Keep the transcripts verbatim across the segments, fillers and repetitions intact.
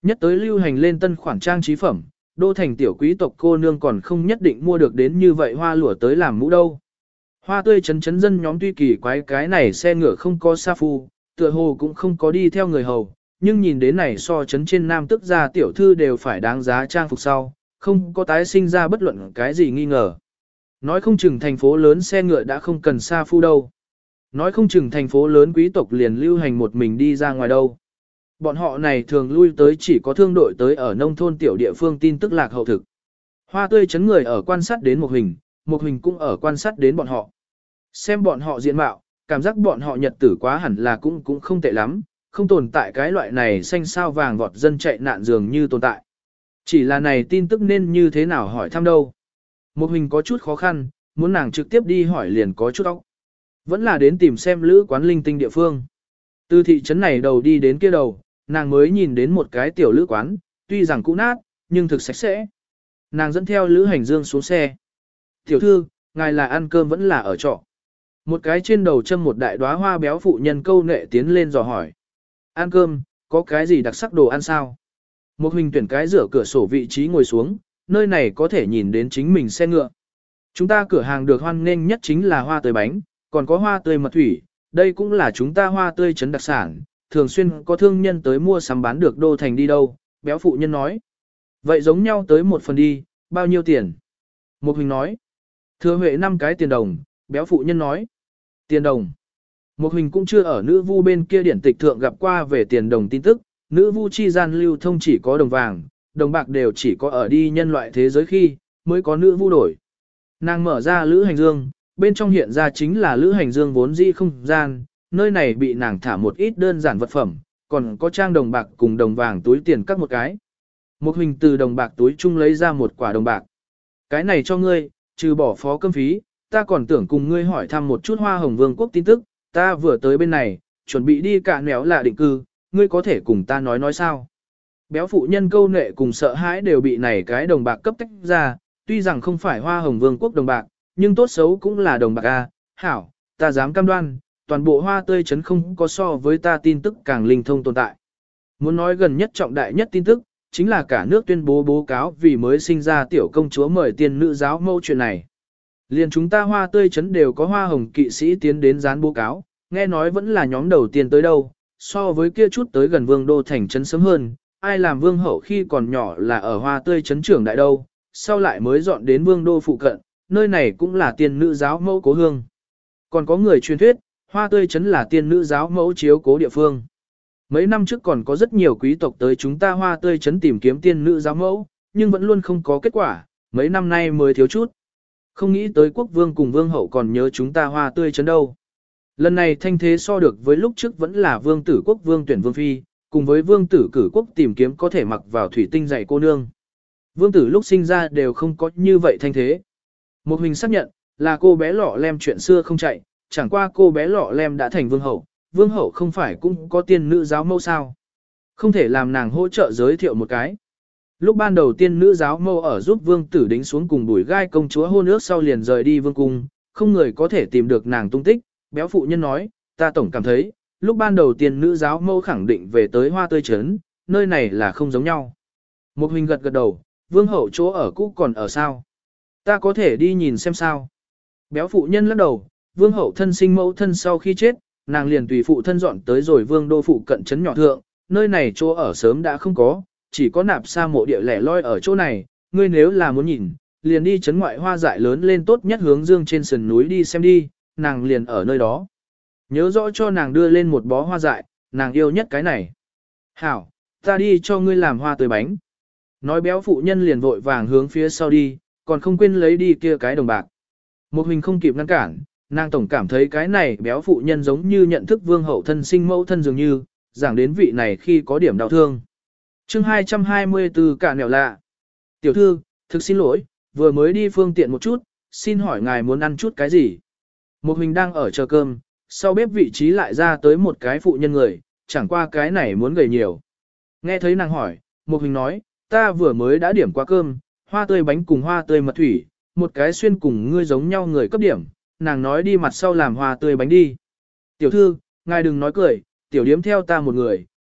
Nhất tới lưu hành lên tân khoản trang trí phẩm, đô thành tiểu quý tộc cô nương còn không nhất định mua được đến như vậy hoa lụa tới làm mũ đâu. Hoa tươi chấn chấn dân nhóm tuy kỳ quái cái này xe ngựa không có sa phu, tựa hồ cũng không có đi theo người hầu, nhưng nhìn đến này so chấn trên nam tức gia tiểu thư đều phải đáng giá trang phục sau, không có tái sinh ra bất luận cái gì nghi ngờ. Nói không chừng thành phố lớn xe ngựa đã không cần sa phu đâu. Nói không chừng thành phố lớn quý tộc liền lưu hành một mình đi ra ngoài đâu. Bọn họ này thường lui tới chỉ có thương đội tới ở nông thôn tiểu địa phương tin tức lạc hậu thực. Hoa tươi chấn người ở quan sát đến một hình, một hình cũng ở quan sát đến bọn họ. Xem bọn họ diện mạo, cảm giác bọn họ nhật tử quá hẳn là cũng cũng không tệ lắm, không tồn tại cái loại này xanh sao vàng vọt dân chạy nạn dường như tồn tại. Chỉ là này tin tức nên như thế nào hỏi thăm đâu. Một hình có chút khó khăn, muốn nàng trực tiếp đi hỏi liền có chút óc. Vẫn là đến tìm xem lữ quán linh tinh địa phương. Từ thị trấn này đầu đi đến kia đầu, nàng mới nhìn đến một cái tiểu lữ quán, tuy rằng cũ nát, nhưng thực sạch sẽ. Nàng dẫn theo Lữ Hành Dương xuống xe. Tiểu thư, ngài là ăn cơm vẫn là ở trọ. Một cái trên đầu châm một đại đóa hoa béo phụ nhân câu nệ tiến lên dò hỏi. Ăn cơm, có cái gì đặc sắc đồ ăn sao? Một hình tuyển cái rửa cửa sổ vị trí ngồi xuống, nơi này có thể nhìn đến chính mình xe ngựa. Chúng ta cửa hàng được hoan nghênh nhất chính là hoa tươi bánh, còn có hoa tươi mật thủy, đây cũng là chúng ta hoa tươi trấn đặc sản, thường xuyên có thương nhân tới mua sắm bán được đô thành đi đâu, béo phụ nhân nói. Vậy giống nhau tới một phần đi, bao nhiêu tiền? Một hình nói. Thừa huệ năm cái tiền đồng, béo phụ nhân nói. Tiền đồng. Một hình cũng chưa ở nữ vu bên kia điển tịch thượng gặp qua về tiền đồng tin tức, nữ vu chi gian lưu thông chỉ có đồng vàng, đồng bạc đều chỉ có ở đi nhân loại thế giới khi, mới có nữ vu đổi. Nàng mở ra Lữ Hành Dương, bên trong hiện ra chính là Lữ Hành Dương vốn dĩ không gian, nơi này bị nàng thả một ít đơn giản vật phẩm, còn có trang đồng bạc cùng đồng vàng túi tiền các một cái. Một hình từ đồng bạc túi chung lấy ra một quả đồng bạc. Cái này cho ngươi, trừ bỏ phó cơm phí, ta còn tưởng cùng ngươi hỏi thăm một chút Hoa Hồng Vương quốc tin tức, ta vừa tới bên này, chuẩn bị đi cả nẻo là định cư, ngươi có thể cùng ta nói nói sao. Béo phụ nhân câu nệ cùng sợ hãi đều bị này cái đồng bạc cấp tách ra, tuy rằng không phải Hoa Hồng Vương quốc đồng bạc, nhưng tốt xấu cũng là đồng bạc A, hảo, ta dám cam đoan, toàn bộ hoa tươi trấn không có so với ta tin tức càng linh thông tồn tại. Muốn nói gần nhất trọng đại nhất tin tức, chính là cả nước tuyên bố bố cáo vì mới sinh ra tiểu công chúa mời tiên nữ giáo mẫu chuyện này. Liền chúng ta hoa tươi trấn đều có hoa hồng kỵ sĩ tiến đến dán bố cáo, nghe nói vẫn là nhóm đầu tiên tới đâu, so với kia chút tới gần vương đô thành trấn sớm hơn, ai làm vương hậu khi còn nhỏ là ở hoa tươi trấn trưởng đại đâu, sau lại mới dọn đến vương đô phụ cận, nơi này cũng là tiên nữ giáo mẫu cố hương. Còn có người truyền thuyết, hoa tươi trấn là tiên nữ giáo mẫu chiếu cố địa phương. Mấy năm trước còn có rất nhiều quý tộc tới chúng ta hoa tươi trấn tìm kiếm tiên nữ giáo mẫu, nhưng vẫn luôn không có kết quả, mấy năm nay mới thiếu chút. Không nghĩ tới quốc vương cùng vương hậu còn nhớ chúng ta hoa tươi trấn đâu. Lần này thanh thế so được với lúc trước vẫn là vương tử quốc vương tuyển vương phi, cùng với vương tử cử quốc tìm kiếm có thể mặc vào thủy tinh dạy cô nương. Vương tử lúc sinh ra đều không có như vậy thanh thế. Một hình xác nhận, là cô bé lọ lem chuyện xưa không chạy, chẳng qua cô bé lọ lem đã thành vương hậu, vương hậu không phải cũng có tiên nữ giáo mẫu sao. Không thể làm nàng hỗ trợ giới thiệu một cái. Lúc ban đầu tiên nữ giáo mẫu ở giúp vương tử đính xuống cùng bùi gai công chúa hôn ước sau liền rời đi vương cung, không người có thể tìm được nàng tung tích, béo phụ nhân nói, ta tổng cảm thấy, lúc ban đầu tiên nữ giáo mẫu khẳng định về tới hoa tươi trấn, nơi này là không giống nhau. Một hình gật gật đầu, vương hậu chỗ ở cũ còn ở sao? Ta có thể đi nhìn xem sao. Béo phụ nhân lắc đầu, vương hậu thân sinh mẫu thân sau khi chết, nàng liền tùy phụ thân dọn tới rồi vương đô phụ cận trấn nhỏ thượng, nơi này chỗ ở sớm đã không có, chỉ có nạp sa mộ địa lẻ loi ở chỗ này, ngươi nếu là muốn nhìn, liền đi trấn ngoại hoa dại lớn lên tốt nhất hướng dương trên sườn núi đi xem đi, nàng liền ở nơi đó. Nhớ rõ cho nàng đưa lên một bó hoa dại, nàng yêu nhất cái này. Hảo, ta đi cho ngươi làm hoa tươi bánh. Nói béo phụ nhân liền vội vàng hướng phía sau đi, còn không quên lấy đi kia cái đồng bạc. Một hình không kịp ngăn cản, nàng tổng cảm thấy cái này béo phụ nhân giống như nhận thức vương hậu thân sinh mẫu thân dường như, giảng đến vị này khi có điểm đau thương. chương hai trăm hai mươi tư cả nẻo lạ. Tiểu thư, thực xin lỗi, vừa mới đi phương tiện một chút, xin hỏi ngài muốn ăn chút cái gì? Một hình đang ở chờ cơm, sau bếp vị trí lại ra tới một cái phụ nhân người, chẳng qua cái này muốn gầy nhiều. Nghe thấy nàng hỏi, một hình nói, ta vừa mới đã điểm qua cơm, hoa tươi bánh cùng hoa tươi mật thủy, một cái xuyên cùng ngươi giống nhau người cấp điểm, nàng nói đi mặt sau làm hoa tươi bánh đi. Tiểu thư, ngài đừng nói cười, tiểu điếm theo ta một người,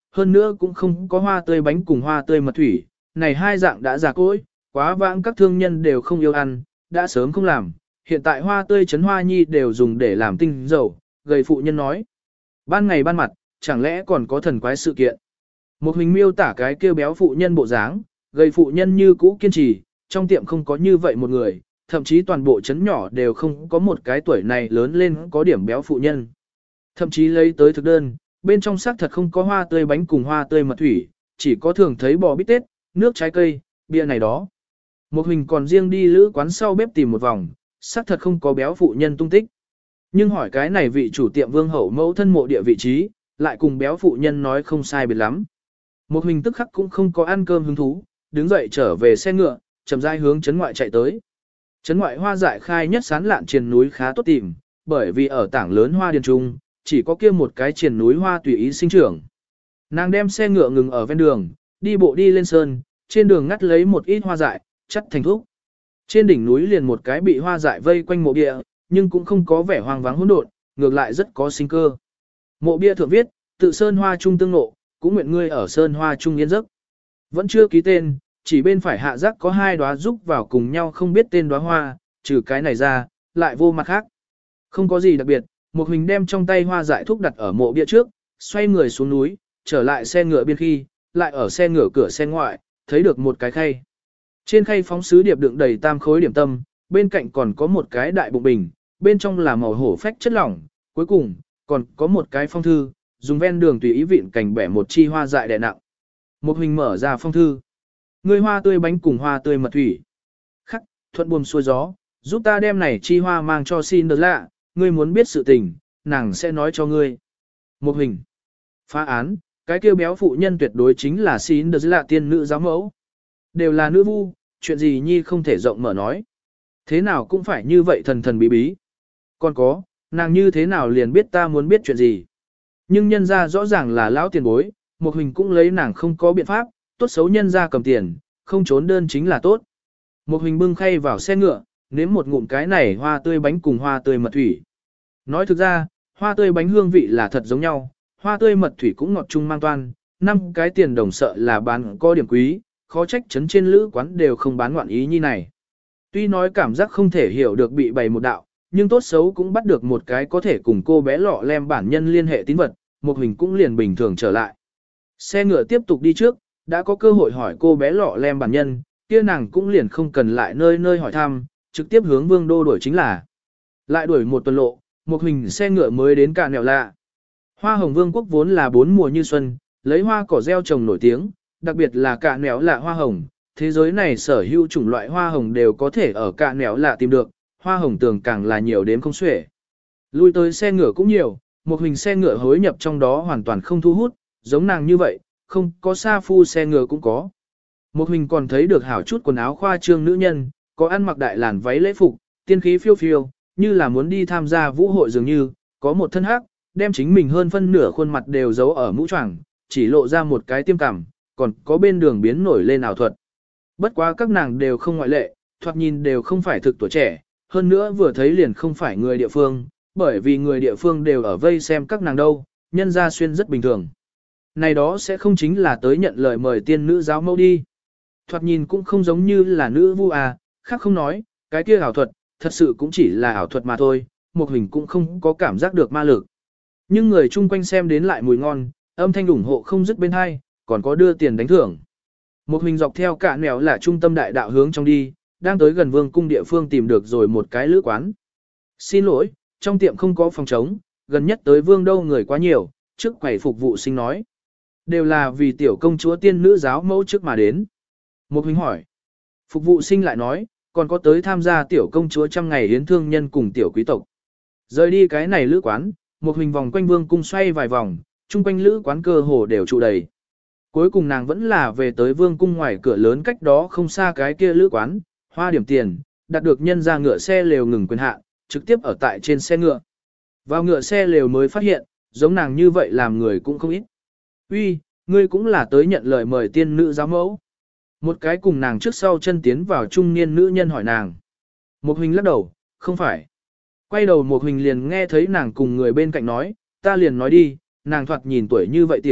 hơn nữa cũng không có hoa tươi bánh cùng hoa tươi mật thủy, này hai dạng đã già cỗi, quá vãng các thương nhân đều không yêu ăn, đã sớm không làm, hiện tại hoa tươi chấn hoa nhi đều dùng để làm tinh dầu, gầy phụ nhân nói. Ban ngày ban mặt, chẳng lẽ còn có thần quái sự kiện. Một hình miêu tả cái kêu béo phụ nhân bộ dáng, gầy phụ nhân như cũ kiên trì, trong tiệm không có như vậy một người, thậm chí toàn bộ chấn nhỏ đều không có một cái tuổi này lớn lên có điểm béo phụ nhân. Thậm chí lấy tới thực đơn, bên trong xác thật không có hoa tươi bánh cùng hoa tươi mật thủy, chỉ có thường thấy bò bít tết, nước trái cây, bia này đó. Một hình còn riêng đi lữ quán sau bếp tìm một vòng, xác thật không có béo phụ nhân tung tích. Nhưng hỏi cái này vị chủ tiệm vương hậu mẫu thân mộ địa vị trí, lại cùng béo phụ nhân nói không sai biệt lắm. Một hình tức khắc cũng không có ăn cơm hứng thú, đứng dậy trở về xe ngựa, chậm rãi hướng trấn ngoại chạy tới. Trấn ngoại hoa dại khai nhất sán lạn triền núi khá tốt tìm, bởi vì ở tảng lớn hoa điền trung, chỉ có kia một cái triền núi hoa tùy ý sinh trưởng. Nàng đem xe ngựa ngừng ở ven đường, đi bộ đi lên sơn, trên đường ngắt lấy một ít hoa dại, chắt thành thuốc. Trên đỉnh núi liền một cái bị hoa dại vây quanh mộ địa, nhưng cũng không có vẻ hoang vắng hỗn độn, ngược lại rất có sinh cơ. Mộ bia thượng viết, tự sơn hoa trung tương nộ, cũng nguyện ngươi ở sơn hoa trung yên giấc. Vẫn chưa ký tên, chỉ bên phải hạ giác có hai đóa rúc vào cùng nhau không biết tên đóa hoa, trừ cái này ra, lại vô mặt khác. Không có gì đặc biệt, một hình đem trong tay hoa dại thuốc đặt ở mộ bia trước, xoay người xuống núi, trở lại xe ngựa biên khi, lại ở xe ngựa cửa xe ngoại, thấy được một cái khay. Trên khay phóng sứ điệp đựng đầy tam khối điểm tâm, bên cạnh còn có một cái đại bụng bình, bên trong là màu hổ phách chất lỏng, cuối cùng, còn có một cái phong thư, dùng ven đường tùy ý vịn cành bẻ một chi hoa dại đè nặng. Một hình mở ra phong thư. Ngươi hoa tươi bánh cùng hoa tươi mật thủy. Khắc, thuận buồm xuôi gió, giúp ta đem này chi hoa mang cho xin được lạ, ngươi muốn biết sự tình, nàng sẽ nói cho ngươi. Một hình. Phá án, cái kêu béo phụ nhân tuyệt đối chính là xin được lạ tiên nữ giáo mẫu. Đều là nữ vu, chuyện gì nhi không thể rộng mở nói. Thế nào cũng phải như vậy thần thần bí bí. Còn có, nàng như thế nào liền biết ta muốn biết chuyện gì. Nhưng nhân ra rõ ràng là lão tiền bối, một hình cũng lấy nàng không có biện pháp, tốt xấu nhân ra cầm tiền, không trốn đơn chính là tốt. Một hình bưng khay vào xe ngựa, nếm một ngụm cái này hoa tươi bánh cùng hoa tươi mật thủy. Nói thực ra, hoa tươi bánh hương vị là thật giống nhau, hoa tươi mật thủy cũng ngọt chung mang toan, năm cái tiền đồng sợ là bán có điểm quý, khó trách chấn trên lữ quán đều không bán ngoạn ý như này. Tuy nói cảm giác không thể hiểu được bị bày một đạo, nhưng tốt xấu cũng bắt được một cái có thể cùng cô bé lọ lem bản nhân liên hệ tín vật, một hình cũng liền bình thường trở lại. Xe ngựa tiếp tục đi trước, đã có cơ hội hỏi cô bé lọ lem bản nhân, kia nàng cũng liền không cần lại nơi nơi hỏi thăm, trực tiếp hướng vương đô đuổi chính là. Lại đuổi một tuần lộ, một hình xe ngựa mới đến cả nẻo lạ. Hoa hồng vương quốc vốn là bốn mùa như xuân, lấy hoa cỏ gieo trồng nổi tiếng, đặc biệt là cả nẻo lạ hoa hồng. Thế giới này sở hữu chủng loại hoa hồng đều có thể ở cả nẻo lạ tìm được, hoa hồng tường càng là nhiều đến không xuể. Lui tới xe ngựa cũng nhiều, một hình xe ngựa hối nhập trong đó hoàn toàn không thu hút, giống nàng như vậy, không có sa phu xe ngựa cũng có. Một hình còn thấy được hảo chút quần áo khoa trương nữ nhân, có ăn mặc đại làn váy lễ phục, tiên khí phiêu phiêu, như là muốn đi tham gia vũ hội dường như, có một thân hắc, đem chính mình hơn phân nửa khuôn mặt đều giấu ở mũ choàng, chỉ lộ ra một cái tiêm cằm, còn có bên đường biến nổi lên ảo thuật. Bất quá các nàng đều không ngoại lệ, thoạt nhìn đều không phải thực tuổi trẻ, hơn nữa vừa thấy liền không phải người địa phương, bởi vì người địa phương đều ở vây xem các nàng đâu, nhân ra xuyên rất bình thường. Này đó sẽ không chính là tới nhận lời mời tiên nữ giáo mẫu đi. Thoạt nhìn cũng không giống như là nữ vu à, khác không nói, cái kia ảo thuật, thật sự cũng chỉ là ảo thuật mà thôi, một hình cũng không có cảm giác được ma lực. Nhưng người chung quanh xem đến lại mùi ngon, âm thanh ủng hộ không dứt bên hai, còn có đưa tiền đánh thưởng. Một hình dọc theo cả nẻo là trung tâm đại đạo hướng trong đi, đang tới gần vương cung địa phương tìm được rồi một cái lữ quán. Xin lỗi, trong tiệm không có phòng trống, gần nhất tới vương đâu người quá nhiều, trước quầy phục vụ sinh nói. Đều là vì tiểu công chúa tiên nữ giáo mẫu trước mà đến. Một hình hỏi. Phục vụ sinh lại nói, còn có tới tham gia tiểu công chúa trăm ngày hiến thương nhân cùng tiểu quý tộc. Rời đi cái này lữ quán, một hình vòng quanh vương cung xoay vài vòng, chung quanh lữ quán cơ hồ đều trụ đầy. Cuối cùng nàng vẫn là về tới vương cung ngoài cửa lớn cách đó không xa cái kia lữ quán, hoa điểm tiền, đặt được nhân ra ngựa xe lều ngừng quyền hạn, trực tiếp ở tại trên xe ngựa. Vào ngựa xe lều mới phát hiện, giống nàng như vậy làm người cũng không ít. Uy, ngươi cũng là tới nhận lời mời tiên nữ giáo mẫu. Một cái cùng nàng trước sau chân tiến vào trung niên nữ nhân hỏi nàng. Một hình lắc đầu, không phải. Quay đầu một hình liền nghe thấy nàng cùng người bên cạnh nói, ta liền nói đi, nàng thoạt nhìn tuổi như vậy tiểu,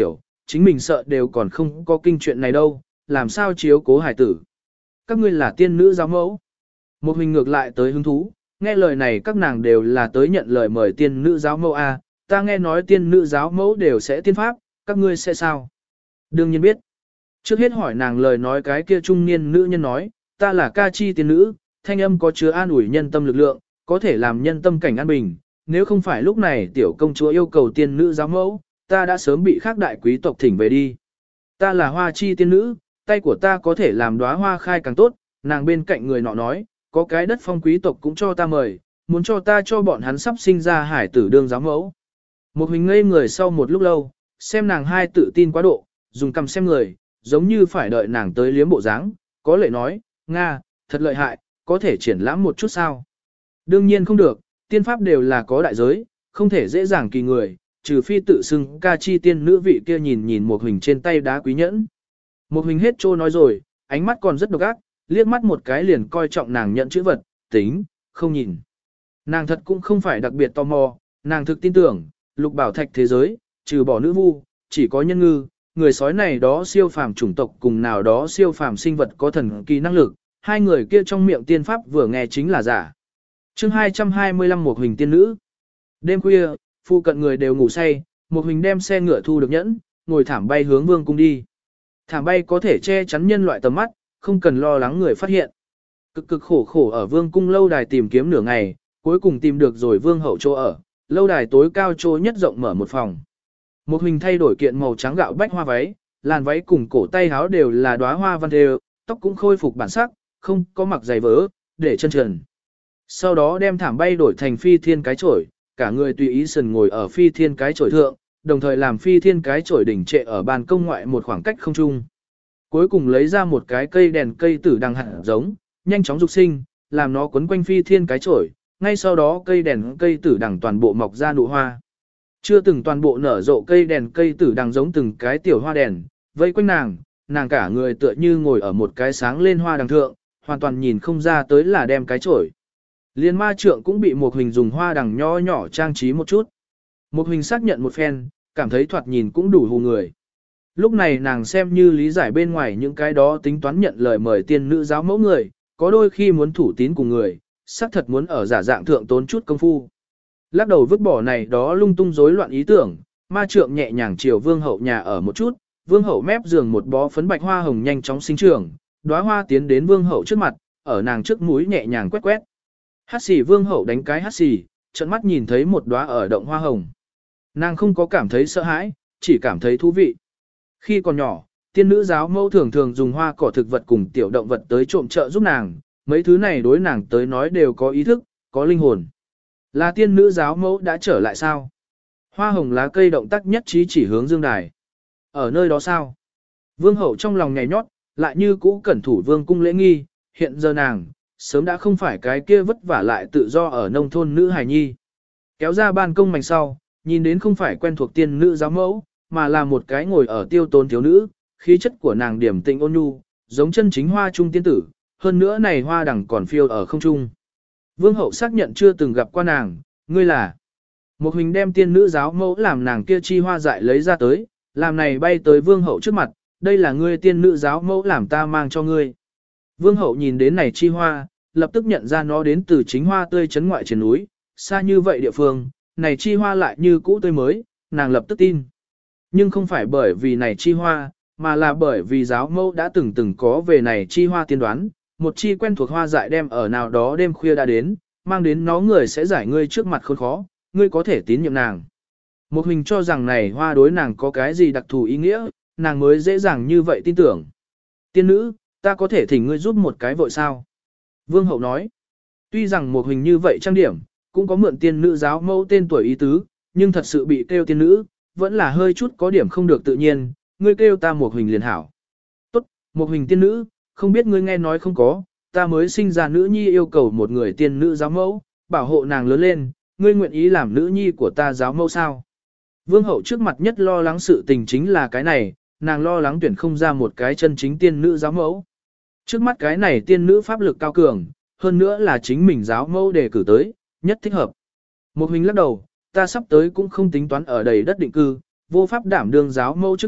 chính mình sợ đều còn không có kinh chuyện này đâu, làm sao chiếu cố hải tử. Các ngươi là tiên nữ giáo mẫu. Một hình ngược lại tới hứng thú, nghe lời này các nàng đều là tới nhận lời mời tiên nữ giáo mẫu A, ta nghe nói tiên nữ giáo mẫu đều sẽ tiên pháp, các ngươi sẽ sao? Đương nhiên biết. Trước hết hỏi nàng lời nói cái kia trung niên nữ nhân nói, ta là ca chi tiên nữ, thanh âm có chứa an ủi nhân tâm lực lượng, có thể làm nhân tâm cảnh an bình, nếu không phải lúc này tiểu công chúa yêu cầu tiên nữ giáo mẫu, ta đã sớm bị khác đại quý tộc thỉnh về đi. Ta là hoa chi tiên nữ, tay của ta có thể làm đóa hoa khai càng tốt, nàng bên cạnh người nọ nói, có cái đất phong quý tộc cũng cho ta mời, muốn cho ta cho bọn hắn sắp sinh ra hải tử đương giáo mẫu. Một hình ngây người sau một lúc lâu, xem nàng hai tự tin quá độ, dùng cầm xem người, giống như phải đợi nàng tới liếm bộ dáng, có lệ nói, Nga, thật lợi hại, có thể triển lãm một chút sao? Đương nhiên không được, tiên pháp đều là có đại giới, không thể dễ dàng kỳ người, trừ phi tự xưng ca chi tiên nữ vị kia nhìn nhìn một hình trên tay đá quý nhẫn. Một hình hết trô nói rồi, ánh mắt còn rất độc ác, liếc mắt một cái liền coi trọng nàng nhận chữ vật, tính, không nhìn. Nàng thật cũng không phải đặc biệt tò mò, nàng thực tin tưởng, lục bảo thạch thế giới, trừ bỏ nữ vu, chỉ có nhân ngư, người sói này đó siêu phàm chủng tộc cùng nào đó siêu phàm sinh vật có thần kỳ năng lực, hai người kia trong miệng tiên pháp vừa nghe chính là giả. Chương hai trăm hai mươi lăm một hình tiên nữ. Đêm khuya, phụ cận người đều ngủ say, một hình đem xe ngựa thu được nhẫn, ngồi thảm bay hướng vương cung đi. Thảm bay có thể che chắn nhân loại tầm mắt, không cần lo lắng người phát hiện. Cực cực khổ khổ ở vương cung lâu đài tìm kiếm nửa ngày, cuối cùng tìm được rồi vương hậu chỗ ở, lâu đài tối cao chỗ nhất rộng mở một phòng. Một hình thay đổi kiện màu trắng gạo bách hoa váy, làn váy cùng cổ tay áo đều là đóa hoa văn thêu, tóc cũng khôi phục bản sắc, không có mặc giày vớ, để chân trần. Sau đó đem thảm bay đổi thành phi thiên cái chổi, cả người tùy ý sần ngồi ở phi thiên cái chổi thượng, đồng thời làm phi thiên cái chổi đỉnh trệ ở ban công ngoại một khoảng cách không trung. Cuối cùng lấy ra một cái cây đèn cây tử đằng hạt giống, nhanh chóng dục sinh, làm nó quấn quanh phi thiên cái chổi, ngay sau đó cây đèn cây tử đằng toàn bộ mọc ra nụ hoa. Chưa từng toàn bộ nở rộ cây đèn cây tử đằng giống từng cái tiểu hoa đèn, vây quanh nàng, nàng cả người tựa như ngồi ở một cái sáng lên hoa đằng thượng, hoàn toàn nhìn không ra tới là đem cái chổi. Liên ma trượng cũng bị một hình dùng hoa đằng nho nhỏ trang trí một chút. Một hình xác nhận một phen, cảm thấy thoạt nhìn cũng đủ hù người. Lúc này nàng xem như lý giải bên ngoài những cái đó tính toán nhận lời mời tiên nữ giáo mẫu người, có đôi khi muốn thủ tín cùng người, xác thật muốn ở giả dạng thượng tốn chút công phu. Lắc đầu vứt bỏ này đó lung tung rối loạn ý tưởng, ma trượng nhẹ nhàng chiều vương hậu nhà ở một chút, vương hậu mép giường một bó phấn bạch hoa hồng nhanh chóng sinh trưởng, đóa hoa tiến đến vương hậu trước mặt, ở nàng trước mũi nhẹ nhàng quét quét. Hát xì vương hậu đánh cái hát xì, trợn mắt nhìn thấy một đóa ở động hoa hồng. Nàng không có cảm thấy sợ hãi, chỉ cảm thấy thú vị. Khi còn nhỏ, tiên nữ giáo mẫu thường thường dùng hoa cỏ thực vật cùng tiểu động vật tới trộm trợ giúp nàng, mấy thứ này đối nàng tới nói đều có ý thức, có linh hồn. Là tiên nữ giáo mẫu đã trở lại sao? Hoa hồng lá cây động tác nhất trí chỉ hướng dương đài. Ở nơi đó sao? Vương hậu trong lòng nhảy nhót, lại như cũ cẩn thủ vương cung lễ nghi, hiện giờ nàng, sớm đã không phải cái kia vất vả lại tự do ở nông thôn nữ hài nhi. Kéo ra ban công mảnh sau, nhìn đến không phải quen thuộc tiên nữ giáo mẫu, mà là một cái ngồi ở tiêu tốn thiếu nữ, khí chất của nàng điểm tĩnh ôn nhu, giống chân chính hoa trung tiên tử, hơn nữa này hoa đằng còn phiêu ở không trung. Vương hậu xác nhận chưa từng gặp qua nàng, ngươi là. Một hình đem tiên nữ giáo mẫu làm nàng kia chi hoa dại lấy ra tới, làm này bay tới vương hậu trước mặt, đây là ngươi tiên nữ giáo mẫu làm ta mang cho ngươi. Vương hậu nhìn đến này chi hoa, lập tức nhận ra nó đến từ chính hoa tươi chấn ngoại trên núi, xa như vậy địa phương, này chi hoa lại như cũ tươi mới, nàng lập tức tin. Nhưng không phải bởi vì này chi hoa, mà là bởi vì giáo mẫu đã từng từng có về này chi hoa tiên đoán, một chi quen thuộc hoa dại đem ở nào đó đêm khuya đã đến, mang đến nó người sẽ giải ngươi trước mặt khốn khó, ngươi có thể tín nhiệm nàng. Một hình cho rằng này hoa đối nàng có cái gì đặc thù ý nghĩa, nàng mới dễ dàng như vậy tin tưởng. Tiên nữ, ta có thể thỉnh ngươi giúp một cái vội sao? Vương hậu nói, tuy rằng một hình như vậy trang điểm, cũng có mượn tiên nữ giáo mẫu tên tuổi ý tứ, nhưng thật sự bị kêu tiên nữ, vẫn là hơi chút có điểm không được tự nhiên, ngươi kêu ta một hình liền hảo. Tốt, một hình tiên nữ, không biết ngươi nghe nói không có, ta mới sinh ra nữ nhi yêu cầu một người tiên nữ giáo mẫu, bảo hộ nàng lớn lên, ngươi nguyện ý làm nữ nhi của ta giáo mẫu sao? Vương hậu trước mặt nhất lo lắng sự tình chính là cái này, nàng lo lắng tuyển không ra một cái chân chính tiên nữ giáo mẫu. Trước mắt cái này tiên nữ pháp lực cao cường, hơn nữa là chính mình giáo mẫu đề cử tới, nhất thích hợp. Một hình lắc đầu, ta sắp tới cũng không tính toán ở đầy đất định cư, vô pháp đảm đương giáo mẫu chức trách,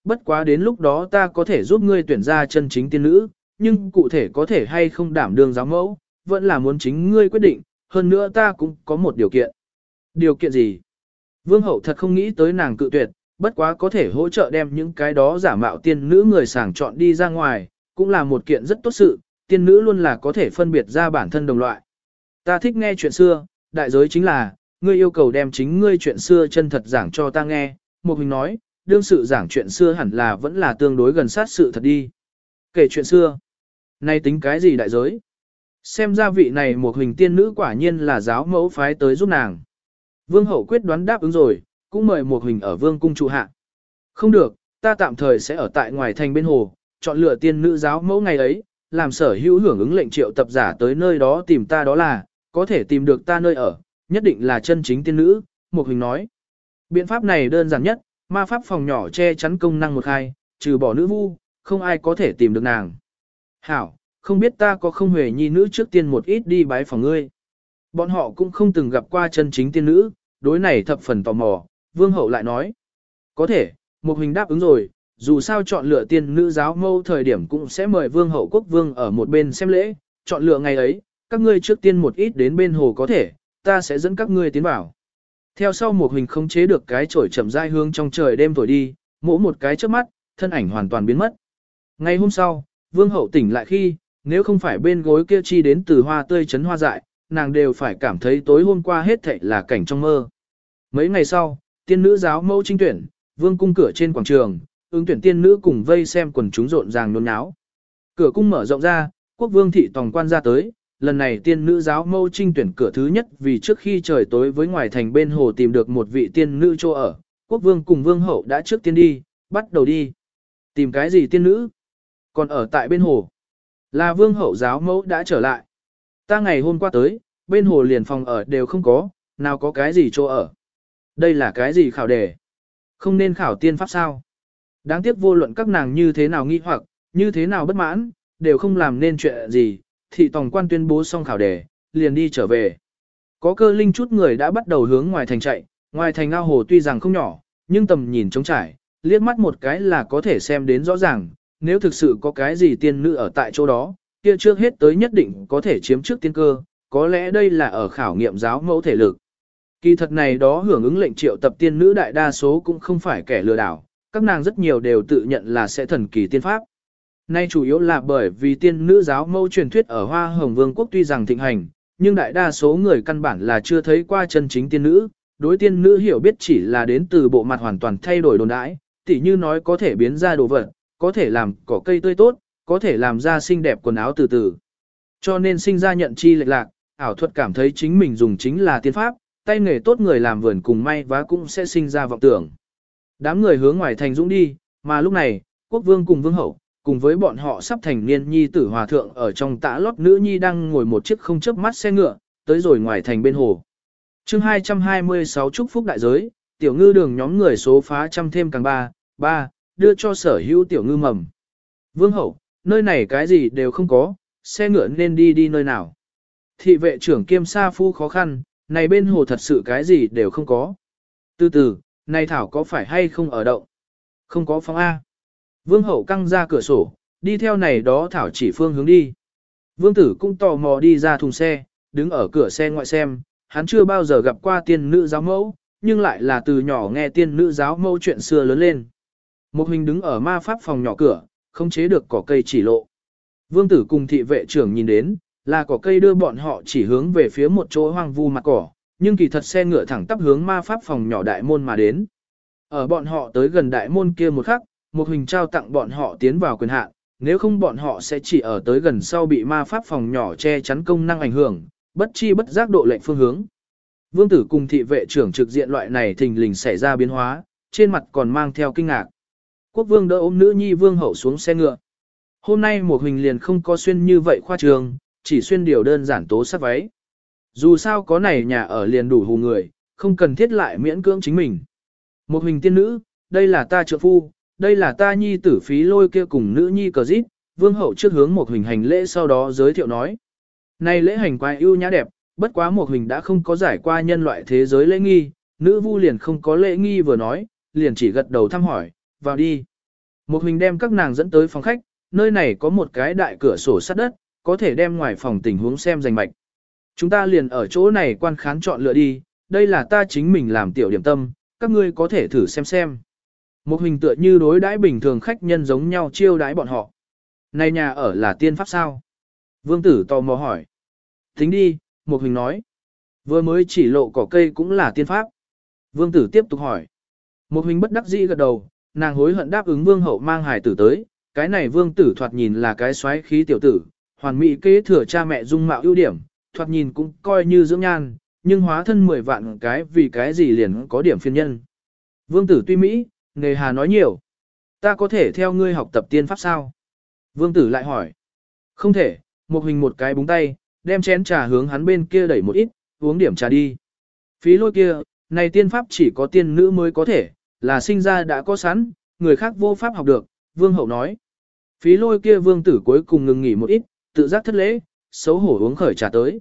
bất quá đến lúc đó ta có thể giúp ngươi tuyển ra chân chính tiên nữ, nhưng cụ thể có thể hay không đảm đương giáo mẫu, vẫn là muốn chính ngươi quyết định, hơn nữa ta cũng có một điều kiện. Điều kiện gì? Vương hậu thật không nghĩ tới nàng cự tuyệt, bất quá có thể hỗ trợ đem những cái đó giả mạo tiên nữ người sàng chọn đi ra ngoài, cũng là một kiện rất tốt sự, tiên nữ luôn là có thể phân biệt ra bản thân đồng loại. Ta thích nghe chuyện xưa, đại giới chính là, ngươi yêu cầu đem chính ngươi chuyện xưa chân thật giảng cho ta nghe, Một Hình nói, đương sự giảng chuyện xưa hẳn là vẫn là tương đối gần sát sự thật đi. Kể chuyện xưa, nay tính cái gì đại giới? Xem ra vị này Một Hình tiên nữ quả nhiên là giáo mẫu phái tới giúp nàng. Vương hậu quyết đoán đáp ứng rồi, cũng mời Một Hình ở vương cung trụ hạ. Không được, ta tạm thời sẽ ở tại ngoài thành bên hồ, chọn lựa tiên nữ giáo mẫu ngày ấy, làm sở hữu hưởng ứng lệnh triệu tập giả tới nơi đó tìm ta, đó là, có thể tìm được ta nơi ở, nhất định là chân chính tiên nữ, Một Hình nói. Biện pháp này đơn giản nhất, ma pháp phòng nhỏ che chắn công năng một khai, trừ bỏ nữ vu, không ai có thể tìm được nàng. Hảo, không biết ta có không huề nhi nữ trước tiên một ít đi bái phòng ngươi. Bọn họ cũng không từng gặp qua chân chính tiên nữ, đối này thập phần tò mò, vương hậu lại nói. Có thể, Một Hình đáp ứng rồi, dù sao chọn lựa tiên nữ giáo mâu thời điểm cũng sẽ mời vương hậu quốc vương ở một bên xem lễ, chọn lựa ngày ấy, các ngươi trước tiên một ít đến bên hồ có thể, ta sẽ dẫn các ngươi tiến vào. Theo sau Một Hình không chế được cái chổi chậm rãi hướng trong trời đêm thổi đi, mỗ một cái trước mắt, thân ảnh hoàn toàn biến mất. Ngày hôm sau, vương hậu tỉnh lại khi, nếu không phải bên gối kia chi đến từ hoa tươi chấn hoa dại, nàng đều phải cảm thấy tối hôm qua hết thảy là cảnh trong mơ. Mấy ngày sau, tiên nữ giáo mẫu trinh tuyển, vương cung cửa trên quảng trường, ứng tuyển tiên nữ cùng vây xem quần chúng rộn ràng nôn náo. Cửa cung mở rộng ra, quốc vương thị tòng quan ra tới, lần này tiên nữ giáo mẫu trinh tuyển cửa thứ nhất vì trước khi trời tối với ngoài thành bên hồ tìm được một vị tiên nữ chỗ ở, quốc vương cùng vương hậu đã trước tiên đi, bắt đầu đi. Tìm cái gì tiên nữ? Còn ở tại bên hồ. Là vương hậu giáo mẫu đã trở lại. Ta ngày hôm qua tới, bên hồ liền phòng ở đều không có, nào có cái gì chỗ ở. Đây là cái gì khảo đề? Không nên khảo tiên pháp sao? Đáng tiếc vô luận các nàng như thế nào nghi hoặc, như thế nào bất mãn, đều không làm nên chuyện gì, thị tòng quan tuyên bố xong khảo đề, liền đi trở về. Có cơ linh chút người đã bắt đầu hướng ngoài thành chạy, ngoài thành ao hồ tuy rằng không nhỏ, nhưng tầm nhìn trống trải, liếc mắt một cái là có thể xem đến rõ ràng, nếu thực sự có cái gì tiên nữ ở tại chỗ đó, kia trước hết tới nhất định có thể chiếm trước tiên cơ, có lẽ đây là ở khảo nghiệm giáo mẫu thể lực. Kỳ thật này đó hưởng ứng lệnh triệu tập tiên nữ đại đa số cũng không phải kẻ lừa đảo, các nàng rất nhiều đều tự nhận là sẽ thần kỳ tiên pháp. Nay chủ yếu là bởi vì tiên nữ giáo mẫu truyền thuyết ở Hoa Hồng Vương quốc tuy rằng thịnh hành, nhưng đại đa số người căn bản là chưa thấy qua chân chính tiên nữ, đối tiên nữ hiểu biết chỉ là đến từ bộ mặt hoàn toàn thay đổi đồn đãi, tỉ như nói có thể biến ra đồ vật, có thể làm cỏ cây tươi tốt, có thể làm ra xinh đẹp quần áo từ từ. Cho nên sinh ra nhận chi lệch lạc, ảo thuật cảm thấy chính mình dùng chính là tiên pháp, tay nghề tốt người làm vườn cùng may vá cũng sẽ sinh ra vọng tưởng. Đám người hướng ngoài thành dũng đi, mà lúc này, quốc vương cùng vương hậu, cùng với bọn họ sắp thành niên nhi tử hòa thượng ở trong tã lót nữ nhi đang ngồi một chiếc không chớp mắt xe ngựa, tới rồi ngoài thành bên hồ. chương hai trăm hai mươi sáu chúc phúc đại giới, tiểu ngư đường nhóm người số phá trăm thêm càng ba, ba, đưa cho sở hữu tiểu ngư mầm. Vương hậu, nơi này cái gì đều không có, xe ngựa nên đi đi nơi nào. Thị vệ trưởng kiêm sa phu khó khăn, này bên hồ thật sự cái gì đều không có. Từ từ, này thảo có phải hay không ở động? Không có phóng A. Vương hậu căng ra cửa sổ, đi theo này đó thảo chỉ phương hướng đi. Vương tử cũng tò mò đi ra thùng xe, đứng ở cửa xe ngoại xem, hắn chưa bao giờ gặp qua tiên nữ giáo mẫu, nhưng lại là từ nhỏ nghe tiên nữ giáo mẫu chuyện xưa lớn lên. Một Hình đứng ở ma pháp phòng nhỏ cửa, không chế được cỏ cây chỉ lộ. Vương tử cùng thị vệ trưởng nhìn đến, là cỏ cây đưa bọn họ chỉ hướng về phía một chỗ hoang vu mặt cỏ, nhưng kỳ thật xe ngựa thẳng tắp hướng ma pháp phòng nhỏ đại môn mà đến. Ở bọn họ tới gần đại môn kia một khắc, Một Hình trao tặng bọn họ tiến vào quyền hạn, nếu không bọn họ sẽ chỉ ở tới gần sau bị ma pháp phòng nhỏ che chắn công năng ảnh hưởng, bất chi bất giác độ lệnh phương hướng. Vương tử cùng thị vệ trưởng trực diện loại này thình lình xảy ra biến hóa, trên mặt còn mang theo kinh ngạc. Quốc vương đỡ ôm nữ nhi vương hậu xuống xe ngựa. Hôm nay Một Hình liền không có xuyên như vậy khoa trường, chỉ xuyên điều đơn giản tố sắc váy. Dù sao có này nhà ở liền đủ hù người, không cần thiết lại miễn cưỡng chính mình. Một Hình tiên nữ, đây là ta trượng phu, đây là ta nhi tử Phí Lôi kia cùng nữ nhi Cờ Dít, vương hậu trước hướng Một Hình hành lễ sau đó giới thiệu nói. Này lễ hành quái ưu nhã đẹp, bất quá Một Hình đã không có giải qua nhân loại thế giới lễ nghi, nữ vu liền không có lễ nghi vừa nói, liền chỉ gật đầu thăm hỏi, vào đi. Một Huỳnh đem các nàng dẫn tới phòng khách, nơi này có một cái đại cửa sổ sắt đất, có thể đem ngoài phòng tình huống xem rành mạch. Chúng ta liền ở chỗ này quan khán chọn lựa đi, đây là ta chính mình làm tiểu điểm tâm, các ngươi có thể thử xem xem. Một Huỳnh tựa như đối đãi bình thường khách nhân giống nhau chiêu đãi bọn họ. Này nhà ở là tiên pháp sao? Vương Tử tò mò hỏi. Tính đi, Một Huỳnh nói. Vừa mới chỉ lộ cỏ cây cũng là tiên pháp. Vương Tử tiếp tục hỏi. Một Huỳnh bất đắc dĩ gật đầu, nàng hối hận đáp ứng Vương Hậu mang hài tử tới. Cái này Vương Tử thoạt nhìn là cái xoáy khí tiểu tử, hoàn mỹ kế thừa cha mẹ dung mạo ưu điểm, thoạt nhìn cũng coi như dưỡng nhan, nhưng hóa thân mười vạn cái vì cái gì liền có điểm phiên nhân. Vương Tử tuy Mỹ, nề hà nói nhiều. Ta có thể theo ngươi học tập tiên pháp sao? Vương Tử lại hỏi. Không thể, Một Huỳnh một cái búng tay, đem chén trà hướng hắn bên kia đẩy một ít, uống điểm trà đi. Phí lôi kia, này tiên pháp chỉ có tiên nữ mới có thể, là sinh ra đã có sẵn, người khác vô pháp học được, Vương Hậu nói. Phí lôi kia Vương Tử cuối cùng ngừng nghỉ một ít, tự giác thất lễ, xấu hổ uống khởi trà tới.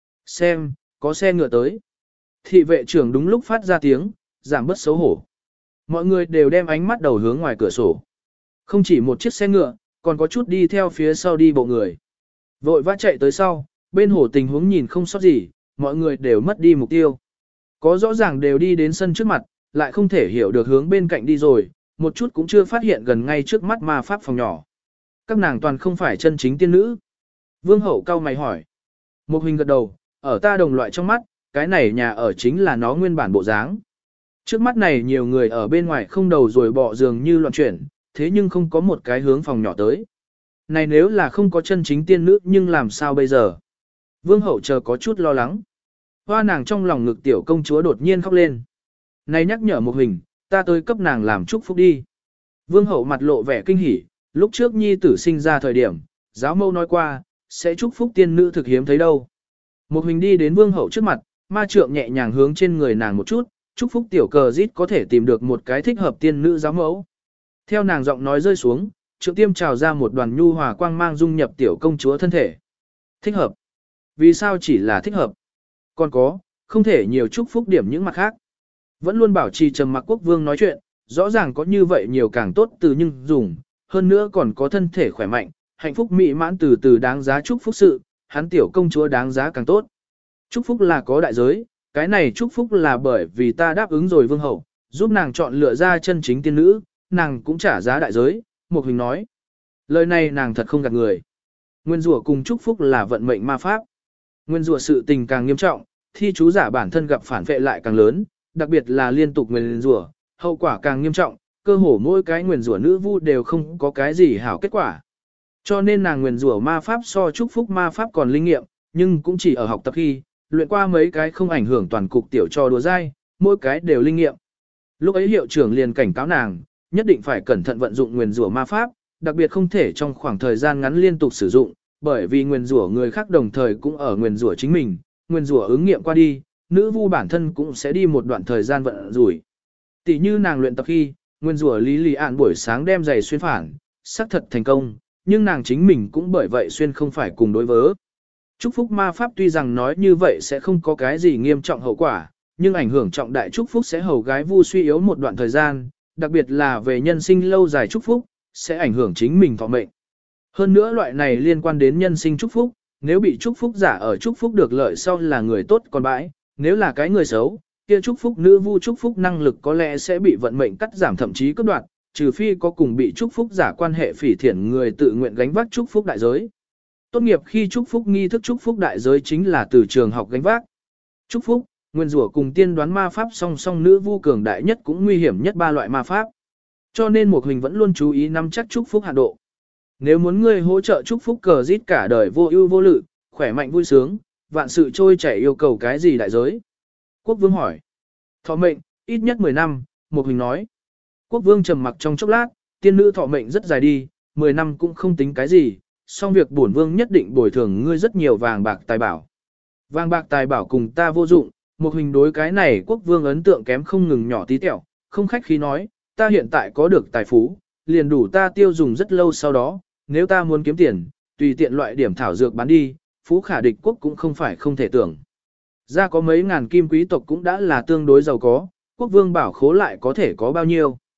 Xem, có xe ngựa tới. Thị vệ trưởng đúng lúc phát ra tiếng, giảm bớt xấu hổ. Mọi người đều đem ánh mắt đầu hướng ngoài cửa sổ. Không chỉ một chiếc xe ngựa, còn có chút đi theo phía sau đi bộ người. Vội vã chạy tới sau, bên hồ tình huống nhìn không sót gì, mọi người đều mất đi mục tiêu. Có rõ ràng đều đi đến sân trước mặt, lại không thể hiểu được hướng bên cạnh đi rồi, một chút cũng chưa phát hiện gần ngay trước mắt ma pháp phòng nhỏ. Các nàng toàn không phải chân chính tiên nữ. Vương Hậu cau mày hỏi. Một Huỳnh gật đầu, ở ta đồng loại trong mắt, cái này nhà ở chính là nó nguyên bản bộ dáng. Trước mắt này nhiều người ở bên ngoài không đầu rồi bỏ giường như loạn chuyển, thế nhưng không có một cái hướng phòng nhỏ tới. Này nếu là không có chân chính tiên nữ nhưng làm sao bây giờ? Vương Hậu chờ có chút lo lắng. Hoa nàng trong lòng ngực tiểu công chúa đột nhiên khóc lên. Này nhắc nhở Một Huỳnh, ta tới cấp nàng làm chúc phúc đi. Vương Hậu mặt lộ vẻ kinh hỉ, lúc trước nhi tử sinh ra thời điểm, giáo mâu nói qua, sẽ chúc phúc tiên nữ thực hiếm thấy đâu. Một Huỳnh đi đến Vương Hậu trước mặt, ma trượng nhẹ nhàng hướng trên người nàng một chút, chúc phúc tiểu cờ rít có thể tìm được một cái thích hợp tiên nữ giáo mẫu. Theo nàng giọng nói rơi xuống, trượng tiêm trào ra một đoàn nhu hòa quang mang dung nhập tiểu công chúa thân thể. Thích hợp. Vì sao chỉ là thích hợp? Còn có, không thể nhiều chúc phúc điểm những mặt khác. Vẫn luôn bảo trì trầm mặc quốc vương nói chuyện, rõ ràng có như vậy nhiều càng tốt từ nhưng dùng, hơn nữa còn có thân thể khỏe mạnh, hạnh phúc mỹ mãn từ từ đáng giá chúc phúc sự, hắn tiểu công chúa đáng giá càng tốt. Chúc phúc là có đại giới, cái này chúc phúc là bởi vì ta đáp ứng rồi Vương Hậu, giúp nàng chọn lựa ra chân chính tiên nữ, nàng cũng trả giá đại giới, Một Huỳnh nói. Lời này nàng thật không gạt người. Nguyên rủa cùng chúc phúc là vận mệnh ma pháp. Nguyên rủa sự tình càng nghiêm trọng, thi chú giả bản thân gặp phản vệ lại càng lớn, đặc biệt là liên tục nguyên rủa, hậu quả càng nghiêm trọng, cơ hồ mỗi cái nguyên rủa nữ vu đều không có cái gì hảo kết quả. Cho nên nàng nguyên rủa ma pháp so chúc phúc ma pháp còn linh nghiệm, nhưng cũng chỉ ở học tập khi, luyện qua mấy cái không ảnh hưởng toàn cục tiểu trò đùa dai, mỗi cái đều linh nghiệm. Lúc ấy hiệu trưởng liền cảnh cáo nàng, nhất định phải cẩn thận vận dụng nguyên rủa ma pháp, đặc biệt không thể trong khoảng thời gian ngắn liên tục sử dụng, bởi vì nguyên rủa người khác đồng thời cũng ở nguyên rủa chính mình, nguyên rủa ứng nghiệm qua đi, nữ vu bản thân cũng sẽ đi một đoạn thời gian vận rủi. Tỷ như nàng luyện tập khi, nguyên rủa Lý Lì Ản buổi sáng đem giày xuyên phản, xác thật thành công, nhưng nàng chính mình cũng bởi vậy xuyên không phải cùng đối vớ. Chúc phúc ma pháp tuy rằng nói như vậy sẽ không có cái gì nghiêm trọng hậu quả, nhưng ảnh hưởng trọng đại chúc phúc sẽ hầu gái vu suy yếu một đoạn thời gian, đặc biệt là về nhân sinh lâu dài chúc phúc, sẽ ảnh hưởng chính mình thọ mệnh. Hơn nữa loại này liên quan đến nhân sinh chúc phúc, nếu bị chúc phúc giả ở chúc phúc được lợi sau là người tốt còn bãi, nếu là cái người xấu, kia chúc phúc nữ vu chúc phúc năng lực có lẽ sẽ bị vận mệnh cắt giảm thậm chí cắt đoạt, trừ phi có cùng bị chúc phúc giả quan hệ phỉ thiện người tự nguyện gánh vác chúc phúc đại giới. Tốt nghiệp khi chúc phúc nghi thức chúc phúc đại giới chính là từ trường học gánh vác. Chúc phúc, nguyên rủa cùng tiên đoán ma pháp song song nữ vu cường đại nhất cũng nguy hiểm nhất ba loại ma pháp. Cho nên Một Huỳnh vẫn luôn chú ý nắm chắc chúc phúc hạn độ. Nếu muốn ngươi hỗ trợ chúc phúc cờ rít cả đời vô ưu vô lự, khỏe mạnh vui sướng, vạn sự trôi chảy yêu cầu cái gì đại giới? Quốc vương hỏi. Thọ mệnh, ít nhất mười năm, Một Huỳnh nói. Quốc vương trầm mặc trong chốc lát, tiên nữ thọ mệnh rất dài đi, mười năm cũng không tính cái gì, song việc bổn vương nhất định bồi thường ngươi rất nhiều vàng bạc tài bảo. Vàng bạc tài bảo cùng ta vô dụng, Một Huỳnh đối cái này quốc vương ấn tượng kém không ngừng nhỏ tí tẹo, không khách khí nói, ta hiện tại có được tài phú, liền đủ ta tiêu dùng rất lâu sau đó, nếu ta muốn kiếm tiền, tùy tiện loại điểm thảo dược bán đi, phú khả địch quốc cũng không phải không thể tưởng. Ra có mấy ngàn kim quý tộc cũng đã là tương đối giàu có, quốc vương bảo khố lại có thể có bao nhiêu.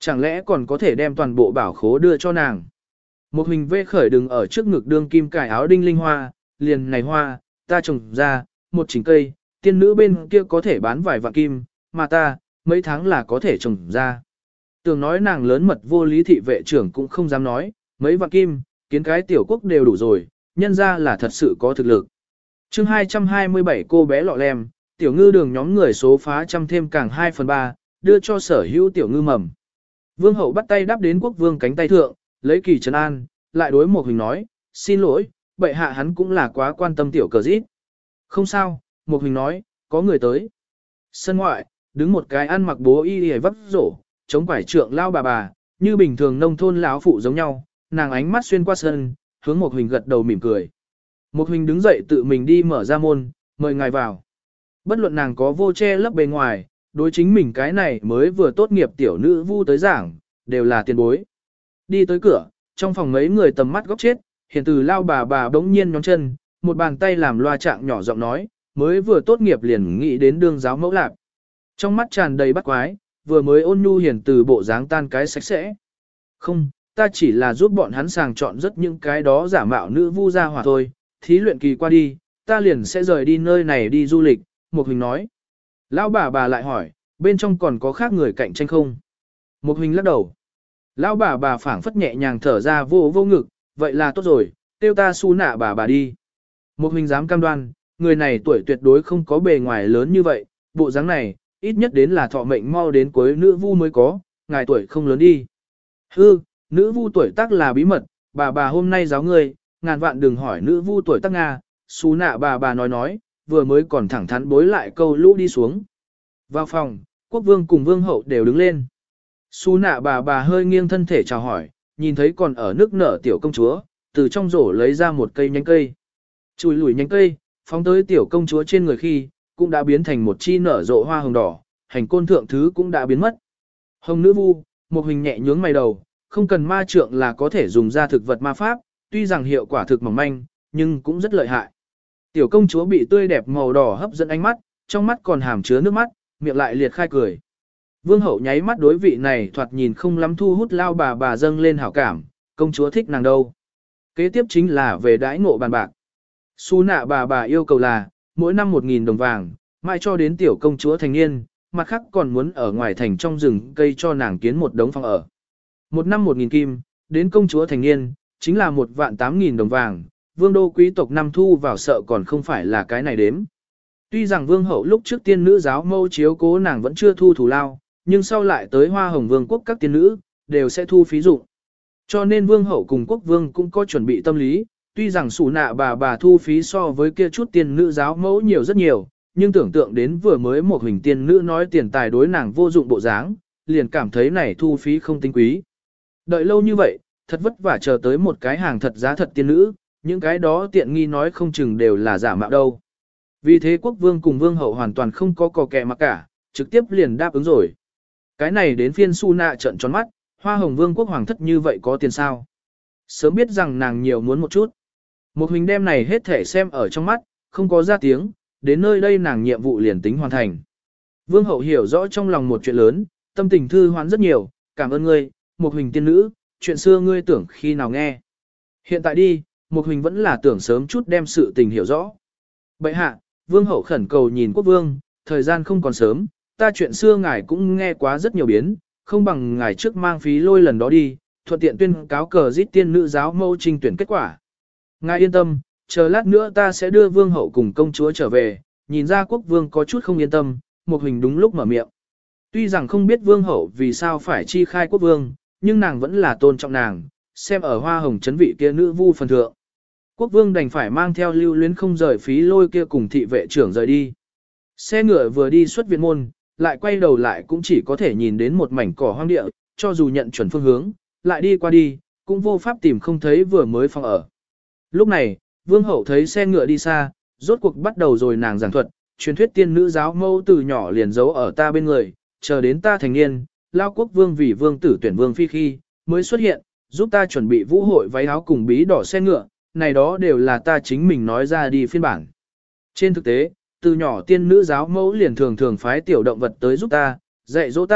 Chẳng lẽ còn có thể đem toàn bộ bảo khố đưa cho nàng. Một hình vê khởi đừng ở trước ngực đương kim cải áo đinh linh hoa, liền này hoa, ta trồng ra, một chỉnh cây, tiên nữ bên kia có thể bán vài vạn kim, mà ta, mấy tháng là có thể trồng ra. Tưởng nói nàng lớn mật vô lý thị vệ trưởng cũng không dám nói, mấy vạn kim, kiến cái tiểu quốc đều đủ rồi, nhân ra là thật sự có thực lực. chương hai trăm hai mươi bảy cô bé lọ lem, tiểu ngư đường nhóm người số phá trăm thêm càng hai phần ba, đưa cho sở hữu tiểu ngư mầm. Vương hậu bắt tay đáp đến quốc vương cánh tay thượng, lấy kỳ trấn an, lại đối một hình nói, xin lỗi, bệ hạ hắn cũng là quá quan tâm tiểu cờ rít. Không sao, một hình nói, có người tới. Sân ngoại, đứng một cái ăn mặc bố y y vấp rổ, chống quải trượng lao bà bà, như bình thường nông thôn lão phụ giống nhau, nàng ánh mắt xuyên qua sân, hướng một hình gật đầu mỉm cười. Một hình đứng dậy tự mình đi mở ra môn, mời ngài vào. Bất luận nàng có vô che lấp bề ngoài, đối chính mình cái này mới vừa tốt nghiệp tiểu nữ vu tới giảng, đều là tiền bối. Đi tới cửa, trong phòng mấy người tầm mắt góc chết, hiện từ lao bà bà bỗng nhiên nhón chân, một bàn tay làm loa trạng nhỏ giọng nói, mới vừa tốt nghiệp liền nghĩ đến đương giáo mẫu lạc. Trong mắt tràn đầy bắt quái, vừa mới ôn nhu hiền từ bộ dáng tan cái sạch sẽ. Không, ta chỉ là giúp bọn hắn sàng chọn rất những cái đó giả mạo nữ vu gia hỏa thôi, thí luyện kỳ qua đi, ta liền sẽ rời đi nơi này đi du lịch, Một Huỳnh nói. Lão bà bà lại hỏi, bên trong còn có khác người cạnh tranh không? Một Huỳnh lắc đầu. Lão bà bà phảng phất nhẹ nhàng thở ra vô vô ngực, vậy là tốt rồi, tiêu ta su nạ bà bà đi. Một Huỳnh dám cam đoan, người này tuổi tuyệt đối không có bề ngoài lớn như vậy, bộ dáng này, ít nhất đến là thọ mệnh mau đến cuối nữ vu mới có, ngài tuổi không lớn đi. Hư, nữ vu tuổi tác là bí mật, bà bà hôm nay giáo ngươi, ngàn vạn đừng hỏi nữ vu tuổi tác Nga, su nạ bà bà nói nói, vừa mới còn thẳng thắn bối lại câu lũ đi xuống. Vào phòng, quốc vương cùng vương hậu đều đứng lên. Su nạ bà bà hơi nghiêng thân thể chào hỏi, nhìn thấy còn ở nước nở tiểu công chúa, từ trong rổ lấy ra một cây nhánh cây. Chùi lùi nhánh cây, phóng tới tiểu công chúa trên người khi, cũng đã biến thành một chi nở rộ hoa hồng đỏ, hành côn thượng thứ cũng đã biến mất. Hồng nữ vu, một hình nhẹ nhướng mày đầu, không cần ma trượng là có thể dùng ra thực vật ma pháp, tuy rằng hiệu quả thực mỏng manh, nhưng cũng rất lợi hại. Tiểu công chúa bị tươi đẹp màu đỏ hấp dẫn ánh mắt, trong mắt còn hàm chứa nước mắt, miệng lại liệt khai cười. Vương hậu nháy mắt đối vị này thoạt nhìn không lắm thu hút lao bà bà dâng lên hảo cảm, công chúa thích nàng đâu. Kế tiếp chính là về đãi ngộ bàn bạc. Su nạ bà bà yêu cầu là, mỗi năm một nghìn đồng vàng, mãi cho đến tiểu công chúa thành niên, mặt khác còn muốn ở ngoài thành trong rừng cây cho nàng kiến một đống phòng ở. Một năm một nghìn kim, đến công chúa thành niên, chính là một vạn tám nghìn đồng vàng, vương đô quý tộc năm thu vào sợ còn không phải là cái này đếm. Tuy rằng vương hậu lúc trước tiên nữ giáo mâu chiếu cố nàng vẫn chưa thu thủ lao, nhưng sau lại tới hoa hồng vương quốc các tiên nữ, đều sẽ thu phí dụng. Cho nên vương hậu cùng quốc vương cũng có chuẩn bị tâm lý, tuy rằng sủ nạ bà bà thu phí so với kia chút tiên nữ giáo mẫu nhiều rất nhiều, nhưng tưởng tượng đến vừa mới một hình tiên nữ nói tiền tài đối nàng vô dụng bộ dáng, liền cảm thấy này thu phí không tinh quý. Đợi lâu như vậy, thật vất vả chờ tới một cái hàng thật giá thật tiên nữ, những cái đó tiện nghi nói không chừng đều là giả mạo đâu. Vì thế quốc vương cùng vương hậu hoàn toàn không có cò kẹ mà cả, trực tiếp liền đáp ứng rồi. Cái này đến phiên su nạ trợn tròn mắt, hoa hồng vương quốc hoàng thất như vậy có tiền sao? Sớm biết rằng nàng nhiều muốn một chút. Một hình đem này hết thể xem ở trong mắt, không có ra tiếng, đến nơi đây nàng nhiệm vụ liền tính hoàn thành. Vương hậu hiểu rõ trong lòng một chuyện lớn, tâm tình thư hoán rất nhiều, cảm ơn ngươi, một hình tiên nữ, chuyện xưa ngươi tưởng khi nào nghe. Hiện tại đi, một hình vẫn là tưởng sớm chút đem sự tình hiểu rõ. Bệ hạ, vương hậu khẩn cầu nhìn quốc vương, thời gian không còn sớm, ta chuyện xưa ngài cũng nghe quá rất nhiều biến, không bằng ngài trước mang phí lôi lần đó đi, thuận tiện tuyên cáo cờ giết tiên nữ giáo mâu trình tuyển kết quả. Ngài yên tâm, chờ lát nữa ta sẽ đưa vương hậu cùng công chúa trở về, nhìn ra quốc vương có chút không yên tâm, một hình đúng lúc mở miệng. Tuy rằng không biết vương hậu vì sao phải chi khai quốc vương, nhưng nàng vẫn là tôn trọng nàng, xem ở hoa hồng chấn vị kia nữ vu phần thượng. Quốc vương đành phải mang theo lưu luyến không rời phí lôi kia cùng thị vệ trưởng rời đi. Xe ngựa vừa đi xuất viện môn, lại quay đầu lại cũng chỉ có thể nhìn đến một mảnh cỏ hoang địa, cho dù nhận chuẩn phương hướng, lại đi qua đi, cũng vô pháp tìm không thấy vừa mới phòng ở. Lúc này, vương hậu thấy xe ngựa đi xa, rốt cuộc bắt đầu rồi nàng giảng thuật, truyền thuyết tiên nữ giáo mâu từ nhỏ liền giấu ở ta bên người, chờ đến ta thành niên, lao quốc vương vì vương tử tuyển vương phi khi, mới xuất hiện, giúp ta chuẩn bị vũ hội váy áo cùng bí đỏ xe ngựa, này đó đều là ta chính mình nói ra đi phiên bản. Trên thực tế, từ nhỏ tiên nữ giáo mẫu liền thường thường phái tiểu động vật tới giúp ta, dạy dỗ ta,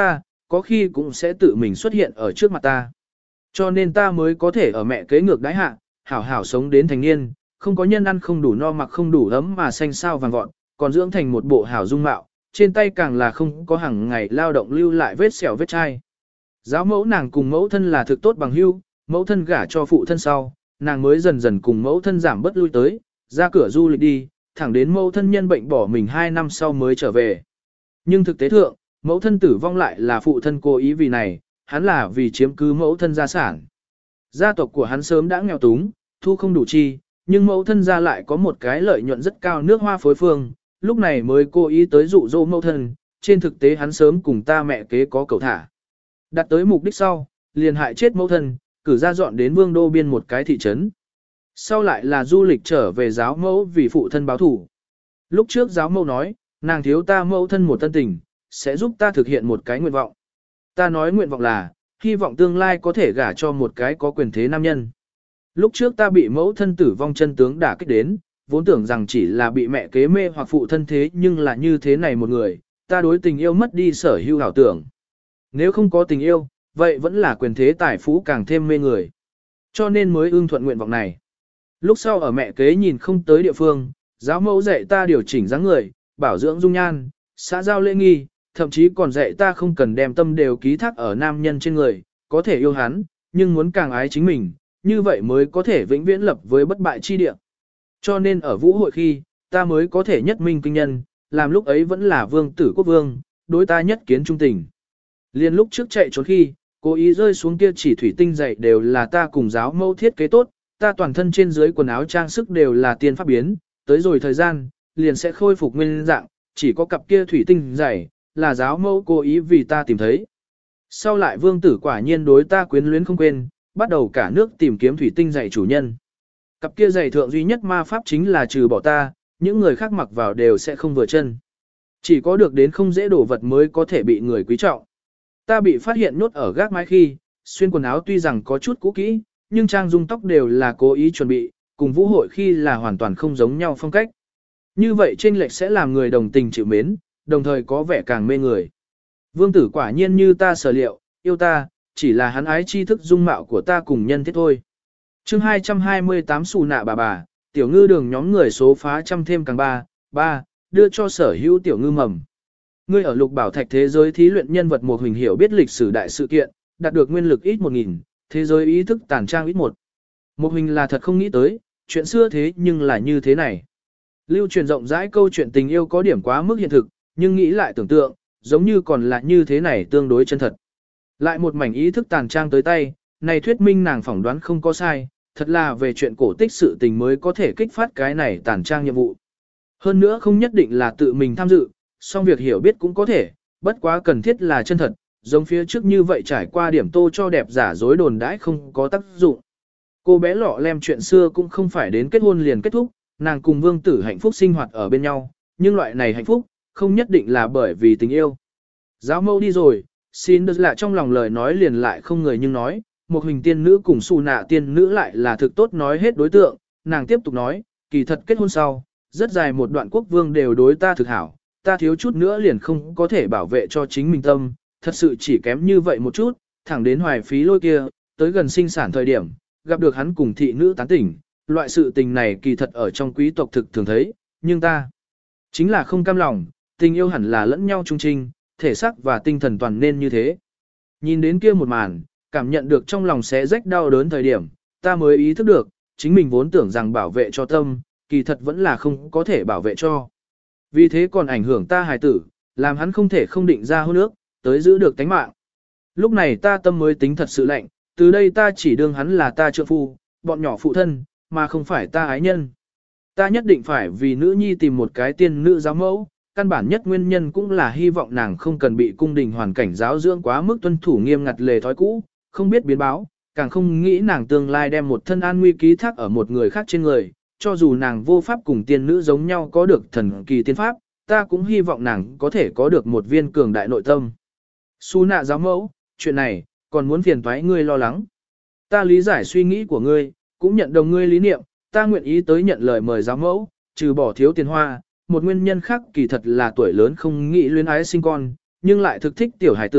có khi cũng sẽ tự mình xuất hiện ở trước mặt ta. Cho nên ta mới có thể ở mẹ kế ngược đái hạ, hảo hảo sống đến thành niên, không có nhân ăn không đủ no mặc không đủ ấm mà xanh sao vàng vọt, còn dưỡng thành một bộ hảo dung mạo, trên tay càng là không có hàng ngày lao động lưu lại vết sẹo vết chai. Giáo mẫu nàng cùng mẫu thân là thực tốt bằng hữu, mẫu thân gả cho phụ thân sau, nàng mới dần dần cùng mẫu thân giảm bớt lui tới, ra cửa du lịch đi, thẳng đến mẫu thân nhân bệnh bỏ mình hai năm sau mới trở về. Nhưng thực tế thượng, mẫu thân tử vong lại là phụ thân cố ý vì này, hắn là vì chiếm cứ mẫu thân gia sản. Gia tộc của hắn sớm đã nghèo túng, thu không đủ chi, nhưng mẫu thân gia lại có một cái lợi nhuận rất cao nước hoa phối phương, lúc này mới cố ý tới dụ dỗ mẫu thân, trên thực tế hắn sớm cùng ta mẹ kế có cầu thả. Đặt tới mục đích sau, liền hại chết mẫu thân, cử ra dọn đến vương đô biên một cái thị trấn. Sau lại là du lịch trở về giáo mẫu vì phụ thân báo thủ. Lúc trước giáo mẫu nói, nàng thiếu ta mẫu thân một tân tình, sẽ giúp ta thực hiện một cái nguyện vọng. Ta nói nguyện vọng là, hy vọng tương lai có thể gả cho một cái có quyền thế nam nhân. Lúc trước ta bị mẫu thân tử vong chân tướng đả kích đến, vốn tưởng rằng chỉ là bị mẹ kế mê hoặc phụ thân thế nhưng là như thế này một người, ta đối tình yêu mất đi sở hữu ảo tưởng. Nếu không có tình yêu, vậy vẫn là quyền thế tài phú càng thêm mê người. Cho nên mới ưng thuận nguyện vọng này. Lúc sau ở mẹ kế nhìn không tới địa phương, giáo mẫu dạy ta điều chỉnh dáng người, bảo dưỡng dung nhan, xã giao lễ nghi, thậm chí còn dạy ta không cần đem tâm đều ký thác ở nam nhân trên người, có thể yêu hắn, nhưng muốn càng ái chính mình, như vậy mới có thể vĩnh viễn lập với bất bại chi địa. Cho nên ở vũ hội khi, ta mới có thể nhất minh kinh nhân, làm lúc ấy vẫn là vương tử quốc vương, đối ta nhất kiến trung tình. Liên lúc trước chạy trốn khi, cố ý rơi xuống kia chỉ thủy tinh dày đều là ta cùng giáo mẫu thiết kế tốt, ta toàn thân trên dưới quần áo trang sức đều là tiên pháp biến, tới rồi thời gian, liền sẽ khôi phục nguyên dạng, chỉ có cặp kia thủy tinh dày, là giáo mẫu cố ý vì ta tìm thấy. Sau lại vương tử quả nhiên đối ta quyến luyến không quên, bắt đầu cả nước tìm kiếm thủy tinh dày chủ nhân. Cặp kia giày thượng duy nhất ma pháp chính là trừ bỏ ta, những người khác mặc vào đều sẽ không vừa chân. Chỉ có được đến không dễ đổ vật mới có thể bị người quý trọng. Ta bị phát hiện nhốt ở gác mái khi, xuyên quần áo tuy rằng có chút cũ kỹ, nhưng trang dung tóc đều là cố ý chuẩn bị, cùng vũ hội khi là hoàn toàn không giống nhau phong cách. Như vậy chênh lệch sẽ làm người đồng tình chịu mến, đồng thời có vẻ càng mê người. Vương tử quả nhiên như ta sở liệu, yêu ta, chỉ là hắn ái tri thức dung mạo của ta cùng nhân thiết thôi. chương hai trăm hai mươi tám xù nạ bà bà, tiểu ngư đường nhóm người số phá trăm thêm càng ba, ba, đưa cho sở hữu tiểu ngư mầm. Ngươi ở lục bảo thạch thế giới thí luyện nhân vật một hình hiểu biết lịch sử đại sự kiện, đạt được nguyên lực ít một nghìn, thế giới ý thức tàn trang ít một. Một hình là thật không nghĩ tới, chuyện xưa thế nhưng là như thế này. Lưu truyền rộng rãi câu chuyện tình yêu có điểm quá mức hiện thực, nhưng nghĩ lại tưởng tượng, giống như còn là như thế này tương đối chân thật. Lại một mảnh ý thức tàn trang tới tay, này thuyết minh nàng phỏng đoán không có sai, thật là về chuyện cổ tích sự tình mới có thể kích phát cái này tàn trang nhiệm vụ. Hơn nữa không nhất định là tự mình tham dự, song việc hiểu biết cũng có thể, bất quá cần thiết là chân thật, giống phía trước như vậy trải qua điểm tô cho đẹp giả dối đồn đãi không có tác dụng. Cô bé lọ lem chuyện xưa cũng không phải đến kết hôn liền kết thúc, nàng cùng vương tử hạnh phúc sinh hoạt ở bên nhau, nhưng loại này hạnh phúc, không nhất định là bởi vì tình yêu. Giáo mâu đi rồi, xin được lại trong lòng lời nói liền lại không người nhưng nói, một hình tiên nữ cùng xù nạ tiên nữ lại là thực tốt nói hết đối tượng, nàng tiếp tục nói, kỳ thật kết hôn sau, rất dài một đoạn quốc vương đều đối ta thực hảo, ta thiếu chút nữa liền không có thể bảo vệ cho chính mình tâm, thật sự chỉ kém như vậy một chút, thẳng đến hoài phí lôi kia, tới gần sinh sản thời điểm, gặp được hắn cùng thị nữ tán tỉnh, loại sự tình này kỳ thật ở trong quý tộc thực thường thấy, nhưng ta chính là không cam lòng, tình yêu hẳn là lẫn nhau trung trinh, thể xác và tinh thần toàn nên như thế. Nhìn đến kia một màn, cảm nhận được trong lòng xé rách đau đớn thời điểm, ta mới ý thức được, chính mình vốn tưởng rằng bảo vệ cho tâm, kỳ thật vẫn là không có thể bảo vệ cho. Vì thế còn ảnh hưởng ta hài tử, làm hắn không thể không định ra hôn ước, tới giữ được tánh mạng. Lúc này ta tâm mới tính thật sự lạnh, từ đây ta chỉ đương hắn là ta trượng phu, bọn nhỏ phụ thân, mà không phải ta ái nhân. Ta nhất định phải vì nữ nhi tìm một cái tiên nữ giáo mẫu, căn bản nhất nguyên nhân cũng là hy vọng nàng không cần bị cung đình hoàn cảnh giáo dưỡng quá mức tuân thủ nghiêm ngặt lề thói cũ, không biết biến báo, càng không nghĩ nàng tương lai đem một thân an nguy ký thác ở một người khác trên người, cho dù nàng vô pháp cùng tiên nữ giống nhau có được thần kỳ tiên pháp, ta cũng hy vọng nàng có thể có được một viên cường đại nội tâm. Xu nạ giáo mẫu, chuyện này, còn muốn phiền toái ngươi lo lắng. Ta lý giải suy nghĩ của ngươi, cũng nhận đồng ngươi lý niệm, ta nguyện ý tới nhận lời mời giáo mẫu, trừ bỏ thiếu tiền hoa, một nguyên nhân khác kỳ thật là tuổi lớn không nghĩ luyến ái sinh con, nhưng lại thực thích tiểu hải tử,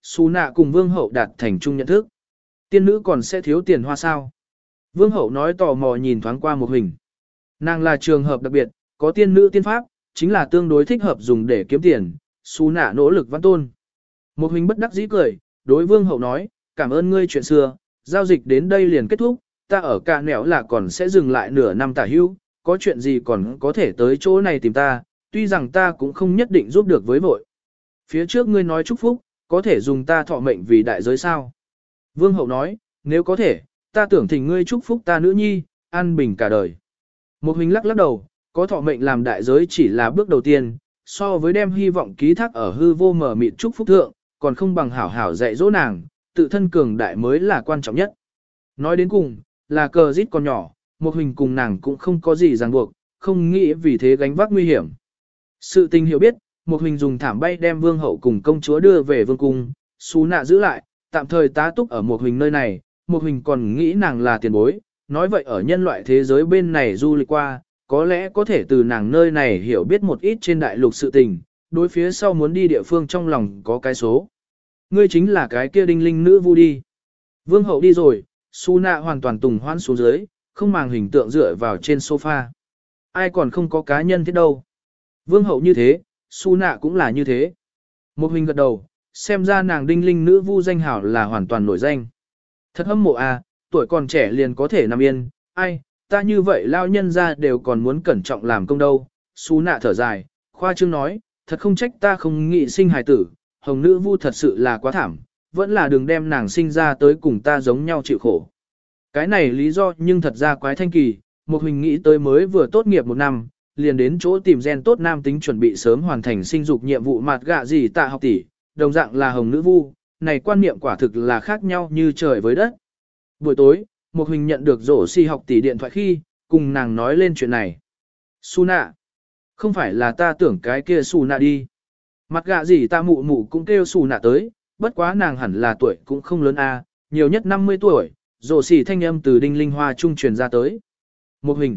Xu nạ cùng vương hậu đạt thành chung nhận thức. Tiên nữ còn sẽ thiếu tiền hoa sao? Vương hậu nói tò mò nhìn thoáng qua một hình. Nàng là trường hợp đặc biệt, có tiên nữ tiên pháp, chính là tương đối thích hợp dùng để kiếm tiền, Xu nạ nỗ lực văn tôn. Một hình bất đắc dĩ cười, đối vương hậu nói, cảm ơn ngươi chuyện xưa, giao dịch đến đây liền kết thúc, ta ở cả nẻo là còn sẽ dừng lại nửa năm tả hữu, có chuyện gì còn có thể tới chỗ này tìm ta, tuy rằng ta cũng không nhất định giúp được với vội. Phía trước ngươi nói chúc phúc, có thể dùng ta thọ mệnh vì đại giới sao? Vương hậu nói, nếu có thể, ta tưởng thỉnh ngươi chúc phúc ta nữ nhi, an bình cả đời. Một hình lắc lắc đầu, có thọ mệnh làm đại giới chỉ là bước đầu tiên, so với đem hy vọng ký thác ở hư vô mở mịt chúc phúc thượng, còn không bằng hảo hảo dạy dỗ nàng, tự thân cường đại mới là quan trọng nhất. Nói đến cùng, là cờ rít còn nhỏ, một hình cùng nàng cũng không có gì ràng buộc, không nghĩ vì thế gánh vác nguy hiểm. Sự tình hiểu biết, một hình dùng thảm bay đem vương hậu cùng công chúa đưa về vương cung, Xu nạ giữ lại, tạm thời tá túc ở một hình nơi này, một hình còn nghĩ nàng là tiền bối, nói vậy ở nhân loại thế giới bên này du lịch qua, có lẽ có thể từ nàng nơi này hiểu biết một ít trên đại lục sự tình, đối phía sau muốn đi địa phương trong lòng có cái số. Ngươi chính là cái kia đinh linh nữ vu đi. Vương hậu đi rồi, Xu nạ hoàn toàn tùng hoãn xuống dưới, không màng hình tượng dựa vào trên sofa. Ai còn không có cá nhân thế đâu. Vương hậu như thế, Xu nạ cũng là như thế. Một hình gật đầu, xem ra nàng đinh linh nữ vu danh hảo là hoàn toàn nổi danh. Thật hâm mộ à, tuổi còn trẻ liền có thể nằm yên, ai, ta như vậy lao nhân ra đều còn muốn cẩn trọng làm công đâu. Xu nạ thở dài, khoa trương nói, thật không trách ta không nghĩ sinh hài tử, hồng nữ vu thật sự là quá thảm, vẫn là đừng đem nàng sinh ra tới cùng ta giống nhau chịu khổ. Cái này lý do nhưng thật ra quái thanh kỳ, một hình nghĩ tới mới vừa tốt nghiệp một năm, liền đến chỗ tìm gen tốt nam tính chuẩn bị sớm hoàn thành sinh dục nhiệm vụ mạt gạ gì tạ học tỷ, đồng dạng là hồng nữ vu, này quan niệm quả thực là khác nhau như trời với đất. Buổi tối, một hình nhận được rổ si học tỷ điện thoại khi, cùng nàng nói lên chuyện này. Su nạ, không phải là ta tưởng cái kia su nạ đi. Mặt gạ gì ta mụ mụ cũng kêu su nạ tới, bất quá nàng hẳn là tuổi cũng không lớn a, nhiều nhất năm mươi tuổi, rổ xì thanh âm từ đinh linh hoa trung truyền ra tới. Một hình.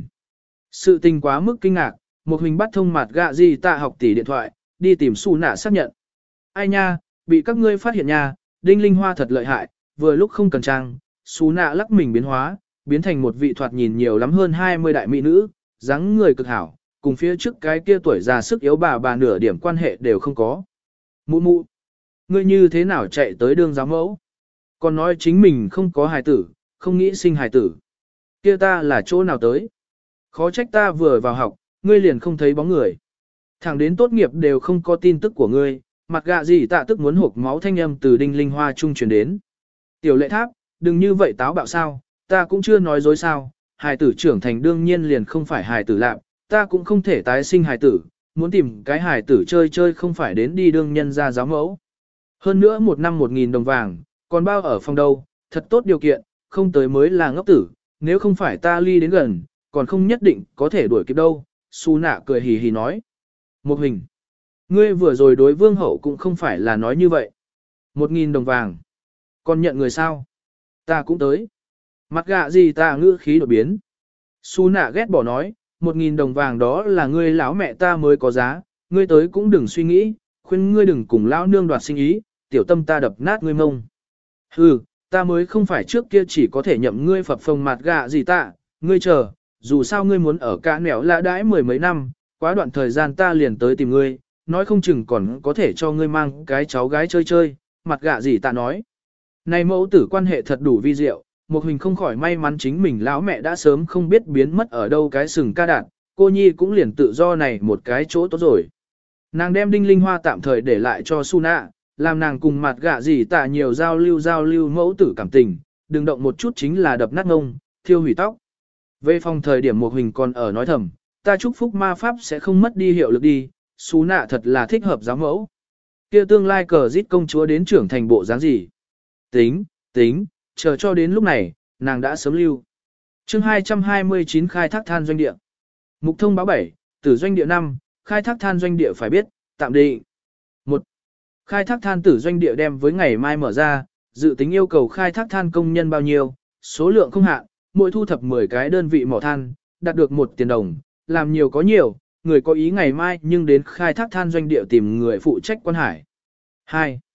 Sự tình quá mức kinh ngạc, một hình bắt thông mặt gạ gì ta học tỷ điện thoại, đi tìm su nạ xác nhận. Ai nha, bị các ngươi phát hiện nha, đinh linh hoa thật lợi hại, vừa lúc không cần trang, su nạ lắc mình biến hóa, biến thành một vị thoạt nhìn nhiều lắm hơn hai mươi đại mỹ nữ, dáng người cực hảo, cùng phía trước cái kia tuổi già sức yếu bà bà nửa điểm quan hệ đều không có. Mụ mụ, ngươi như thế nào chạy tới đương giáo mẫu? Còn nói chính mình không có hài tử, không nghĩ sinh hài tử. Kia ta là chỗ nào tới? Khó trách ta vừa vào học, ngươi liền không thấy bóng người. Thẳng đến tốt nghiệp đều không có tin tức của ngươi, mặt gạ gì tạ tức muốn hộp máu thanh âm từ đinh linh hoa trung truyền đến. Tiểu lệ tháp, đừng như vậy táo bạo sao, ta cũng chưa nói dối sao, hài tử trưởng thành đương nhiên liền không phải hài tử lạc, ta cũng không thể tái sinh hài tử, muốn tìm cái hài tử chơi chơi không phải đến đi đương nhân ra giáo mẫu. Hơn nữa một năm một nghìn đồng vàng, còn bao ở phòng đâu, thật tốt điều kiện, không tới mới là ngốc tử, nếu không phải ta ly đến gần, còn không nhất định có thể đuổi kịp đâu, Su nạ cười hì hì nói. Một hình, ngươi vừa rồi đối vương hậu cũng không phải là nói như vậy. Một nghìn đồng vàng, còn nhận người sao? Ta cũng tới. Mặt gạ gì ta ngữ khí đột biến. Su nạ ghét bỏ nói, một nghìn đồng vàng đó là ngươi lão mẹ ta mới có giá, ngươi tới cũng đừng suy nghĩ, khuyên ngươi đừng cùng lão nương đoạt sinh ý, tiểu tâm ta đập nát ngươi mông. Hừ, ta mới không phải trước kia chỉ có thể nhậm ngươi phập phồng mặt gạ gì ta, ngươi chờ, dù sao ngươi muốn ở cả nẻo lạ đãi mười mấy năm, quá đoạn thời gian ta liền tới tìm ngươi, nói không chừng còn có thể cho ngươi mang cái cháu gái chơi chơi, mặt gạ gì ta nói. Này mẫu tử quan hệ thật đủ vi diệu, một hình không khỏi may mắn chính mình lão mẹ đã sớm không biết biến mất ở đâu cái sừng ca đạn, cô nhi cũng liền tự do này một cái chỗ tốt rồi. Nàng đem đinh linh hoa tạm thời để lại cho Su nạ, làm nàng cùng mặt gạ gì tạ nhiều giao lưu giao lưu mẫu tử cảm tình, đừng động một chút chính là đập nát ngông, thiêu hủy tóc. Về phòng thời điểm một hình còn ở nói thầm, ta chúc phúc ma pháp sẽ không mất đi hiệu lực đi, Su nạ thật là thích hợp giáo mẫu. Kia tương lai cờ giết công chúa đến trưởng thành bộ dáng gì? Tính, tính, chờ cho đến lúc này, nàng đã sớm lưu. chương hai trăm hai mươi chín khai thác than doanh địa. Mục thông báo bảy, tử doanh địa năm, khai thác than doanh địa phải biết, tạm định. một. Khai thác than tử doanh địa đem với ngày mai mở ra, dự tính yêu cầu khai thác than công nhân bao nhiêu, số lượng không hạn, mỗi thu thập mười cái đơn vị mỏ than, đạt được một tiền đồng, làm nhiều có nhiều, người có ý ngày mai nhưng đến khai thác than doanh địa tìm người phụ trách quan hải. hai.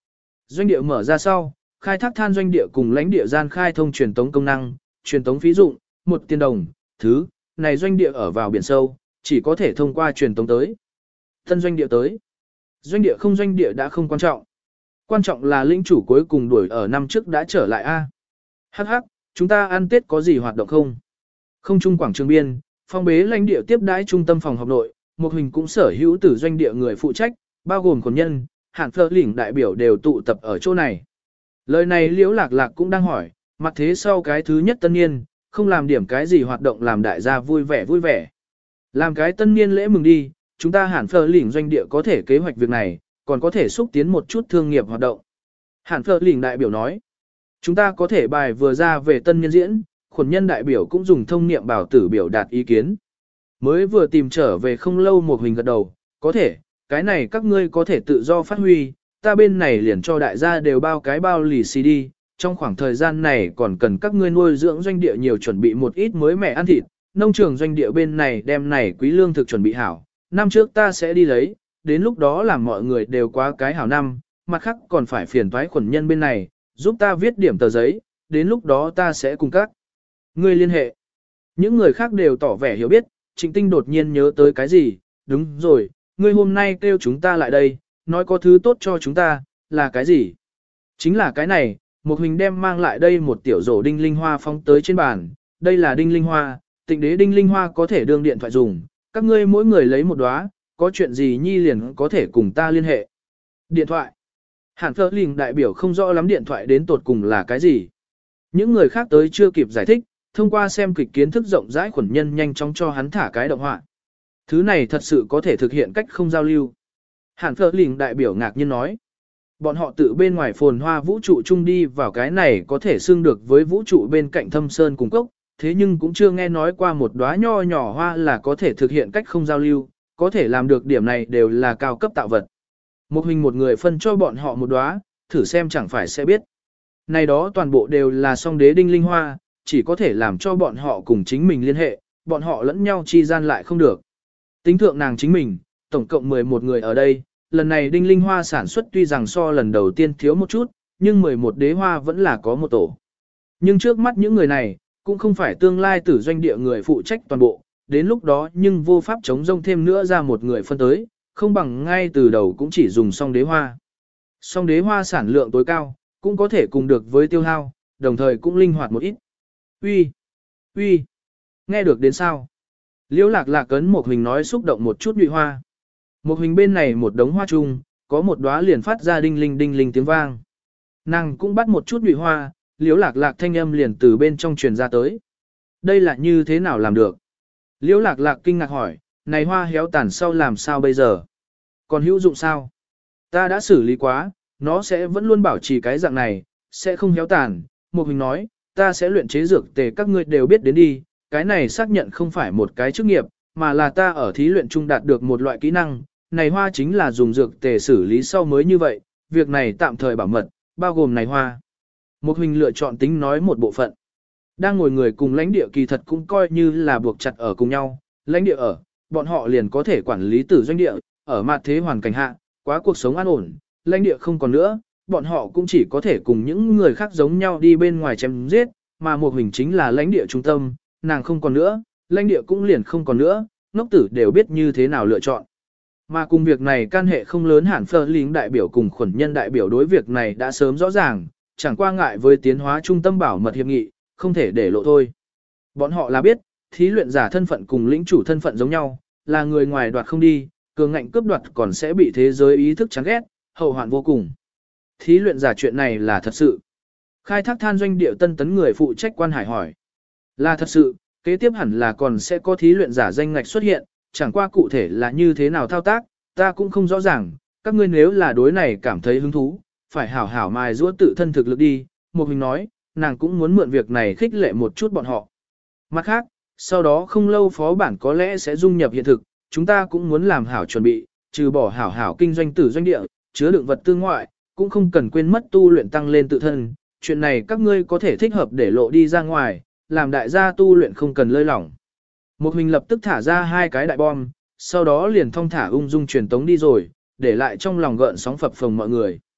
Doanh địa mở ra sau, khai thác than doanh địa cùng lãnh địa gian khai thông truyền tống công năng, truyền tống phí dụng, một tiền đồng, thứ, này doanh địa ở vào biển sâu, chỉ có thể thông qua truyền tống tới. Tân doanh địa tới. Doanh địa không doanh địa đã không quan trọng. Quan trọng là lĩnh chủ cuối cùng đuổi ở năm trước đã trở lại a. Hắc hắc, chúng ta ăn Tết có gì hoạt động không? Không trung quảng trường biên, phong bế lãnh địa tiếp đãi trung tâm phòng học nội, một hình cũng sở hữu từ doanh địa người phụ trách, bao gồm quần nhân, hạn phơ lĩnh đại biểu đều tụ tập ở chỗ này. Lời này Liễu Lạc Lạc cũng đang hỏi, mặt thế sau cái thứ nhất tân niên, không làm điểm cái gì hoạt động làm đại gia vui vẻ vui vẻ. Làm cái tân niên lễ mừng đi, chúng ta Hàn Phơ lĩnh doanh địa có thể kế hoạch việc này, còn có thể xúc tiến một chút thương nghiệp hoạt động. Hàn Phơ lĩnh đại biểu nói, chúng ta có thể bài vừa ra về tân niên diễn, khuẩn nhân đại biểu cũng dùng thông niệm bảo tử biểu đạt ý kiến. Mới vừa tìm trở về không lâu một hình gật đầu, có thể, cái này các ngươi có thể tự do phát huy, ta bên này liền cho đại gia đều bao cái bao lì xì đi, trong khoảng thời gian này còn cần các ngươi nuôi dưỡng doanh địa nhiều chuẩn bị một ít mới mẻ ăn thịt, nông trường doanh địa bên này đem này quý lương thực chuẩn bị hảo, năm trước ta sẽ đi lấy, đến lúc đó làm mọi người đều quá cái hảo năm, mặt khác còn phải phiền toái khuẩn nhân bên này, giúp ta viết điểm tờ giấy, đến lúc đó ta sẽ cùng các ngươi liên hệ. Những người khác đều tỏ vẻ hiểu biết, Trịnh Tinh đột nhiên nhớ tới cái gì, đúng rồi, ngươi hôm nay kêu chúng ta lại đây, nói có thứ tốt cho chúng ta, là cái gì? Chính là cái này, một hình đem mang lại đây một tiểu rổ đinh linh hoa phóng tới trên bàn, đây là đinh linh hoa, tịnh đế đinh linh hoa có thể đương điện thoại dùng, các ngươi mỗi người lấy một đóa, có chuyện gì nhi liền có thể cùng ta liên hệ. Điện thoại. Hàn Phơ lĩnh đại biểu không rõ lắm điện thoại đến tột cùng là cái gì. Những người khác tới chưa kịp giải thích, thông qua xem kịch kiến thức rộng rãi khuẩn nhân nhanh chóng cho hắn thả cái động họa. Thứ này thật sự có thể thực hiện cách không giao lưu. Hàn Phơ lĩnh đại biểu ngạc nhiên nói. Bọn họ tự bên ngoài phồn hoa vũ trụ chung đi vào cái này có thể xưng được với vũ trụ bên cạnh thâm sơn cùng cốc, thế nhưng cũng chưa nghe nói qua một đóa nho nhỏ hoa là có thể thực hiện cách không giao lưu, có thể làm được điểm này đều là cao cấp tạo vật. Một hình một người phân cho bọn họ một đóa, thử xem chẳng phải sẽ biết. Này đó toàn bộ đều là song đế đinh linh hoa, chỉ có thể làm cho bọn họ cùng chính mình liên hệ, bọn họ lẫn nhau chi gian lại không được. Tính thượng nàng chính mình, tổng cộng mười một người ở đây, lần này đinh linh hoa sản xuất tuy rằng so lần đầu tiên thiếu một chút, nhưng mười một đế hoa vẫn là có một tổ. Nhưng trước mắt những người này, cũng không phải tương lai tử doanh địa người phụ trách toàn bộ, đến lúc đó nhưng vô pháp chống rông thêm nữa ra một người phân tới, không bằng ngay từ đầu cũng chỉ dùng song đế hoa. Song đế hoa sản lượng tối cao, cũng có thể cùng được với tiêu hao, đồng thời cũng linh hoạt một ít. Uy, uy, nghe được đến sao? Liễu Lạc Lạc cấn một hình nói xúc động một chút nhụy hoa. Một hình bên này một đống hoa chung, có một đóa liền phát ra đinh linh đinh linh tiếng vang. Nàng cũng bắt một chút nhụy hoa, Liễu Lạc Lạc thanh âm liền từ bên trong truyền ra tới. Đây là như thế nào làm được? Liễu Lạc Lạc kinh ngạc hỏi, này hoa héo tàn sau làm sao bây giờ? Còn hữu dụng sao? Ta đã xử lý quá, nó sẽ vẫn luôn bảo trì cái dạng này, sẽ không héo tàn. Một hình nói, ta sẽ luyện chế dược tề các ngươi đều biết đến đi, cái này xác nhận không phải một cái chức nghiệp, mà là ta ở thí luyện trung đạt được một loại kỹ năng. Này hoa chính là dùng dược tề xử lý sau mới như vậy, việc này tạm thời bảo mật, bao gồm này hoa. Một hình lựa chọn tính nói một bộ phận. Đang ngồi người cùng lãnh địa kỳ thật cũng coi như là buộc chặt ở cùng nhau, lãnh địa ở, bọn họ liền có thể quản lý tử doanh địa, ở mặt thế hoàn cảnh hạ, quá cuộc sống an ổn, lãnh địa không còn nữa, bọn họ cũng chỉ có thể cùng những người khác giống nhau đi bên ngoài chém giết, mà một hình chính là lãnh địa trung tâm, nàng không còn nữa, lãnh địa cũng liền không còn nữa, ngốc tử đều biết như thế nào lựa chọn. Mà cùng việc này can hệ không lớn Hàn Phơ lĩnh đại biểu cùng khuẩn nhân đại biểu đối việc này đã sớm rõ ràng, chẳng qua ngại với tiến hóa trung tâm bảo mật hiệp nghị, không thể để lộ thôi. Bọn họ là biết, thí luyện giả thân phận cùng lĩnh chủ thân phận giống nhau, là người ngoài đoạt không đi, cường ngạnh cướp đoạt còn sẽ bị thế giới ý thức chán ghét, hậu hoạn vô cùng. Thí luyện giả chuyện này là thật sự. Khai thác than doanh địa tân tấn người phụ trách quan hải hỏi. Là thật sự, kế tiếp hẳn là còn sẽ có thí luyện giả danh ngạch xuất hiện, chẳng qua cụ thể là như thế nào thao tác, ta cũng không rõ ràng, các ngươi nếu là đối này cảm thấy hứng thú, phải hảo hảo mài giũa tự thân thực lực đi, một mình nói, nàng cũng muốn mượn việc này khích lệ một chút bọn họ. Mặt khác, sau đó không lâu phó bản có lẽ sẽ dung nhập hiện thực, chúng ta cũng muốn làm hảo chuẩn bị, trừ bỏ hảo hảo kinh doanh tử doanh địa, chứa đựng vật tư ngoại, cũng không cần quên mất tu luyện tăng lên tự thân, chuyện này các ngươi có thể thích hợp để lộ đi ra ngoài, làm đại gia tu luyện không cần lơi lỏng. Một hình lập tức thả ra hai cái đại bom, sau đó liền thong thả ung dung truyền tống đi rồi, để lại trong lòng gợn sóng phập phồng mọi người.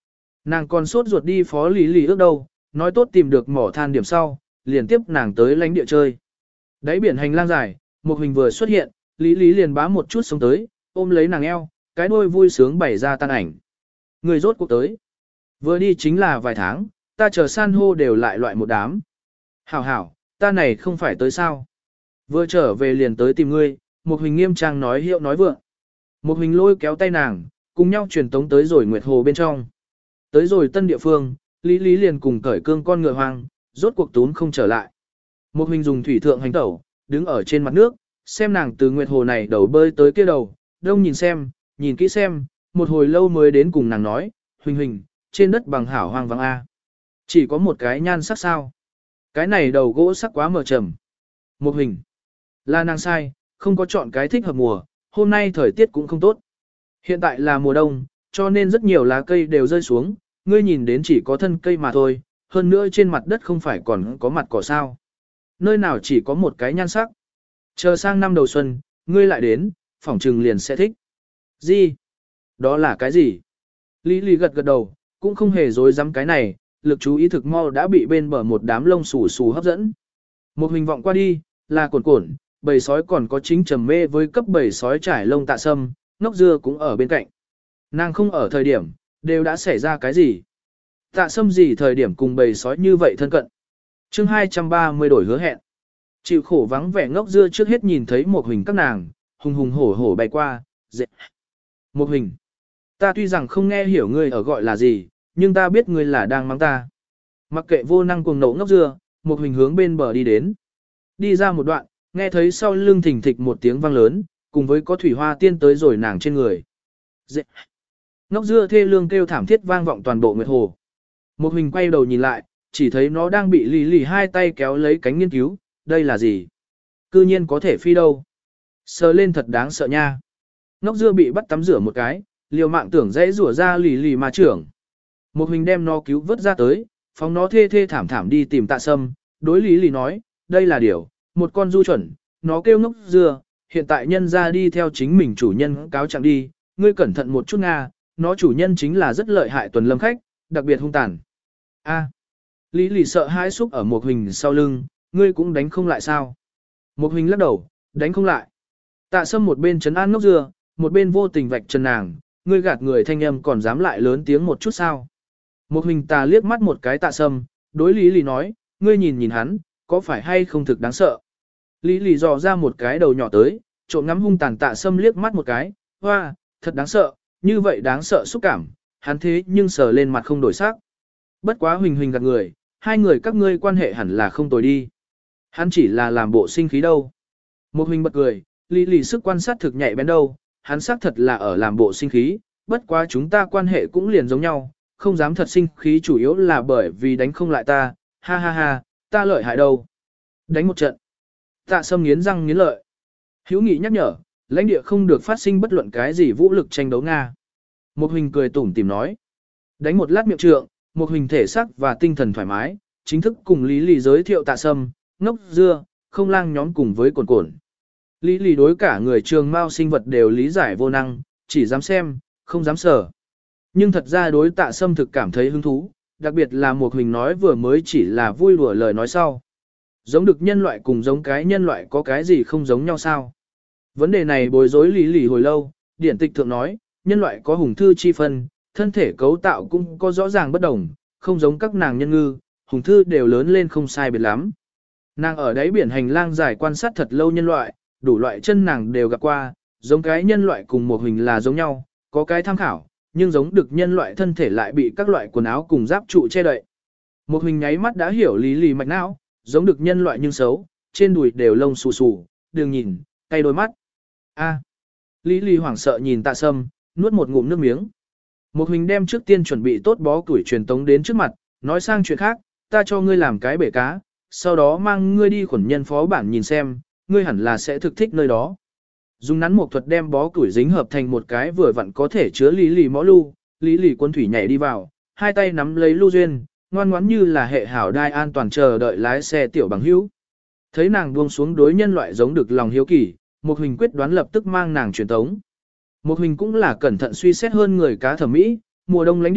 Nàng còn sốt ruột đi phó lý lý ước đâu, nói tốt tìm được mỏ than điểm sau, liền tiếp nàng tới lánh địa chơi. Đáy biển hành lang dài, một hình vừa xuất hiện, lý lý liền bám một chút sống tới, ôm lấy nàng eo, cái đuôi vui sướng bày ra tan ảnh. Người rốt cuộc tới. Vừa đi chính là vài tháng, ta chờ san hô đều lại loại một đám. Hảo hảo, ta này không phải tới sao. Vừa trở về liền tới tìm ngươi, một hình nghiêm trang nói hiệu nói vượng. Một hình lôi kéo tay nàng, cùng nhau truyền tống tới rồi Nguyệt Hồ bên trong. Tới rồi tân địa phương, Lý Lý liền cùng cởi cương con ngựa hoang, rốt cuộc tún không trở lại. Một hình dùng thủy thượng hành tẩu, đứng ở trên mặt nước, xem nàng từ Nguyệt Hồ này đầu bơi tới kia đầu, đông nhìn xem, nhìn kỹ xem, một hồi lâu mới đến cùng nàng nói, Huỳnh Huỳnh, trên đất bằng hảo hoang vắng A. Chỉ có một cái nhan sắc sao. Cái này đầu gỗ sắc quá mờ trầm. Một hình. Là nàng sai, không có chọn cái thích hợp mùa, hôm nay thời tiết cũng không tốt. Hiện tại là mùa đông, cho nên rất nhiều lá cây đều rơi xuống, ngươi nhìn đến chỉ có thân cây mà thôi, hơn nữa trên mặt đất không phải còn có mặt cỏ sao. Nơi nào chỉ có một cái nhan sắc. Chờ sang năm đầu xuân, ngươi lại đến, phỏng trừng liền sẽ thích. Gì? Đó là cái gì? Lý Lý gật gật đầu, cũng không hề dối dám cái này, lực chú ý thực mau đã bị bên bờ một đám lông xù xù hấp dẫn. Một hình vọng qua đi, là cồn cồn, bầy sói còn có chính trầm mê với cấp bầy sói trải lông tạ sâm, ngốc dưa cũng ở bên cạnh. Nàng không ở thời điểm, đều đã xảy ra cái gì? Tạ sâm gì thời điểm cùng bầy sói như vậy thân cận? chương hai trăm ba mươi đổi hứa hẹn. Chịu khổ vắng vẻ ngốc dưa trước hết nhìn thấy một hình các nàng, hùng hùng hổ hổ bay qua, dệt. Một hình. Ta tuy rằng không nghe hiểu ngươi ở gọi là gì, nhưng ta biết ngươi là đang mắng ta. Mặc kệ vô năng cuồng nộ ngốc dưa, một hình hướng bên bờ đi đến. Đi ra một đoạn, nghe thấy sau lưng thình thịch một tiếng vang lớn, cùng với có thủy hoa tiên tới rồi nàng trên người. Dệt. Ngốc dưa thê lương kêu thảm thiết vang vọng toàn bộ Nguyệt Hồ. Một hình quay đầu nhìn lại, chỉ thấy nó đang bị lì lì hai tay kéo lấy cánh nghiên cứu, đây là gì? Cư nhiên có thể phi đâu. Sờ lên thật đáng sợ nha. Ngốc dưa bị bắt tắm rửa một cái, liều mạng tưởng dễ rủa ra lì lì mà trưởng. Một hình đem nó cứu vớt ra tới, phóng nó thê thê thảm thảm đi tìm tạ sâm, đối lý lì nói, đây là điểu, một con du chuẩn, nó kêu ngốc dưa, hiện tại nhân ra đi theo chính mình chủ nhân cáo trạng đi, ngươi cẩn thận một chút nga, nó chủ nhân chính là rất lợi hại tuần lâm khách, đặc biệt hung tàn. A. Lý lì sợ hãi xúc ở một hình sau lưng, ngươi cũng đánh không lại sao? Một hình lắc đầu, đánh không lại. Tạ sâm một bên trấn an ngốc dưa, một bên vô tình vạch chân nàng, ngươi gạt người thanh âm còn dám lại lớn tiếng một chút sao? Một hình tà liếc mắt một cái tạ sâm, đối lý lì nói, ngươi nhìn nhìn hắn, có phải hay không thực đáng sợ? Lý lì dò ra một cái đầu nhỏ tới, trộm ngắm hung tàn tạ sâm liếc mắt một cái, hoa, thật đáng sợ, như vậy đáng sợ xúc cảm, hắn thế nhưng sờ lên mặt không đổi sắc. Bất quá Huỳnh Huỳnh gạt người, hai người các ngươi quan hệ hẳn là không tồi đi. Hắn chỉ là làm bộ sinh khí đâu. Một Huỳnh bật cười, Lý lì sức quan sát thực nhạy bén đâu, hắn xác thật là ở làm bộ sinh khí, bất quá chúng ta quan hệ cũng liền giống nhau, không dám thật sinh khí chủ yếu là bởi vì đánh không lại ta, ha ha ha, ta lợi hại đâu. Đánh một trận. Tạ Sâm nghiến răng nghiến lợi. Hữu Nghị nhắc nhở, lãnh địa không được phát sinh bất luận cái gì vũ lực tranh đấu Nga. Một Huỳnh cười tủm tỉm nói. Đánh một lát miệng trượng, một Huỳnh thể sắc và tinh thần thoải mái, chính thức cùng Lý Lì giới thiệu Tạ Sâm, ngốc dưa, không lang nhóm cùng với cồn cồn. Lý Lì đối cả người trường mao sinh vật đều lý giải vô năng, chỉ dám xem, không dám sở. Nhưng thật ra đối Tạ Sâm thực cảm thấy hứng thú, đặc biệt là một Huỳnh nói vừa mới chỉ là vui đùa lời nói sau. Giống được nhân loại cùng giống cái nhân loại có cái gì không giống nhau sao? Vấn đề này bối rối Lý Lì hồi lâu, điển tịch thượng nói, nhân loại có hùng thư chi phân, thân thể cấu tạo cũng có rõ ràng bất đồng, không giống các nàng nhân ngư, hùng thư đều lớn lên không sai biệt lắm. Nàng ở đáy biển hành lang dài quan sát thật lâu nhân loại, đủ loại chân nàng đều gặp qua, giống cái nhân loại cùng một Huỳnh là giống nhau, có cái tham khảo, nhưng giống được nhân loại thân thể lại bị các loại quần áo cùng giáp trụ che đậy. Một Huỳnh nháy mắt đã hiểu Lý Lì mạch não, giống được nhân loại nhưng xấu, trên đùi đều lông xù xù, đừng nhìn, cay đôi mắt. A. Lý Lì hoảng sợ nhìn Tạ Sâm, nuốt một ngụm nước miếng. Một Huỳnh đem trước tiên chuẩn bị tốt bó củi truyền tống đến trước mặt, nói sang chuyện khác, ta cho ngươi làm cái bể cá, sau đó mang ngươi đi khuẩn nhân phó bản nhìn xem, ngươi hẳn là sẽ thực thích nơi đó. Dùng nắn một thuật đem bó củi dính hợp thành một cái vừa vặn có thể chứa Lý Lì mõ lưu, Lý Lì quân thủy nhảy đi vào, hai tay nắm lấy lưu duyên, ngoan ngoãn như là hệ hảo đai an toàn chờ đợi lái xe tiểu bằng hữu. Thấy nàng buông xuống đối nhân loại giống được lòng hiếu kỳ, Một Huỳnh quyết đoán lập tức mang nàng truyền tống. Một Huỳnh cũng là cẩn thận suy xét hơn người cá thẩm mỹ, mùa đông lãnh địa,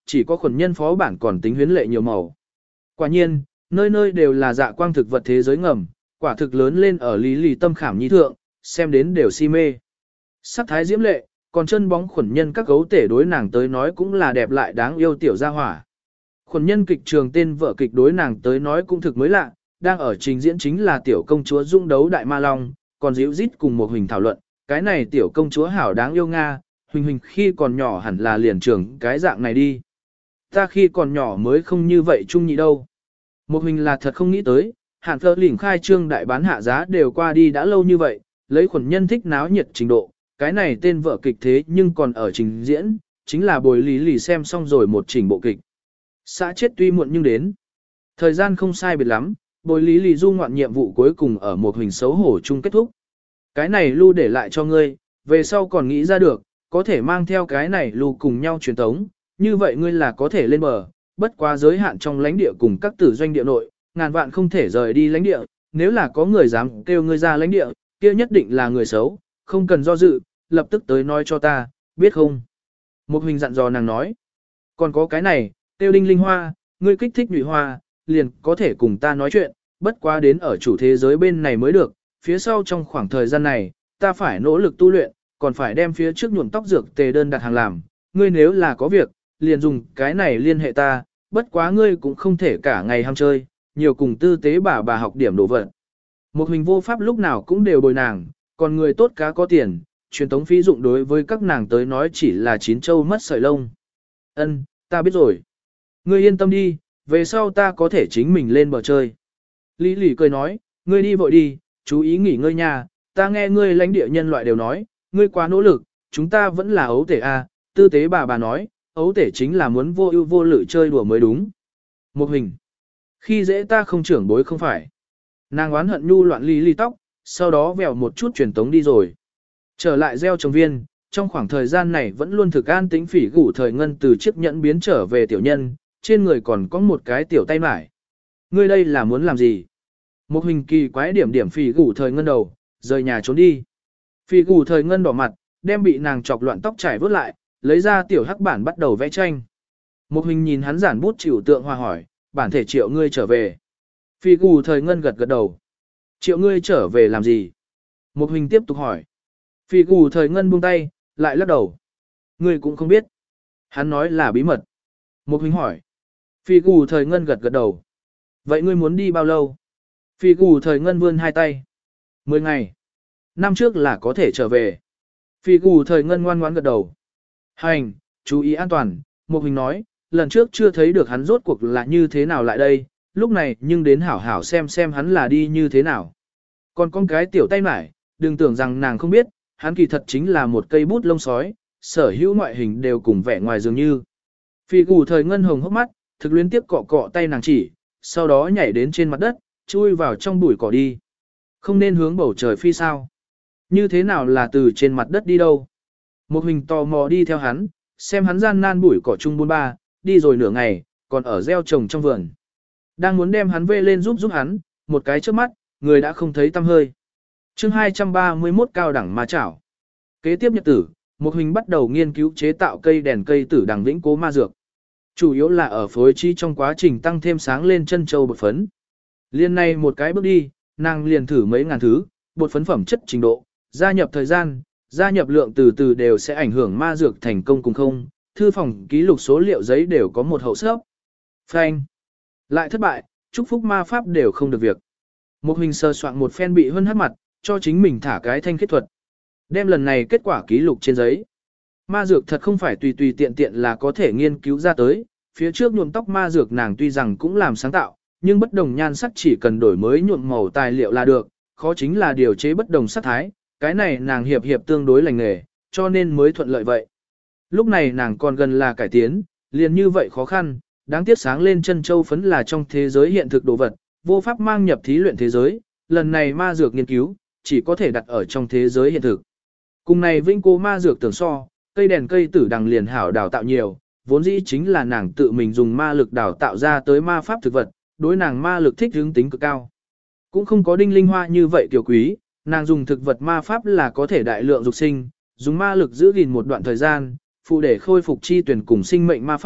chỉ có khuẩn nhân phó bản còn tính huyến lệ nhiều màu. Quả nhiên, nơi nơi đều là dạ quang thực vật thế giới ngầm, quả thực lớn lên ở lý lì tâm khảm nhi thượng, xem đến đều si mê. Sắc thái diễm lệ, còn chân bóng khuẩn nhân các gấu tể đối nàng tới nói cũng là đẹp lại đáng yêu tiểu gia hỏa. Khuẩn nhân kịch trường tên vợ kịch đối nàng tới nói cũng thực mới lạ, đang ở trình diễn chính là tiểu công chúa dung đấu đại ma long, còn díu dít cùng một hình thảo luận, cái này tiểu công chúa hảo đáng yêu Nga, Huỳnh Huỳnh khi còn nhỏ hẳn là liền trưởng cái dạng này đi. Ta khi còn nhỏ mới không như vậy chung nhị đâu. Một Huỳnh là thật không nghĩ tới, hạn phơ lỉnh khai trương đại bán hạ giá đều qua đi đã lâu như vậy, lấy khuẩn nhân thích náo nhiệt trình độ, cái này tên vợ kịch thế nhưng còn ở trình diễn, chính là bồi lý lì xem xong rồi một trình bộ kịch. Xã chết tuy muộn nhưng đến. Thời gian không sai biệt lắm, bồi lý lì du ngoạn nhiệm vụ cuối cùng ở một Huỳnh xấu hổ chung kết thúc. Cái này lưu để lại cho ngươi, về sau còn nghĩ ra được, có thể mang theo cái này lưu cùng nhau truyền tống, như vậy ngươi là có thể lên bờ, bất quá giới hạn trong lãnh địa cùng các tử doanh địa nội, ngàn vạn không thể rời đi lãnh địa, nếu là có người dám kêu ngươi ra lãnh địa, kia nhất định là người xấu, không cần do dự, lập tức tới nói cho ta, biết không? Một Huỳnh dặn dò nàng nói, còn có cái này, tiêu đinh linh hoa, ngươi kích thích nhụy hoa, liền có thể cùng ta nói chuyện, bất quá đến ở chủ thế giới bên này mới được, phía sau trong khoảng thời gian này, ta phải nỗ lực tu luyện, còn phải đem phía trước nhuộm tóc dược tề đơn đặt hàng làm, ngươi nếu là có việc, liền dùng cái này liên hệ ta, bất quá ngươi cũng không thể cả ngày ham chơi, nhiều cùng tư tế bà bà học điểm đồ vật. Một Huỳnh vô pháp lúc nào cũng đều bồi nàng, còn người tốt cá có tiền, truyền tống phí dụng đối với các nàng tới nói chỉ là chín châu mất sợi lông. Ân, ta biết rồi. Ngươi yên tâm đi, về sau ta có thể chính mình lên bờ chơi. Lý lì cười nói, ngươi đi vội đi, chú ý nghỉ ngơi nha, ta nghe ngươi lãnh địa nhân loại đều nói, ngươi quá nỗ lực, chúng ta vẫn là ấu tể a. Tư tế bà bà nói, ấu tể chính là muốn vô ưu vô lự chơi đùa mới đúng. Một Huỳnh, khi dễ ta không trưởng bối không phải. Nàng oán hận nhu loạn lý lì tóc, sau đó vèo một chút truyền tống đi rồi. Trở lại gieo trồng viên, trong khoảng thời gian này vẫn luôn thực an tĩnh phỉ gủ thời ngân từ chiếc nhẫn biến trở về tiểu nhân, trên người còn có một cái tiểu tay mải. Ngươi đây là muốn làm gì? Một Huỳnh kỳ quái điểm điểm phỉ gủ thời ngân đầu, rời nhà trốn đi. Phỉ gủ thời ngân đỏ mặt, đem bị nàng chọc loạn tóc trải vớt lại, lấy ra tiểu hắc bản bắt đầu vẽ tranh. Một Huỳnh nhìn hắn giản bút chịu tượng hòa hỏi, bản thể triệu ngươi trở về. Phỉ gủ thời ngân gật gật đầu. Triệu ngươi trở về làm gì? Một Huỳnh tiếp tục hỏi. Phỉ gủ thời ngân buông tay, lại lắc đầu. Ngươi cũng không biết. Hắn nói là bí mật. Một Huỳnh hỏi. Phỉ gủ thời ngân gật gật đầu. Vậy ngươi muốn đi bao lâu? Phỉ gủ thời ngân vươn hai tay. Mười ngày. Năm trước là có thể trở về. Phỉ gủ thời ngân ngoan ngoãn gật đầu. Hành, chú ý an toàn. Một Huỳnh nói, lần trước chưa thấy được hắn rốt cuộc là như thế nào lại đây, lúc này nhưng đến hảo hảo xem xem hắn là đi như thế nào. Còn con cái tiểu tay mải, đừng tưởng rằng nàng không biết, hắn kỳ thật chính là một cây bút lông sói, sở hữu ngoại hình đều cùng vẻ ngoài dường như. Phỉ gủ thời ngân hồng hốc mắt, thực luyến tiếp cọ cọ tay nàng chỉ, sau đó nhảy đến trên mặt đất, chui vào trong bụi cỏ đi. Không nên hướng bầu trời phi sao. Như thế nào là từ trên mặt đất đi đâu? Một Huỳnh tò mò đi theo hắn, xem hắn gian nan bụi cỏ chung buôn ba, đi rồi nửa ngày, còn ở gieo trồng trong vườn. Đang muốn đem hắn vê lên giúp giúp hắn, một cái trước mắt, người đã không thấy tăm hơi. chương hai trăm ba mươi mốt cao đẳng ma chảo. Kế tiếp nhật tử, Một Huỳnh bắt đầu nghiên cứu chế tạo cây đèn cây tử đằng vĩnh cố ma dược. Chủ yếu là ở phối trí trong quá trình tăng thêm sáng lên chân châu bột phấn. Liên này một cái bước đi, nàng liền thử mấy ngàn thứ, bột phấn phẩm chất trình độ, gia nhập thời gian, gia nhập lượng từ từ đều sẽ ảnh hưởng ma dược thành công cùng không, thư phòng ký lục số liệu giấy đều có một hậu sớp. Phanh. Lại thất bại, chúc phúc ma pháp đều không được việc. Một Huỳnh sơ soạn một phen bị hơn hắt mặt, cho chính mình thả cái thanh kết thuật. Đem lần này kết quả ký lục trên giấy. Ma dược thật không phải tùy tùy tiện tiện là có thể nghiên cứu ra tới, phía trước nhuộm tóc ma dược nàng tuy rằng cũng làm sáng tạo, nhưng bất đồng nhan sắc chỉ cần đổi mới nhuộm màu tài liệu là được, khó chính là điều chế bất đồng sắc thái, cái này nàng hiệp hiệp tương đối lành nghề, cho nên mới thuận lợi vậy. Lúc này nàng còn gần là cải tiến, liền như vậy khó khăn, đáng tiếc sáng lên chân châu phấn là trong thế giới hiện thực đồ vật, vô pháp mang nhập thí luyện thế giới, lần này ma dược nghiên cứu, chỉ có thể đặt ở trong thế giới hiện thực. Cùng này vĩnh cố ma dược tưởng so, cây đèn cây tử đằng liền hảo đào tạo nhiều, vốn dĩ chính là nàng tự mình dùng ma lực đào tạo ra tới ma pháp thực vật, đối nàng ma lực thích hướng tính cực cao. Cũng không có đinh linh hoa như vậy kiểu quý, nàng dùng thực vật ma pháp là có thể đại lượng dục sinh, dùng ma lực giữ gìn một đoạn thời gian, phụ để khôi phục chi tuyển cùng sinh mệnh ma pháp,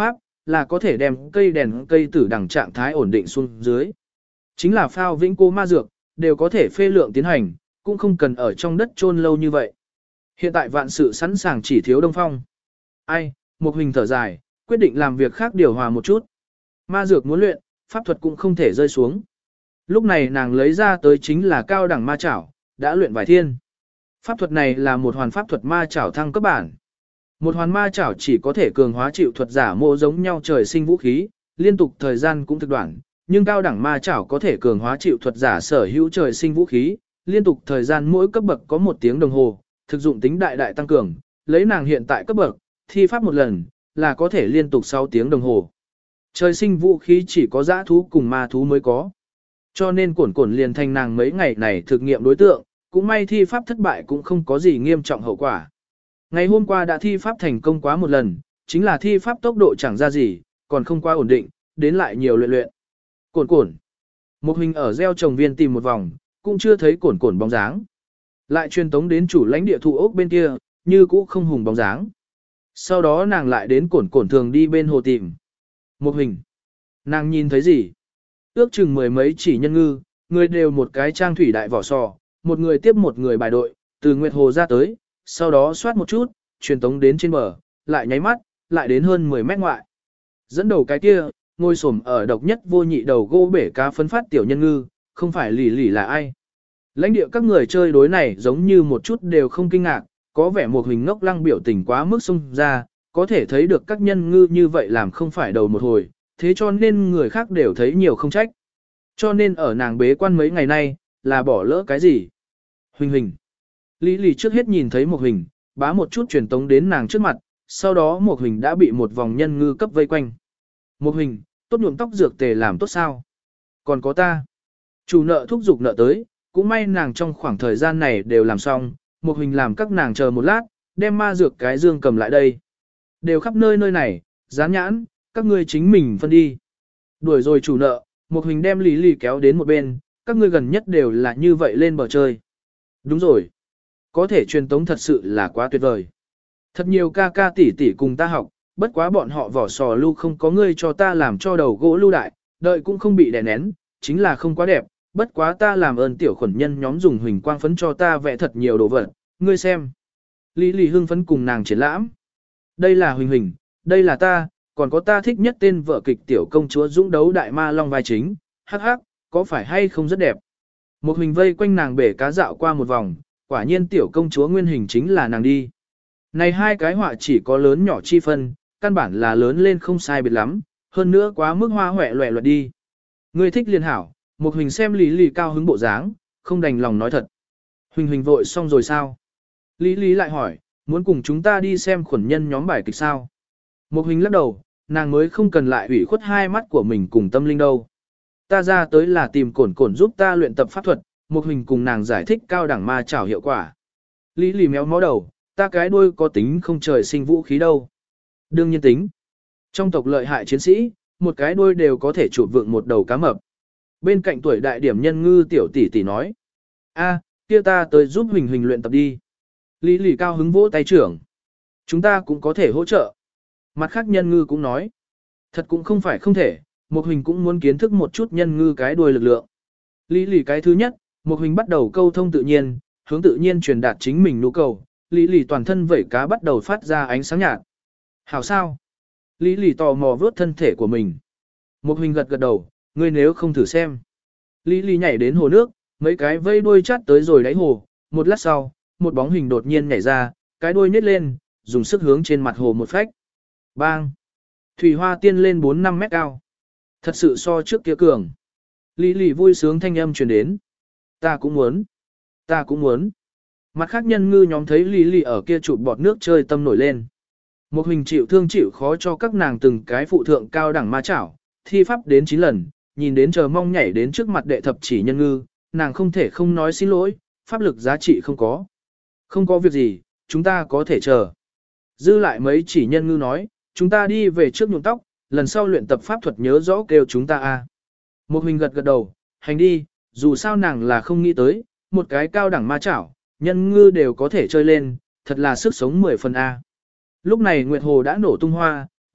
là có thể đem cây đèn cây tử đẳng trạng thái ổn định xuống dưới. Chính là phao vĩnh cố ma dược, đều có thể phê lượng tiến hành, cũng không cần ở trong đất chôn lâu như vậy. Hiện tại vạn sự sẵn sàng chỉ thiếu Đông Phong. Ai, một hình thở dài, quyết định làm việc khác điều hòa một chút. Ma dược muốn luyện, pháp thuật cũng không thể rơi xuống. Lúc này nàng lấy ra tới chính là cao đẳng ma chảo, đã luyện vài thiên. Pháp thuật này là một hoàn pháp thuật ma chảo thăng cấp bản. Một hoàn ma chảo chỉ có thể cường hóa chịu thuật giả mô giống nhau trời sinh vũ khí, liên tục thời gian cũng thực đoạn, nhưng cao đẳng ma chảo có thể cường hóa chịu thuật giả sở hữu trời sinh vũ khí, liên tục thời gian mỗi cấp bậc có một tiếng đồng hồ, thực dụng tính đại đại tăng cường, lấy nàng hiện tại cấp bậc, thi pháp một lần, là có thể liên tục sáu tiếng đồng hồ. Trời sinh vũ khí chỉ có dã thú cùng ma thú mới có. Cho nên cổn cổn liền thành nàng mấy ngày này thực nghiệm đối tượng, cũng may thi pháp thất bại cũng không có gì nghiêm trọng hậu quả. Ngày hôm qua đã thi pháp thành công quá một lần, chính là thi pháp tốc độ chẳng ra gì, còn không quá ổn định, đến lại nhiều luyện luyện. Cổn cổn. Một hình ở gieo trồng viên tìm một vòng, cũng chưa thấy cổn cổn bóng dáng. Lại truyền tống đến chủ lãnh địa thụ ốc bên kia, như cũ không hùng bóng dáng. Sau đó nàng lại đến cổn cổn thường đi bên hồ tìm. Một hình. Nàng nhìn thấy gì? Ước chừng mười mấy chỉ nhân ngư, người đều một cái trang thủy đại vỏ sò, một người tiếp một người bài đội, từ Nguyệt Hồ ra tới, sau đó xoát một chút, truyền tống đến trên bờ, lại nháy mắt, lại đến hơn mười mét ngoại. Dẫn đầu cái kia, ngồi xổm ở độc nhất vô nhị đầu gỗ bể cá phấn phát tiểu nhân ngư, không phải lì lì là ai. Lãnh địa các người chơi đối này giống như một chút đều không kinh ngạc, có vẻ một hình ngốc lăng biểu tình quá mức xung ra, có thể thấy được các nhân ngư như vậy làm không phải đầu một hồi, thế cho nên người khác đều thấy nhiều không trách. Cho nên ở nàng bế quan mấy ngày nay, là bỏ lỡ cái gì? Huỳnh huỳnh. Lý lì trước hết nhìn thấy một hình, bá một chút truyền tống đến nàng trước mặt, sau đó một hình đã bị một vòng nhân ngư cấp vây quanh. Một hình, tốt nhuộm tóc dược tề làm tốt sao? Còn có ta. Chủ nợ thúc giục nợ tới, cũng may nàng trong khoảng thời gian này đều làm xong, một hình làm các nàng chờ một lát, đem ma dược cái dương cầm lại đây. Đều khắp nơi nơi này, dán nhãn, các ngươi chính mình phân đi. Đuổi rồi chủ nợ, một hình đem Lý Lì kéo đến một bên, các ngươi gần nhất đều là như vậy lên bờ chơi. Đúng rồi. Có thể truyền tống thật sự là quá tuyệt vời. Thật nhiều ca ca tỷ tỷ cùng ta học, bất quá bọn họ vỏ sò lưu không có ngươi cho ta làm cho đầu gỗ lưu đại, đợi cũng không bị đè nén, chính là không quá đẹp, bất quá ta làm ơn tiểu khuẩn nhân nhóm dùng huỳnh quang phấn cho ta vẽ thật nhiều đồ vật, ngươi xem. Lý Lì hưng phấn cùng nàng triển lãm. Đây là huỳnh huỳnh, đây là ta, còn có ta thích nhất tên vợ kịch tiểu công chúa dũng đấu đại ma long vai chính, hắc hắc, có phải hay không rất đẹp. Một huỳnh vây quanh nàng bể cá dạo qua một vòng, quả nhiên tiểu công chúa nguyên hình chính là nàng đi. Này hai cái họa chỉ có lớn nhỏ chi phân, căn bản là lớn lên không sai biệt lắm, hơn nữa quá mức hoa hoẹ loẹ loẹt đi. Ngươi thích liên hảo, một huỳnh xem Lý Lý cao hứng bộ dáng, không đành lòng nói thật. Huỳnh huỳnh vội xong rồi sao? Lý Lý lại hỏi, muốn cùng chúng ta đi xem khuẩn nhân nhóm bài kịch sao? Một huỳnh lắc đầu, nàng mới không cần lại ủy khuất hai mắt của mình cùng tâm linh đâu. Ta ra tới là tìm cổn cổn giúp ta luyện tập pháp thuật, một huỳnh cùng nàng giải thích cao đẳng ma chảo hiệu quả. Lý Lý méo mó đầu, ta cái đuôi có tính không trời sinh vũ khí đâu. Đương nhiên tính. Trong tộc lợi hại chiến sĩ, một cái đuôi đều có thể chụp vượng một đầu cá mập. Bên cạnh tuổi đại điểm nhân ngư tiểu tỷ tỷ nói. A, kia ta tới giúp Huỳnh Huỳnh luyện tập đi. Lý Lý cao hứng vỗ tay trưởng. Chúng ta cũng có thể hỗ trợ. Mặt khác nhân ngư cũng nói. Thật cũng không phải không thể, một Huỳnh cũng muốn kiến thức một chút nhân ngư cái đuôi lực lượng. Lý Lý cái thứ nhất, một Huỳnh bắt đầu câu thông tự nhiên, hướng tự nhiên truyền đạt chính mình nhu cầu. Lý Lý toàn thân vẩy cá bắt đầu phát ra ánh sáng nhạt. Hảo sao? Lý Lý tò mò vớt thân thể của mình. Một Huỳnh gật gật đầu, ngươi nếu không thử xem. Lý Lý nhảy đến hồ nước, mấy cái vây đuôi chát tới rồi đáy hồ, một lát sau, một bóng hình đột nhiên nhảy ra, cái đuôi nhếch lên, dùng sức hướng trên mặt hồ một phách. Bang! Thủy hoa tiên lên bốn năm mét cao. Thật sự so trước kia cường. Lý Lý vui sướng thanh âm truyền đến. Ta cũng muốn. Ta cũng muốn. Mặt khác nhân ngư nhóm thấy Lý Lý ở kia chụp bọt nước chơi tâm nổi lên. Một hình chịu thương chịu khó cho các nàng từng cái phụ thượng cao đẳng ma chảo, thi pháp đến chín lần, nhìn đến chờ mong nhảy đến trước mặt đệ thập chỉ nhân ngư, nàng không thể không nói xin lỗi, pháp lực giá trị không có. Không có việc gì, chúng ta có thể chờ. Dư lại mấy chỉ nhân ngư nói, chúng ta đi về trước nhuộm tóc, lần sau luyện tập pháp thuật nhớ rõ kêu chúng ta a. Một hình gật gật đầu, hành đi, dù sao nàng là không nghĩ tới, một cái cao đẳng ma chảo, nhân ngư đều có thể chơi lên, thật là sức sống mười phần a. Lúc này Nguyệt Hồ đã nổ tung hoa,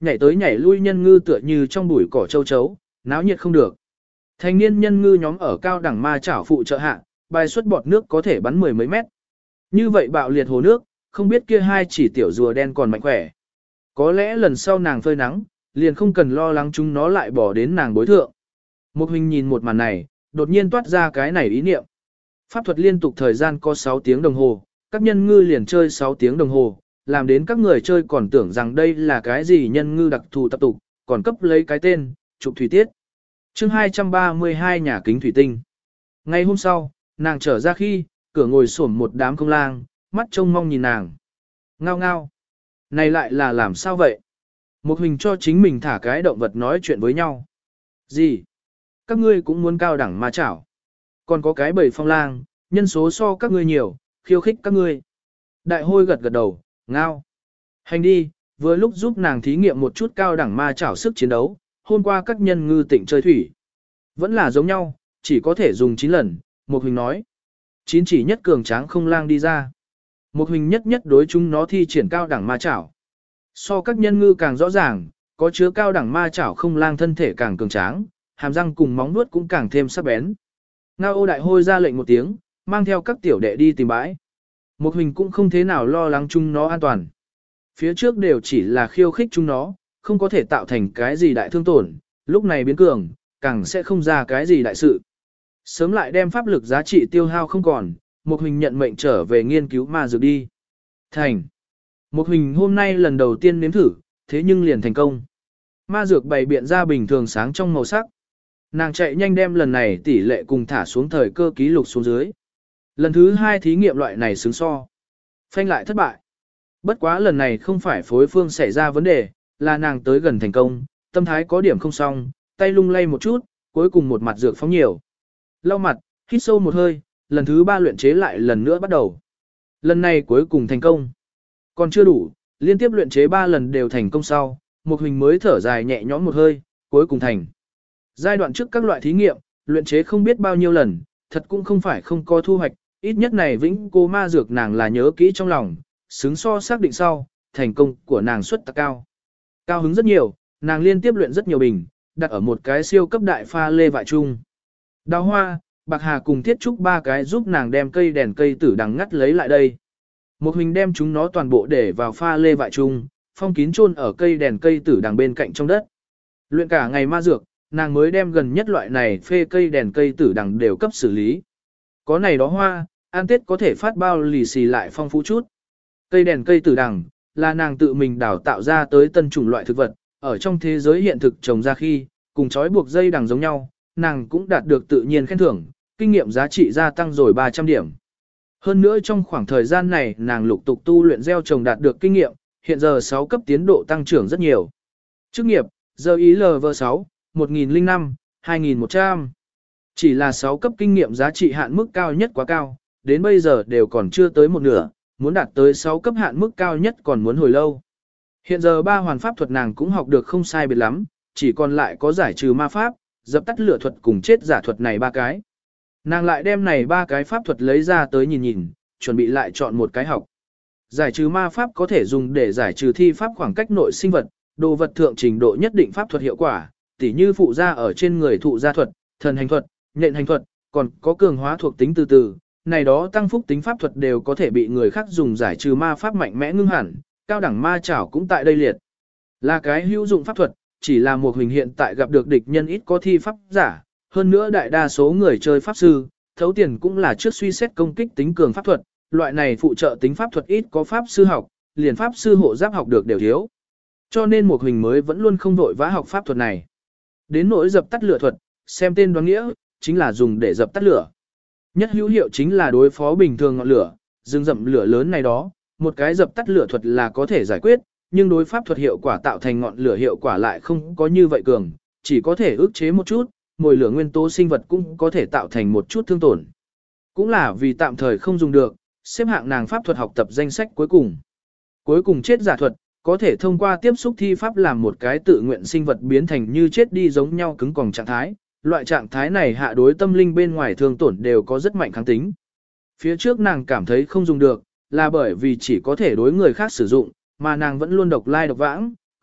nhảy tới nhảy lui nhân ngư tựa như trong bụi cỏ châu chấu, náo nhiệt không được. Thanh niên nhân ngư nhóm ở cao đẳng ma chảo phụ trợ hạ, bài xuất bọt nước có thể bắn mười mấy mét. Như vậy bạo liệt hồ nước, không biết kia hai chỉ tiểu rùa đen còn mạnh khỏe. Có lẽ lần sau nàng phơi nắng, liền không cần lo lắng chúng nó lại bỏ đến nàng bối thượng. Một hình nhìn một màn này, đột nhiên toát ra cái này ý niệm. Pháp thuật liên tục thời gian có sáu tiếng đồng hồ, các nhân ngư liền chơi sáu tiếng đồng hồ, làm đến các người chơi còn tưởng rằng đây là cái gì nhân ngư đặc thù tập tục, còn cấp lấy cái tên, trục thủy tiết. chương hai trăm ba mươi hai nhà kính thủy tinh. Ngày hôm sau, nàng trở ra khi, cửa ngồi xổm một đám công lang, mắt trông mong nhìn nàng. Ngao ngao. Này lại là làm sao vậy? Một hình cho chính mình thả cái động vật nói chuyện với nhau. Gì? Các ngươi cũng muốn cao đẳng ma chảo. Còn có cái bầy phong lang, nhân số so các ngươi nhiều, khiêu khích các ngươi. Đại hôi gật gật đầu, ngao. Hành đi, vừa lúc giúp nàng thí nghiệm một chút cao đẳng ma chảo sức chiến đấu, hôm qua các nhân ngư tỉnh chơi thủy. Vẫn là giống nhau, chỉ có thể dùng chín lần, một hình nói. Chín chỉ nhất cường tráng không lang đi ra. Một hình nhất nhất đối chúng nó thi triển cao đẳng ma chảo. So các nhân ngư càng rõ ràng, có chứa cao đẳng ma chảo không lang thân thể càng cường tráng, hàm răng cùng móng nuốt cũng càng thêm sắc bén. Ngao ô đại hôi ra lệnh một tiếng, mang theo các tiểu đệ đi tìm bãi. Một hình cũng không thế nào lo lắng chúng nó an toàn. Phía trước đều chỉ là khiêu khích chúng nó, không có thể tạo thành cái gì đại thương tổn, lúc này biến cường, càng sẽ không ra cái gì đại sự. Sớm lại đem pháp lực giá trị tiêu hao không còn, một hình nhận mệnh trở về nghiên cứu ma dược đi. Thành. Một hình hôm nay lần đầu tiên nếm thử, thế nhưng liền thành công. Ma dược bày biện ra bình thường sáng trong màu sắc. Nàng chạy nhanh đem lần này tỷ lệ cùng thả xuống thời cơ ký lục xuống dưới. Lần thứ hai thí nghiệm loại này xứng so. Phanh lại thất bại. Bất quá lần này không phải phối phương xảy ra vấn đề, là nàng tới gần thành công, tâm thái có điểm không xong, tay lung lay một chút, cuối cùng một mặt dược phóng nhiều. Lau mặt, hít sâu một hơi, lần thứ ba luyện chế lại lần nữa bắt đầu. Lần này cuối cùng thành công. Còn chưa đủ, liên tiếp luyện chế ba lần đều thành công sau, một hình mới thở dài nhẹ nhõm một hơi, cuối cùng thành. Giai đoạn trước các loại thí nghiệm, luyện chế không biết bao nhiêu lần, thật cũng không phải không có thu hoạch, ít nhất này vĩnh cô ma dược nàng là nhớ kỹ trong lòng, xứng so xác định sau, thành công của nàng suất tạc cao. Cao hứng rất nhiều, nàng liên tiếp luyện rất nhiều bình, đặt ở một cái siêu cấp đại pha lê vại chung. Đào hoa, bạc hà cùng thiết trúc ba cái giúp nàng đem cây đèn cây tử đằng ngắt lấy lại đây. Một hình đem chúng nó toàn bộ để vào pha lê vại chung, phong kín chôn ở cây đèn cây tử đằng bên cạnh trong đất. Luyện cả ngày ma dược, nàng mới đem gần nhất loại này phê cây đèn cây tử đằng đều cấp xử lý. Có này đó hoa, ăn tết có thể phát bao lì xì lại phong phú chút. Cây đèn cây tử đằng, là nàng tự mình đào tạo ra tới tân chủng loại thực vật, ở trong thế giới hiện thực trồng ra khi, cùng trói buộc dây đằng giống nhau, nàng cũng đạt được tự nhiên khen thưởng, kinh nghiệm giá trị gia tăng rồi ba trăm điểm. Hơn nữa trong khoảng thời gian này nàng lục tục tu luyện gieo trồng đạt được kinh nghiệm, hiện giờ sáu cấp tiến độ tăng trưởng rất nhiều. Chức nghiệp, giờ ý lờ vê sáu, một nghìn lẻ năm, hai nghìn một trăm. Chỉ là sáu cấp kinh nghiệm giá trị hạn mức cao nhất quá cao, đến bây giờ đều còn chưa tới một nửa, muốn đạt tới sáu cấp hạn mức cao nhất còn muốn hồi lâu. Hiện giờ ba hoàn pháp thuật nàng cũng học được không sai biệt lắm, chỉ còn lại có giải trừ ma pháp, dập tắt lửa thuật cùng chết giả thuật này ba cái. Nàng lại đem này ba cái pháp thuật lấy ra tới nhìn nhìn, chuẩn bị lại chọn một cái học. Giải trừ ma pháp có thể dùng để giải trừ thi pháp khoảng cách nội sinh vật, đồ vật thượng trình độ nhất định pháp thuật hiệu quả, tỉ như phụ gia ở trên người thụ gia thuật, thần hành thuật, nhện hành thuật, còn có cường hóa thuộc tính từ từ. Này đó tăng phúc tính pháp thuật đều có thể bị người khác dùng giải trừ ma pháp mạnh mẽ ngưng hẳn, cao đẳng ma chảo cũng tại đây liệt. Là cái hữu dụng pháp thuật, chỉ là một hình hiện tại gặp được địch nhân ít có thi pháp giả, hơn nữa đại đa số người chơi pháp sư, thấu tiền cũng là trước suy xét công kích tính cường pháp thuật, loại này phụ trợ tính pháp thuật ít có pháp sư học, liền pháp sư hộ giáp học được đều thiếu. Cho nên một hình mới vẫn luôn không vội vã học pháp thuật này. Đến nỗi dập tắt lửa thuật, xem tên đoán nghĩa, chính là dùng để dập tắt lửa. Nhất hữu hiệu chính là đối phó bình thường ngọn lửa, rừng rậm lửa lớn này đó, một cái dập tắt lửa thuật là có thể giải quyết, nhưng đối pháp thuật hiệu quả tạo thành ngọn lửa hiệu quả lại không có như vậy cường, chỉ có thể ức chế một chút, mồi lửa nguyên tố sinh vật cũng có thể tạo thành một chút thương tổn. Cũng là vì tạm thời không dùng được, xếp hạng nàng pháp thuật học tập danh sách cuối cùng. Cuối cùng chết giả thuật, có thể thông qua tiếp xúc thi pháp làm một cái tự nguyện sinh vật biến thành như chết đi giống nhau cứng còng trạng thái. Loại trạng thái này hạ đối tâm linh bên ngoài thương tổn đều có rất mạnh kháng tính. Phía trước nàng cảm thấy không dùng được, là bởi vì chỉ có thể đối người khác sử dụng, mà nàng vẫn luôn độc lai độc vãng,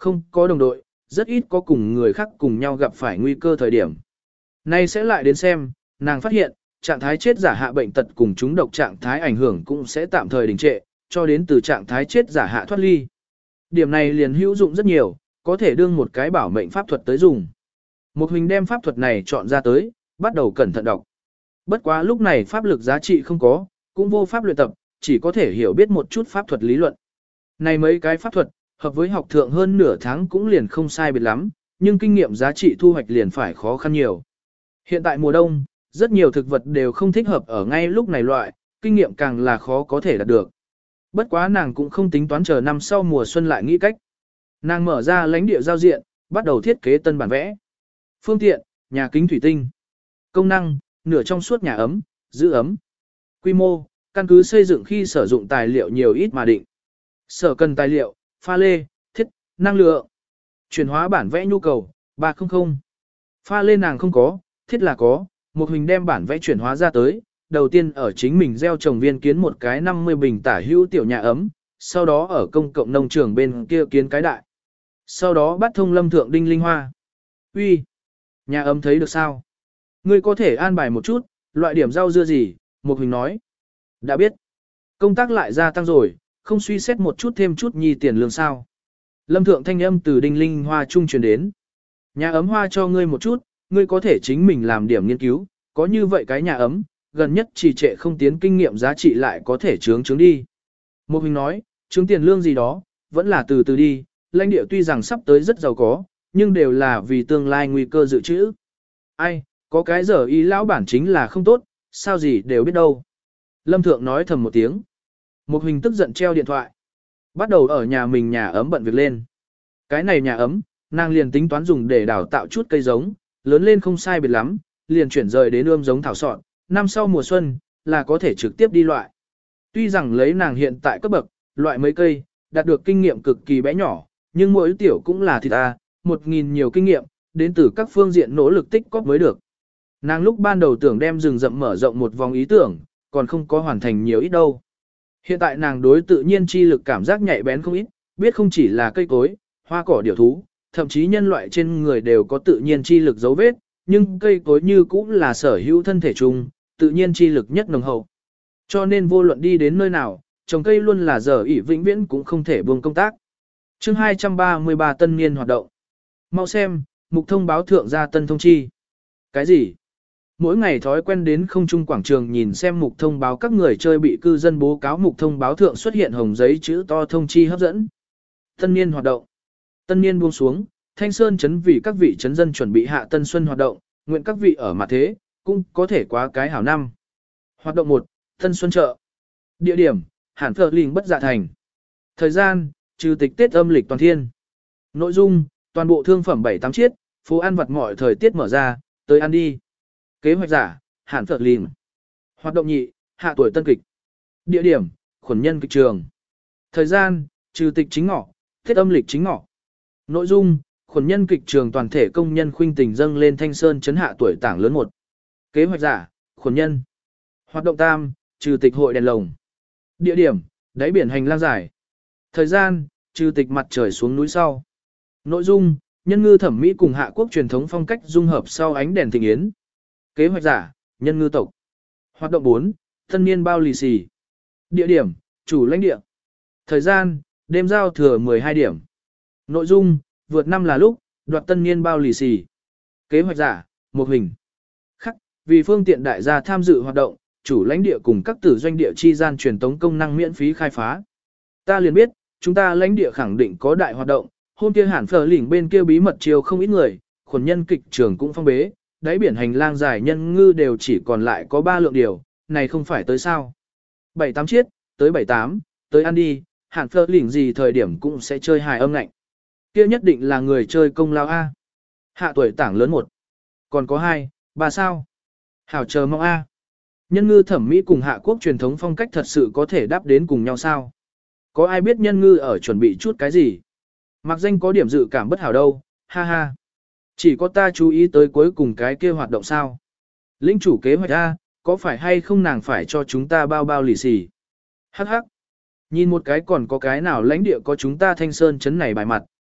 không có đồng đội, rất ít có cùng người khác cùng nhau gặp phải nguy cơ thời điểm. Nay sẽ lại đến xem, nàng phát hiện, trạng thái chết giả hạ bệnh tật cùng chúng độc trạng thái ảnh hưởng cũng sẽ tạm thời đình trệ, cho đến từ trạng thái chết giả hạ thoát ly. Điểm này liền hữu dụng rất nhiều, có thể đương một cái bảo mệnh pháp thuật tới dùng. Một hình đem pháp thuật này chọn ra tới, bắt đầu cẩn thận đọc. Bất quá lúc này pháp lực giá trị không có, cũng vô pháp luyện tập, chỉ có thể hiểu biết một chút pháp thuật lý luận. Này mấy cái pháp thuật, hợp với học thượng hơn nửa tháng cũng liền không sai biệt lắm, nhưng kinh nghiệm giá trị thu hoạch liền phải khó khăn nhiều. Hiện tại mùa đông, rất nhiều thực vật đều không thích hợp ở ngay lúc này loại, kinh nghiệm càng là khó có thể đạt được. Bất quá nàng cũng không tính toán chờ năm sau mùa xuân lại nghĩ cách. Nàng mở ra lãnh địa giao diện, bắt đầu thiết kế tân bản vẽ. Phương tiện, nhà kính thủy tinh. Công năng, nửa trong suốt nhà ấm, giữ ấm. Quy mô, căn cứ xây dựng khi sử dụng tài liệu nhiều ít mà định. Sở cần tài liệu, pha lê, thiết, năng lượng. Chuyển hóa bản vẽ nhu cầu, ba trăm. Pha lê nàng không có, thiết là có, một hình đem bản vẽ chuyển hóa ra tới. Đầu tiên ở chính mình gieo trồng viên kiến một cái năm mươi bình tả hữu tiểu nhà ấm, sau đó ở công cộng nông trường bên kia kiến cái đại. Sau đó bắt thông Lâm Thượng Đinh Linh Hoa. Uy, nhà ấm thấy được sao? Ngươi có thể an bài một chút, loại điểm rau dưa gì? Một hình nói. Đã biết. Công tác lại gia tăng rồi, không suy xét một chút thêm chút nhi tiền lương sao? Lâm Thượng thanh âm từ Đinh Linh Hoa trung truyền đến. Nhà ấm hoa cho ngươi một chút, ngươi có thể chính mình làm điểm nghiên cứu, có như vậy cái nhà ấm, gần nhất trì trệ không tiến kinh nghiệm giá trị lại có thể trướng trướng đi. Một hình nói, trướng tiền lương gì đó, vẫn là từ từ đi, lãnh địa tuy rằng sắp tới rất giàu có, nhưng đều là vì tương lai nguy cơ dự trữ. Ai, có cái giờ y lão bản chính là không tốt, sao gì đều biết đâu. Lâm Thượng nói thầm một tiếng. Một hình tức giận treo điện thoại. Bắt đầu ở nhà mình nhà ấm bận việc lên. Cái này nhà ấm, nàng liền tính toán dùng để đào tạo chút cây giống, lớn lên không sai biệt lắm, liền chuyển rời đến ươm giống thảo sọn, năm sau mùa xuân, là có thể trực tiếp đi loại. Tuy rằng lấy nàng hiện tại cấp bậc, loại mấy cây, đạt được kinh nghiệm cực kỳ bé nhỏ, nhưng mỗi tiểu cũng là thịt ta, một nghìn nhiều kinh nghiệm, đến từ các phương diện nỗ lực tích cóp mới được. Nàng lúc ban đầu tưởng đem rừng rậm mở rộng một vòng ý tưởng, còn không có hoàn thành nhiều ít đâu. Hiện tại nàng đối tự nhiên chi lực cảm giác nhạy bén không ít, biết không chỉ là cây cối, hoa cỏ điểu thú, thậm chí nhân loại trên người đều có tự nhiên chi lực dấu vết, nhưng cây cối như cũng là sở hữu thân thể chung, tự nhiên chi lực nhất nồng hậu. Cho nên vô luận đi đến nơi nào, trồng cây luôn là giờ ỷ vĩnh viễn cũng không thể buông công tác. Chương hai trăm ba mươi ba tân niên hoạt động. Mau xem, mục thông báo thượng ra tân thông chi. Cái gì? Mỗi ngày thói quen đến không trung quảng trường nhìn xem mục thông báo các người chơi bị cư dân bố cáo mục thông báo thượng xuất hiện hồng giấy chữ to thông chi hấp dẫn. Tân niên hoạt động. Tân niên buông xuống, Thanh Sơn trấn vì các vị trấn dân chuẩn bị hạ tân xuân hoạt động, nguyện các vị ở mặt thế, cũng có thể quá cái hảo năm. Hoạt động một, Tân Xuân chợ. Địa điểm, Hàn Phở Lình Bất Dạ Thành. Thời gian, trừ tịch Tết âm lịch toàn thiên. Nội dung, toàn bộ thương phẩm bảy tám chiết, phố ăn vặt mọi thời tiết mở ra, tới ăn đi. Kế hoạch giả, Hàn Phở Lình. Hoạt động nhị, hạ tuổi tân kịch. Địa điểm, khuẩn nhân kịch trường. Thời gian, trừ tịch chính ngọ, Tết âm lịch chính ngọ. Nội dung, khuẩn nhân kịch trường toàn thể công nhân khuynh tình dâng lên Thanh Sơn trấn hạ tuổi tảng lớn một. Kế hoạch giả, khuẩn nhân. Hoạt động tam, trừ tịch hội đèn lồng. Địa điểm, đáy biển hành lang dài. Thời gian, trừ tịch mặt trời xuống núi sau. Nội dung, nhân ngư thẩm mỹ cùng hạ quốc truyền thống phong cách dung hợp sau ánh đèn thịnh yến. Kế hoạch giả, nhân ngư tộc. Hoạt động bốn, tân niên bao lì xì. Địa điểm, chủ lãnh địa. Thời gian, đêm giao thừa mười hai điểm. Nội dung, vượt năm là lúc, đoạt tân niên bao lì xì. Kế hoạch giả, một hình. Khắc, vì phương tiện đại gia tham dự hoạt động, chủ lãnh địa cùng các tử doanh địa chi gian truyền tống công năng miễn phí khai phá. Ta liền biết, chúng ta lãnh địa khẳng định có đại hoạt động, hôm kia Hàn Phở Lĩnh bên kia bí mật chiều không ít người, khuẩn nhân kịch trường cũng phong bế, đáy biển hành lang dài nhân ngư đều chỉ còn lại có ba lượng điều, này không phải tới sao. bảy tám chiết, tới bảy tám, tới ăn đi, Hàn Phở Lĩnh gì thời điểm cũng sẽ chơi hài âm ngạnh. Kia nhất định là người chơi công lao A. Hạ tuổi tảng lớn một. Còn có hai, ba sao. Hảo chờ mong A. Nhân ngư thẩm mỹ cùng hạ quốc truyền thống phong cách thật sự có thể đáp đến cùng nhau sao? Có ai biết nhân ngư ở chuẩn bị chút cái gì? Mặc danh có điểm dự cảm bất hảo đâu, ha ha. Chỉ có ta chú ý tới cuối cùng cái kia hoạt động sao? Linh chủ kế hoạch A, có phải hay không nàng phải cho chúng ta bao bao lì xì? Hắc hắc. Nhìn một cái còn có cái nào lãnh địa có chúng ta Thanh Sơn chấn này bài mặt,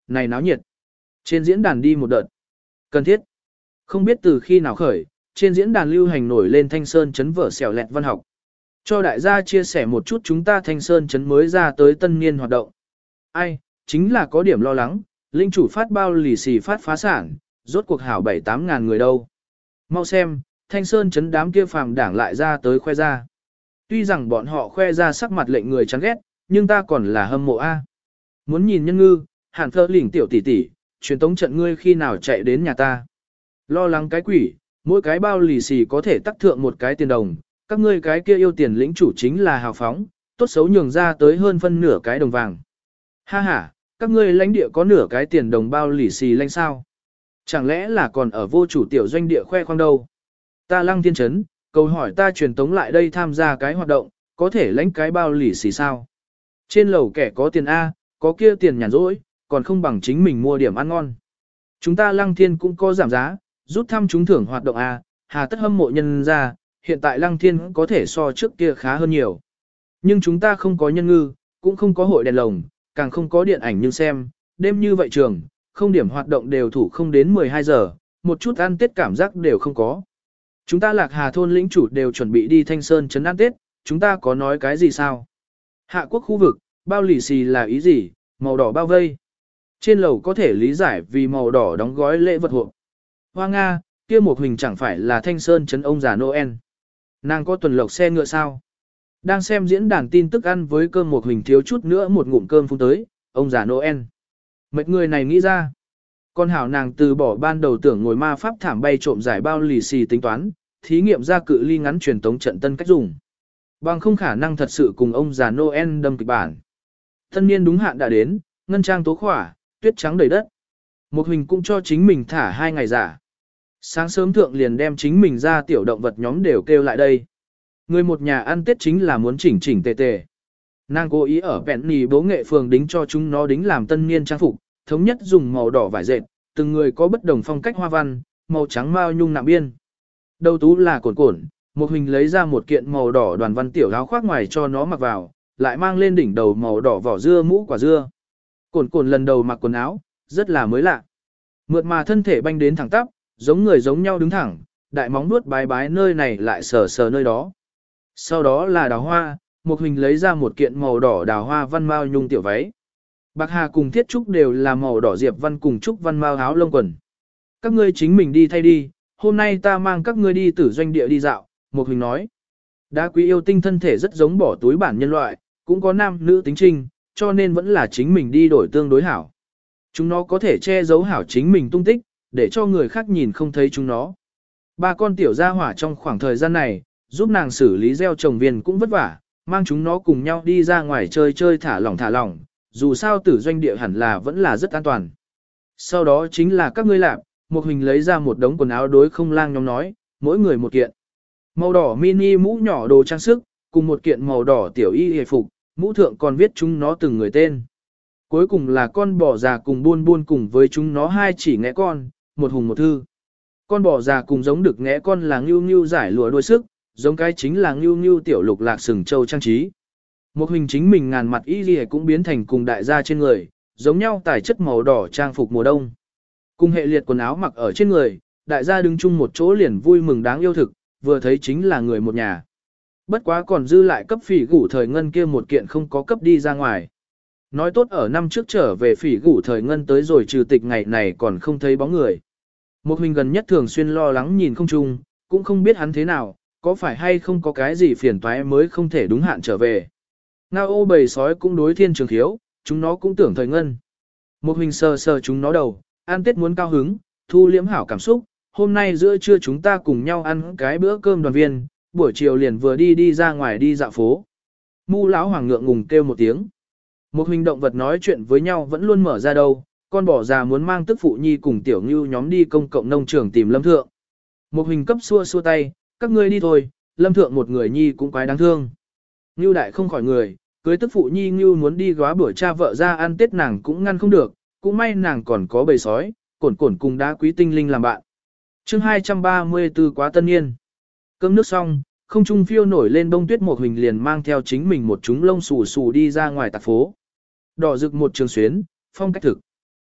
này náo nhiệt. Trên diễn đàn đi một đợt. Cần thiết. Không biết từ khi nào khởi, trên diễn đàn lưu hành nổi lên Thanh Sơn chấn vở xẻo lẹt văn học. Cho đại gia chia sẻ một chút chúng ta Thanh Sơn chấn mới ra tới tân niên hoạt động. Ai, chính là có điểm lo lắng, linh chủ phát bao lì xì phát phá sản, rốt cuộc hảo bảy tám ngàn người đâu. Mau xem, Thanh Sơn chấn đám kia phàm đảng lại ra tới khoe ra. Tuy rằng bọn họ khoe ra sắc mặt lệnh người chán ghét, nhưng ta còn là hâm mộ A. Muốn nhìn nhân ngư, hàn thơ lỉnh tiểu tỷ tỷ, truyền tống trận ngươi khi nào chạy đến nhà ta. Lo lắng cái quỷ, mỗi cái bao lì xì có thể tắc thượng một cái tiền đồng, các ngươi cái kia yêu tiền lĩnh chủ chính là hào phóng, tốt xấu nhường ra tới hơn phân nửa cái đồng vàng. Ha ha, các ngươi lãnh địa có nửa cái tiền đồng bao lì xì lãnh sao? Chẳng lẽ là còn ở vô chủ tiểu doanh địa khoe khoang đâu? Ta Lăng Thiên Trấn, cầu hỏi ta truyền tống lại đây tham gia cái hoạt động, có thể lãnh cái bao lì xì sao? Trên lầu kẻ có tiền A, có kia tiền nhàn rỗi, còn không bằng chính mình mua điểm ăn ngon. Chúng ta Lăng Thiên cũng có giảm giá, rút thăm trúng thưởng hoạt động A, hà tất hâm mộ nhân ra, hiện tại Lăng Thiên có thể so trước kia khá hơn nhiều. Nhưng chúng ta không có nhân ngư, cũng không có hội đèn lồng, càng không có điện ảnh nhưng xem, đêm như vậy trường, không điểm hoạt động đều thủ không đến mười hai giờ, một chút ăn Tết cảm giác đều không có. Chúng ta Lạc Hà thôn lĩnh chủ đều chuẩn bị đi Thanh Sơn trấn ăn Tết, chúng ta có nói cái gì sao? Hạ quốc khu vực, bao lì xì là ý gì, màu đỏ bao vây. Trên lầu có thể lý giải vì màu đỏ đóng gói lễ vật hộp. Hoa Nga, kia một hình chẳng phải là Thanh Sơn trấn ông già Noel. Nàng có tuần lộc xe ngựa sao? Đang xem diễn đàn tin tức ăn với cơm một hình thiếu chút nữa một ngụm cơm phun tới, ông già Noel. Mấy người này nghĩ ra. Con hảo nàng từ bỏ ban đầu tưởng ngồi ma pháp thảm bay trộm giải bao lì xì tính toán, thí nghiệm ra cự ly ngắn truyền tống trận tân cách dùng. Bằng không khả năng thật sự cùng ông già Noel đâm kịch bản. Thân niên đúng hạn đã đến, ngân trang tố khỏa, tuyết trắng đầy đất. Một hình cũng cho chính mình thả hai ngày giả. Sáng sớm thượng liền đem chính mình ra tiểu động vật nhóm đều kêu lại đây. Người một nhà ăn Tết chính là muốn chỉnh chỉnh tề tề. Nàng cố ý ở Penny bố nghệ phường đính cho chúng nó đính làm tân niên trang phục, thống nhất dùng màu đỏ vải dệt, từng người có bất đồng phong cách hoa văn, màu trắng mao nhung nạm biên. Đầu tú là cồn cồn, một hình lấy ra một kiện màu đỏ đoàn văn tiểu áo khoác ngoài cho nó mặc vào, lại mang lên đỉnh đầu màu đỏ vỏ dưa mũ quả dưa. Cồn cồn lần đầu mặc quần áo, rất là mới lạ. Mượt mà thân thể banh đến thẳng tắp, giống người giống nhau đứng thẳng, đại móng nuốt bái bái nơi này lại sờ sờ nơi đó. Sau đó là đào hoa, một hình lấy ra một kiện màu đỏ đào hoa văn mao nhung tiểu váy. Bạc Hà cùng Thiết Trúc đều là màu đỏ diệp văn cùng Trúc văn mao áo lông quần. Các ngươi chính mình đi thay đi, hôm nay ta mang các ngươi đi tử doanh địa đi dạo, một hình nói. Đá quý yêu tinh thân thể rất giống bỏ túi bản nhân loại, cũng có nam nữ tính trinh, cho nên vẫn là chính mình đi đổi tương đối hảo. Chúng nó có thể che giấu hảo chính mình tung tích, để cho người khác nhìn không thấy chúng nó. Ba con tiểu gia hỏa trong khoảng thời gian này, giúp nàng xử lý gieo trồng viên cũng vất vả, mang chúng nó cùng nhau đi ra ngoài chơi chơi thả lỏng thả lỏng, dù sao tử doanh địa hẳn là vẫn là rất an toàn. Sau đó chính là các ngươi làm, một hình lấy ra một đống quần áo đối không lang nhóm nói, mỗi người một kiện. Màu đỏ mini mũ nhỏ đồ trang sức, cùng một kiện màu đỏ tiểu y hề phục, mũ thượng còn viết chúng nó từng người tên. Cuối cùng là con bò già cùng buôn buôn cùng với chúng nó hai chỉ ngẽ con, một hùng một thư. Con bò già cùng giống được ngẽ con là ngưu ngưu giải lụa đuôi sức, giống cái chính là ngưu ngưu tiểu lục lạc sừng châu trang trí. Một hình chính mình ngàn mặt y gì cũng biến thành cùng đại gia trên người, giống nhau tài chất màu đỏ trang phục mùa đông. Cùng hệ liệt quần áo mặc ở trên người, đại gia đứng chung một chỗ liền vui mừng đáng yêu thực, vừa thấy chính là người một nhà. Bất quá còn dư lại cấp phỉ gủ thời ngân kia một kiện không có cấp đi ra ngoài. Nói tốt ở năm trước trở về phỉ gủ thời ngân tới rồi trừ tịch ngày này còn không thấy bóng người. Một hình gần nhất thường xuyên lo lắng nhìn không chung, cũng không biết hắn thế nào, có phải hay không có cái gì phiền toái mới không thể đúng hạn trở về. Ngao ô bầy sói cũng đối thiên trường thiếu, chúng nó cũng tưởng thời ngân. Một hình sờ sờ chúng nó đầu, ăn Tết muốn cao hứng, thu liễm hảo cảm xúc, hôm nay giữa trưa chúng ta cùng nhau ăn cái bữa cơm đoàn viên, buổi chiều liền vừa đi đi ra ngoài đi dạo phố. Mu lão hoàng ngượng ngùng kêu một tiếng. Một hình động vật nói chuyện với nhau vẫn luôn mở ra đâu, con bò già muốn mang tức phụ nhi cùng tiểu ngưu nhóm đi công cộng nông trường tìm lâm thượng. Một hình cấp xua xua tay, các ngươi đi thôi, lâm thượng một người nhi cũng quái đáng thương. Ngưu đại không khỏi người, cưới tức phụ nhi Ngưu muốn đi góa bữa cha vợ ra ăn Tết nàng cũng ngăn không được, cũng may nàng còn có bầy sói, cổn cổn cùng đá quý tinh linh làm bạn. chương hai trăm ba mươi tư quá tân niên. Cơm nước xong, không trung phiêu nổi lên bông tuyết một hình liền mang theo chính mình một chúng lông xù xù đi ra ngoài tạc phố. Đỏ rực một trường xuyến, phong cách thực.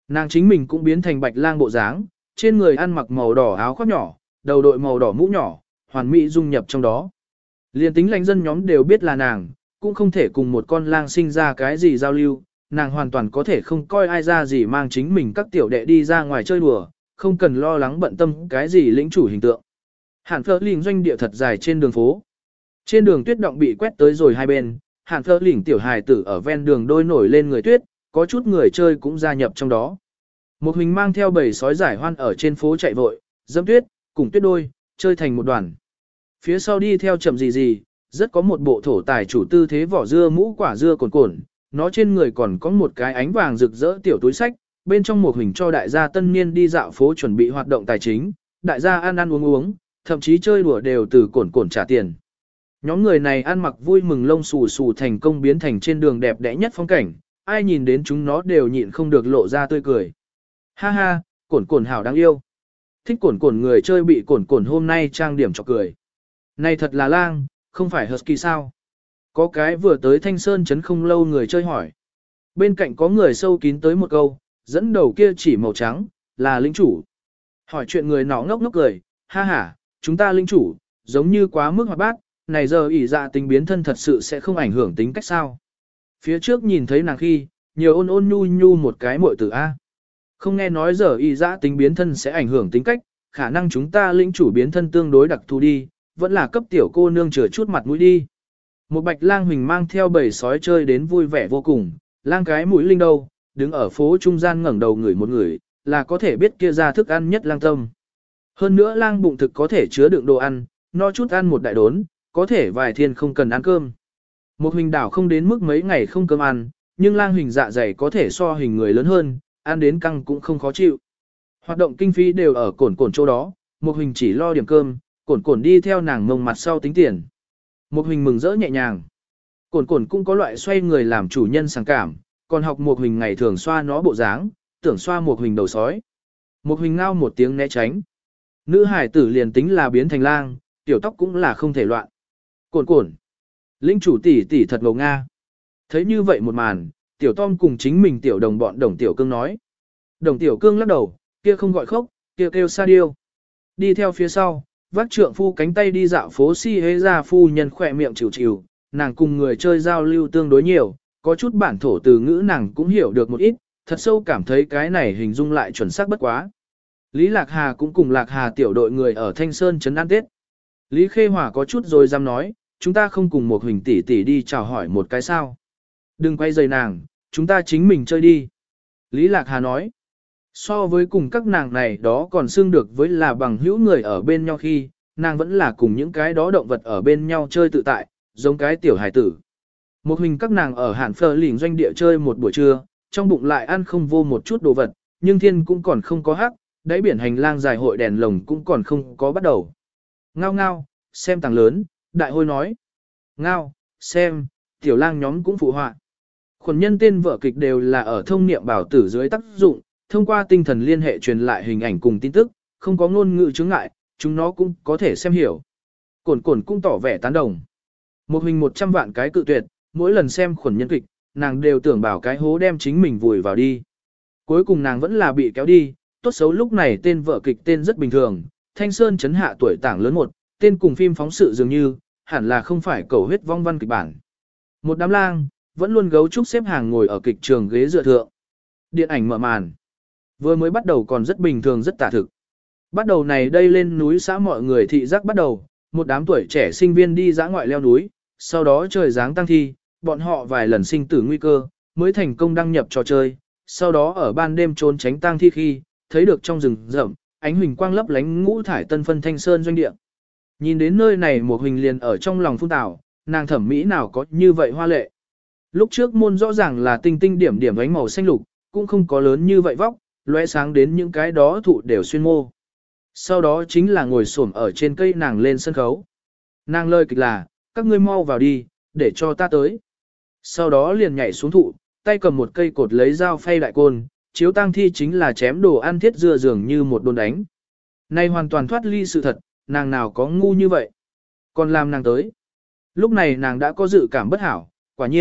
Nàng chính mình cũng biến thành bạch lang bộ dáng, trên người ăn mặc màu đỏ áo khoác nhỏ, đầu đội màu đỏ mũ nhỏ, hoàn mỹ dung nhập trong đó. Liên tính lãnh dân nhóm đều biết là nàng, cũng không thể cùng một con lang sinh ra cái gì giao lưu, nàng hoàn toàn có thể không coi ai ra gì mang chính mình các tiểu đệ đi ra ngoài chơi đùa, không cần lo lắng bận tâm cái gì lĩnh chủ hình tượng. Hàn Phở Lĩnh doanh địa thật dài trên đường phố. Trên đường tuyết động bị quét tới rồi hai bên, Hàn Phở Lĩnh tiểu hài tử ở ven đường đôi nổi lên người tuyết, có chút người chơi cũng gia nhập trong đó. Một hình mang theo bầy sói giải hoan ở trên phố chạy vội, dẫm tuyết, cùng tuyết đôi, chơi thành một đoàn. Phía sau đi theo chậm gì gì, rất có một bộ thổ tài chủ tư thế vỏ dưa mũ quả dưa cồn cồn, nó trên người còn có một cái ánh vàng rực rỡ tiểu túi sách, bên trong một hình cho đại gia tân niên đi dạo phố chuẩn bị hoạt động tài chính, đại gia ăn ăn uống uống, thậm chí chơi đùa đều từ cồn cồn trả tiền. Nhóm người này ăn mặc vui mừng lông xù xù thành công biến thành trên đường đẹp đẽ nhất phong cảnh, ai nhìn đến chúng nó đều nhịn không được lộ ra tươi cười. Ha ha, cồn cồn hảo đáng yêu. Thích cồn cồn người chơi bị cồn cồn hôm nay trang điểm cho cười. Này thật là lang, không phải husky sao? Có cái vừa tới Thanh Sơn trấn không lâu người chơi hỏi. Bên cạnh có người sâu kín tới một câu, dẫn đầu kia chỉ màu trắng, là lĩnh chủ. Hỏi chuyện người nọ ngốc ngốc cười, ha ha, chúng ta lĩnh chủ, giống như quá mức hoạt bát, này giờ ỷ dạ tính biến thân thật sự sẽ không ảnh hưởng tính cách sao. Phía trước nhìn thấy nàng khi, nhiều ôn ôn nhu nhu một cái muội tử A. Không nghe nói giờ ỷ dạ tính biến thân sẽ ảnh hưởng tính cách, khả năng chúng ta lĩnh chủ biến thân tương đối đặc thù đi, vẫn là cấp tiểu cô nương chừa chút mặt mũi đi. Một bạch lang huỳnh mang theo bầy sói chơi đến vui vẻ vô cùng, lang cái mũi linh đâu, đứng ở phố trung gian ngẩng đầu ngửi một người, là có thể biết kia ra thức ăn nhất lang tâm. Hơn nữa lang bụng thực có thể chứa đựng đồ ăn, no chút ăn một đại đốn, có thể vài thiên không cần ăn cơm. Một huỳnh đảo không đến mức mấy ngày không cơm ăn, nhưng lang huỳnh dạ dày có thể so hình người lớn hơn, ăn đến căng cũng không khó chịu. Hoạt động kinh phí đều ở cồn cồn chỗ đó, một huỳnh chỉ lo điểm cơm, cồn cồn đi theo nàng mông mặt sau tính tiền. Một huỳnh mừng rỡ nhẹ nhàng. Cồn cồn cũng có loại xoay người làm chủ nhân sảng cảm, còn học một huỳnh ngày thường xoa nó bộ dáng, tưởng xoa một huỳnh đầu sói. Một huỳnh ngao một tiếng né tránh. Nữ hải tử liền tính là biến thành lang, tiểu tóc cũng là không thể loạn. Cồn cồn. Linh chủ tỷ tỷ thật ngầu nga. Thấy như vậy một màn, tiểu Tom cùng chính mình tiểu đồng bọn đồng tiểu cương nói. Đồng tiểu cương lắc đầu, kia không gọi khóc, kia kêu sa điêu. Đi theo phía sau, vác trượng phu cánh tay đi dạo phố si hế ra phu nhân khỏe miệng chịu chịu, nàng cùng người chơi giao lưu tương đối nhiều, có chút bản thổ từ ngữ nàng cũng hiểu được một ít, thật sâu cảm thấy cái này hình dung lại chuẩn xác bất quá. Lý Lạc Hà cũng cùng Lạc Hà tiểu đội người ở Thanh Sơn trấn ăn Tết. Lý Khê Hòa có chút rồi dám nói, chúng ta không cùng một huỳnh tỷ tỷ đi chào hỏi một cái sao. Đừng quay dày nàng, chúng ta chính mình chơi đi. Lý Lạc Hà nói, so với cùng các nàng này đó còn xưng được với là bằng hữu người ở bên nhau khi, nàng vẫn là cùng những cái đó động vật ở bên nhau chơi tự tại, giống cái tiểu hài tử. Một huỳnh các nàng ở Hàn Phở Lĩnh doanh địa chơi một buổi trưa, trong bụng lại ăn không vô một chút đồ vật, nhưng thiên cũng còn không có hắc, đáy biển hành lang dài hội đèn lồng cũng còn không có bắt đầu. Ngao ngao, xem tàng lớn, đại hôi nói. Ngao, xem, tiểu lang nhóm cũng phụ họa. Khuẩn nhân tên vở kịch đều là ở thông niệm bảo tử dưới tác dụng, thông qua tinh thần liên hệ truyền lại hình ảnh cùng tin tức, không có ngôn ngữ chứng ngại, chúng nó cũng có thể xem hiểu. Cổn cổn cũng tỏ vẻ tán đồng. Một hình một trăm vạn cái cự tuyệt, mỗi lần xem khuẩn nhân kịch, nàng đều tưởng bảo cái hố đem chính mình vùi vào đi. Cuối cùng nàng vẫn là bị kéo đi, tốt xấu lúc này tên vở kịch tên rất bình thường, Thanh Sơn chấn hạ tuổi tảng lớn một, tên cùng phim phóng sự dường như, hẳn là không phải cầu huyết vong văn kịch bản. Một đám lang, vẫn luôn gấu trúc xếp hàng ngồi ở kịch trường ghế dựa thượng. Điện ảnh mở màn. Vừa mới bắt đầu còn rất bình thường rất tả thực. Bắt đầu này đây lên núi xã mọi người thị giác bắt đầu, một đám tuổi trẻ sinh viên đi dã ngoại leo núi, sau đó trời giáng tăng thi, bọn họ vài lần sinh tử nguy cơ, mới thành công đăng nhập trò chơi, sau đó ở ban đêm trốn tránh tăng thi khi, thấy được trong rừng rậm, ánh huỳnh quang lấp lánh ngũ thải tân phân Thanh Sơn doanh địa. Nhìn đến nơi này một huỳnh liền ở trong lòng phun tảo, nàng thẩm mỹ nào có như vậy hoa lệ. Lúc trước môn rõ ràng là tinh tinh điểm điểm ánh màu xanh lục, cũng không có lớn như vậy vóc, lóe sáng đến những cái đó thụ đều xuyên mô. Sau đó chính là ngồi xổm ở trên cây nàng lên sân khấu. Nàng lời kịch là, các ngươi mau vào đi, để cho ta tới. Sau đó liền nhảy xuống thụ, tay cầm một cây cột lấy dao phay đại côn, chiếu tang thi chính là chém đồ ăn thiết dưa dường như một đồn đánh. Này hoàn toàn thoát ly sự thật, nàng nào có ngu như vậy. Còn làm nàng tới. Lúc này nàng đã có dự cảm bất hảo, quả nhiên,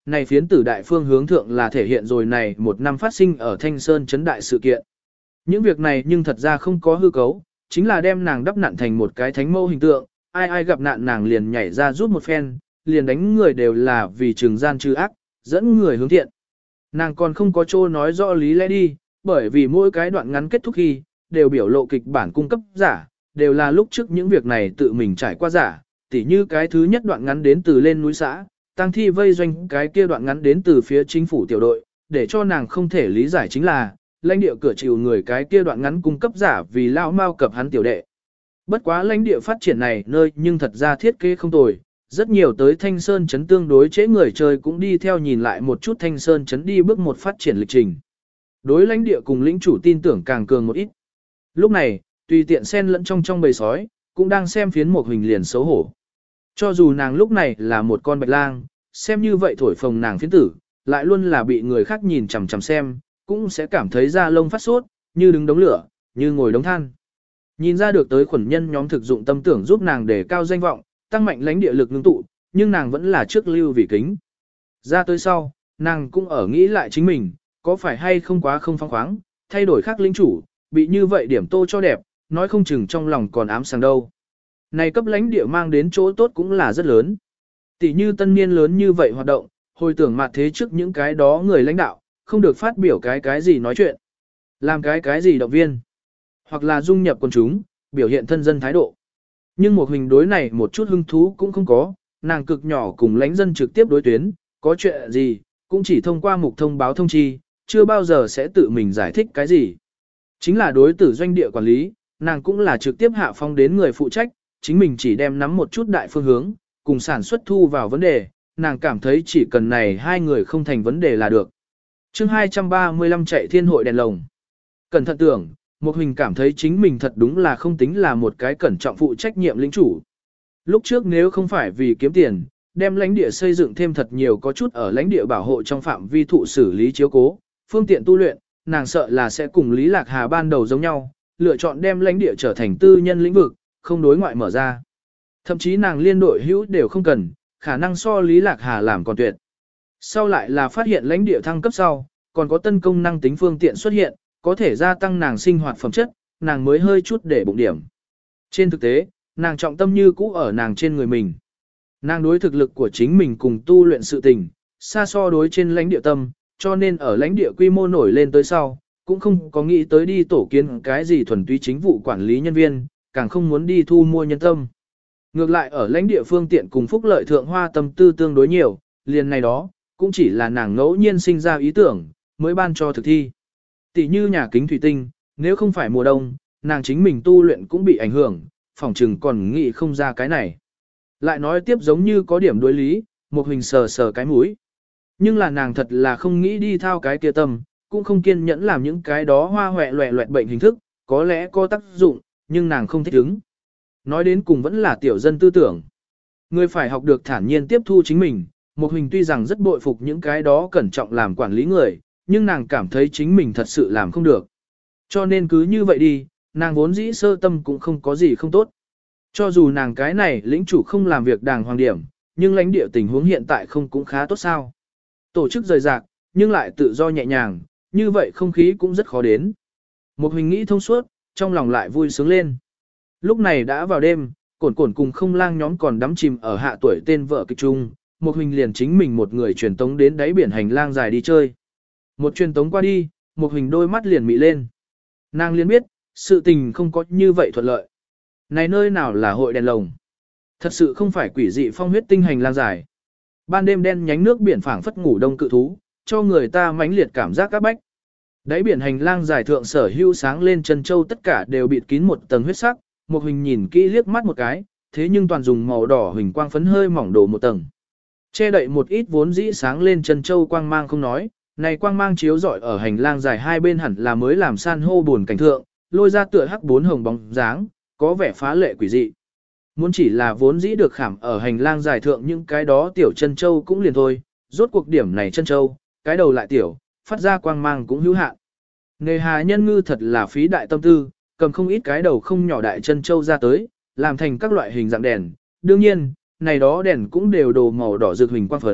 này phiến tử đại phương hướng thượng là thể hiện rồi này một năm phát sinh ở Thanh Sơn chấn đại sự kiện. Những việc này nhưng thật ra không có hư cấu, chính là đem nàng đắp nặn thành một cái thánh mẫu hình tượng, ai ai gặp nạn nàng liền nhảy ra giúp một phen, liền đánh người đều là vì trừng gian trừ ác, dẫn người hướng thiện. Nàng còn không có chỗ nói rõ lý lẽ đi, bởi vì mỗi cái đoạn ngắn kết thúc khi, đều biểu lộ kịch bản cung cấp giả, đều là lúc trước những việc này tự mình trải qua giả, tỉ như cái thứ nhất đoạn ngắn đến từ lên núi xã, tăng thi vây doanh cái kia đoạn ngắn đến từ phía chính phủ tiểu đội, để cho nàng không thể lý giải chính là, lãnh địa cửa chịu người cái kia đoạn ngắn cung cấp giả vì lao mau cập hắn tiểu đệ. Bất quá lãnh địa phát triển này nơi nhưng thật ra thiết kế không tồi, rất nhiều tới Thanh Sơn Trấn tương đối chế người chơi cũng đi theo nhìn lại một chút Thanh Sơn Trấn đi bước một phát triển lịch trình. Đối lãnh địa cùng lĩnh chủ tin tưởng càng cường một ít. Lúc này, tùy tiện xen lẫn trong trong bầy sói, cũng đang xem phiến một hình liền xấu hổ. Cho dù nàng lúc này là một con bạch lang, xem như vậy thổi phồng nàng phiến tử, lại luôn là bị người khác nhìn chằm chằm xem, cũng sẽ cảm thấy da lông phát sốt, như đứng đống lửa, như ngồi đống than. Nhìn ra được tới khuẩn nhân nhóm thực dụng tâm tưởng giúp nàng để cao danh vọng, tăng mạnh lãnh địa lực ngưng tụ, nhưng nàng vẫn là trước lưu vì kính. Ra tới sau, nàng cũng ở nghĩ lại chính mình, có phải hay không quá không phong khoáng, thay đổi khác lĩnh chủ, bị như vậy điểm tô cho đẹp, nói không chừng trong lòng còn ám sáng đâu. Này cấp lãnh địa mang đến chỗ tốt cũng là rất lớn. Tỷ như tân niên lớn như vậy hoạt động, hồi tưởng mặt thế trước những cái đó người lãnh đạo, không được phát biểu cái cái gì nói chuyện, làm cái cái gì động viên, hoặc là dung nhập quần chúng, biểu hiện thân dân thái độ. Nhưng một hình đối này một chút hứng thú cũng không có, nàng cực nhỏ cùng lãnh dân trực tiếp đối tuyến, có chuyện gì, cũng chỉ thông qua mục thông báo thông chi, chưa bao giờ sẽ tự mình giải thích cái gì. Chính là đối tử doanh địa quản lý, nàng cũng là trực tiếp hạ phong đến người phụ trách, chính mình chỉ đem nắm một chút đại phương hướng, cùng sản xuất thu vào vấn đề, nàng cảm thấy chỉ cần này hai người không thành vấn đề là được. chương hai trăm ba mươi lăm chạy thiên hội đèn lồng. Cẩn thận tưởng, một hình cảm thấy chính mình thật đúng là không tính là một cái cẩn trọng phụ trách nhiệm lĩnh chủ. Lúc trước nếu không phải vì kiếm tiền, đem lãnh địa xây dựng thêm thật nhiều có chút ở lãnh địa bảo hộ trong phạm vi thụ xử lý chiếu cố, phương tiện tu luyện, nàng sợ là sẽ cùng Lý Lạc Hà ban đầu giống nhau, lựa chọn đem lãnh địa trở thành tư nhân lĩnh vực, không đối ngoại mở ra. Thậm chí nàng liên đội hữu đều không cần, khả năng so Lý Lạc Hà làm còn tuyệt. Sau lại là phát hiện lãnh địa thăng cấp sau, còn có tân công năng tính phương tiện xuất hiện, có thể gia tăng nàng sinh hoạt phẩm chất, nàng mới hơi chút để bụng điểm. Trên thực tế, nàng trọng tâm như cũ ở nàng trên người mình. Nàng đối thực lực của chính mình cùng tu luyện sự tình, xa so đối trên lãnh địa tâm, cho nên ở lãnh địa quy mô nổi lên tới sau, cũng không có nghĩ tới đi tổ kiến cái gì thuần túy chính vụ quản lý nhân viên, càng không muốn đi thu mua nhân tâm. Ngược lại ở lãnh địa phương tiện cùng phúc lợi thượng hoa tâm tư tương đối nhiều, liền này đó, cũng chỉ là nàng ngẫu nhiên sinh ra ý tưởng, mới ban cho thực thi. Tỷ như nhà kính thủy tinh, nếu không phải mùa đông, nàng chính mình tu luyện cũng bị ảnh hưởng, phỏng chừng còn nghĩ không ra cái này. Lại nói tiếp giống như có điểm đối lý, một hình sờ sờ cái mũi. Nhưng là nàng thật là không nghĩ đi thao cái kia tâm, cũng không kiên nhẫn làm những cái đó hoa hoẹ loẹ loẹt bệnh hình thức, có lẽ có tác dụng, nhưng nàng không thích ứng. Nói đến cùng vẫn là tiểu dân tư tưởng. Người phải học được thản nhiên tiếp thu chính mình, một hình tuy rằng rất bội phục những cái đó cẩn trọng làm quản lý người, nhưng nàng cảm thấy chính mình thật sự làm không được. Cho nên cứ như vậy đi, nàng vốn dĩ sơ tâm cũng không có gì không tốt. Cho dù nàng cái này lĩnh chủ không làm việc đàng hoàng điểm, nhưng lãnh địa tình huống hiện tại không cũng khá tốt sao. Tổ chức rời rạc, nhưng lại tự do nhẹ nhàng, như vậy không khí cũng rất khó đến. Một hình nghĩ thông suốt, trong lòng lại vui sướng lên. Lúc này đã vào đêm, cổn cổn cùng không lang nhóm còn đắm chìm ở hạ tuổi tên vợ kịch trung, một hình liền chính mình một người truyền tống đến đáy biển hành lang dài đi chơi. Một truyền tống qua đi, một hình đôi mắt liền mị lên. Nàng liền biết, sự tình không có như vậy thuận lợi. Này nơi nào là hội đèn lồng? Thật sự không phải quỷ dị phong huyết tinh hành lang dài. Ban đêm đen nhánh nước biển phảng phất ngủ đông cự thú, cho người ta mãnh liệt cảm giác các bách. Đáy biển hành lang dài thượng sở hưu sáng lên chân châu tất cả đều bịt kín một tầng huyết sắc, một hình nhìn kỹ liếc mắt một cái, thế nhưng toàn dùng màu đỏ huỳnh quang phấn hơi mỏng đổ một tầng. Che đậy một ít vốn dĩ sáng lên chân châu quang mang không nói, này quang mang chiếu rọi ở hành lang dài hai bên hẳn là mới làm san hô buồn cảnh thượng, lôi ra tựa hắc bốn hồng bóng dáng, có vẻ phá lệ quỷ dị. Muốn chỉ là vốn dĩ được khảm ở hành lang dài thượng những cái đó tiểu chân châu cũng liền thôi, rốt cuộc điểm này chân châu, cái đầu lại tiểu, phát ra quang mang cũng hữu hạn. Nghề hà nhân ngư thật là phí đại tâm tư, cầm không ít cái đầu không nhỏ đại chân châu ra tới, làm thành các loại hình dạng đèn. Đương nhiên, này đó đèn cũng đều đồ màu đỏ rực hình quang phấn,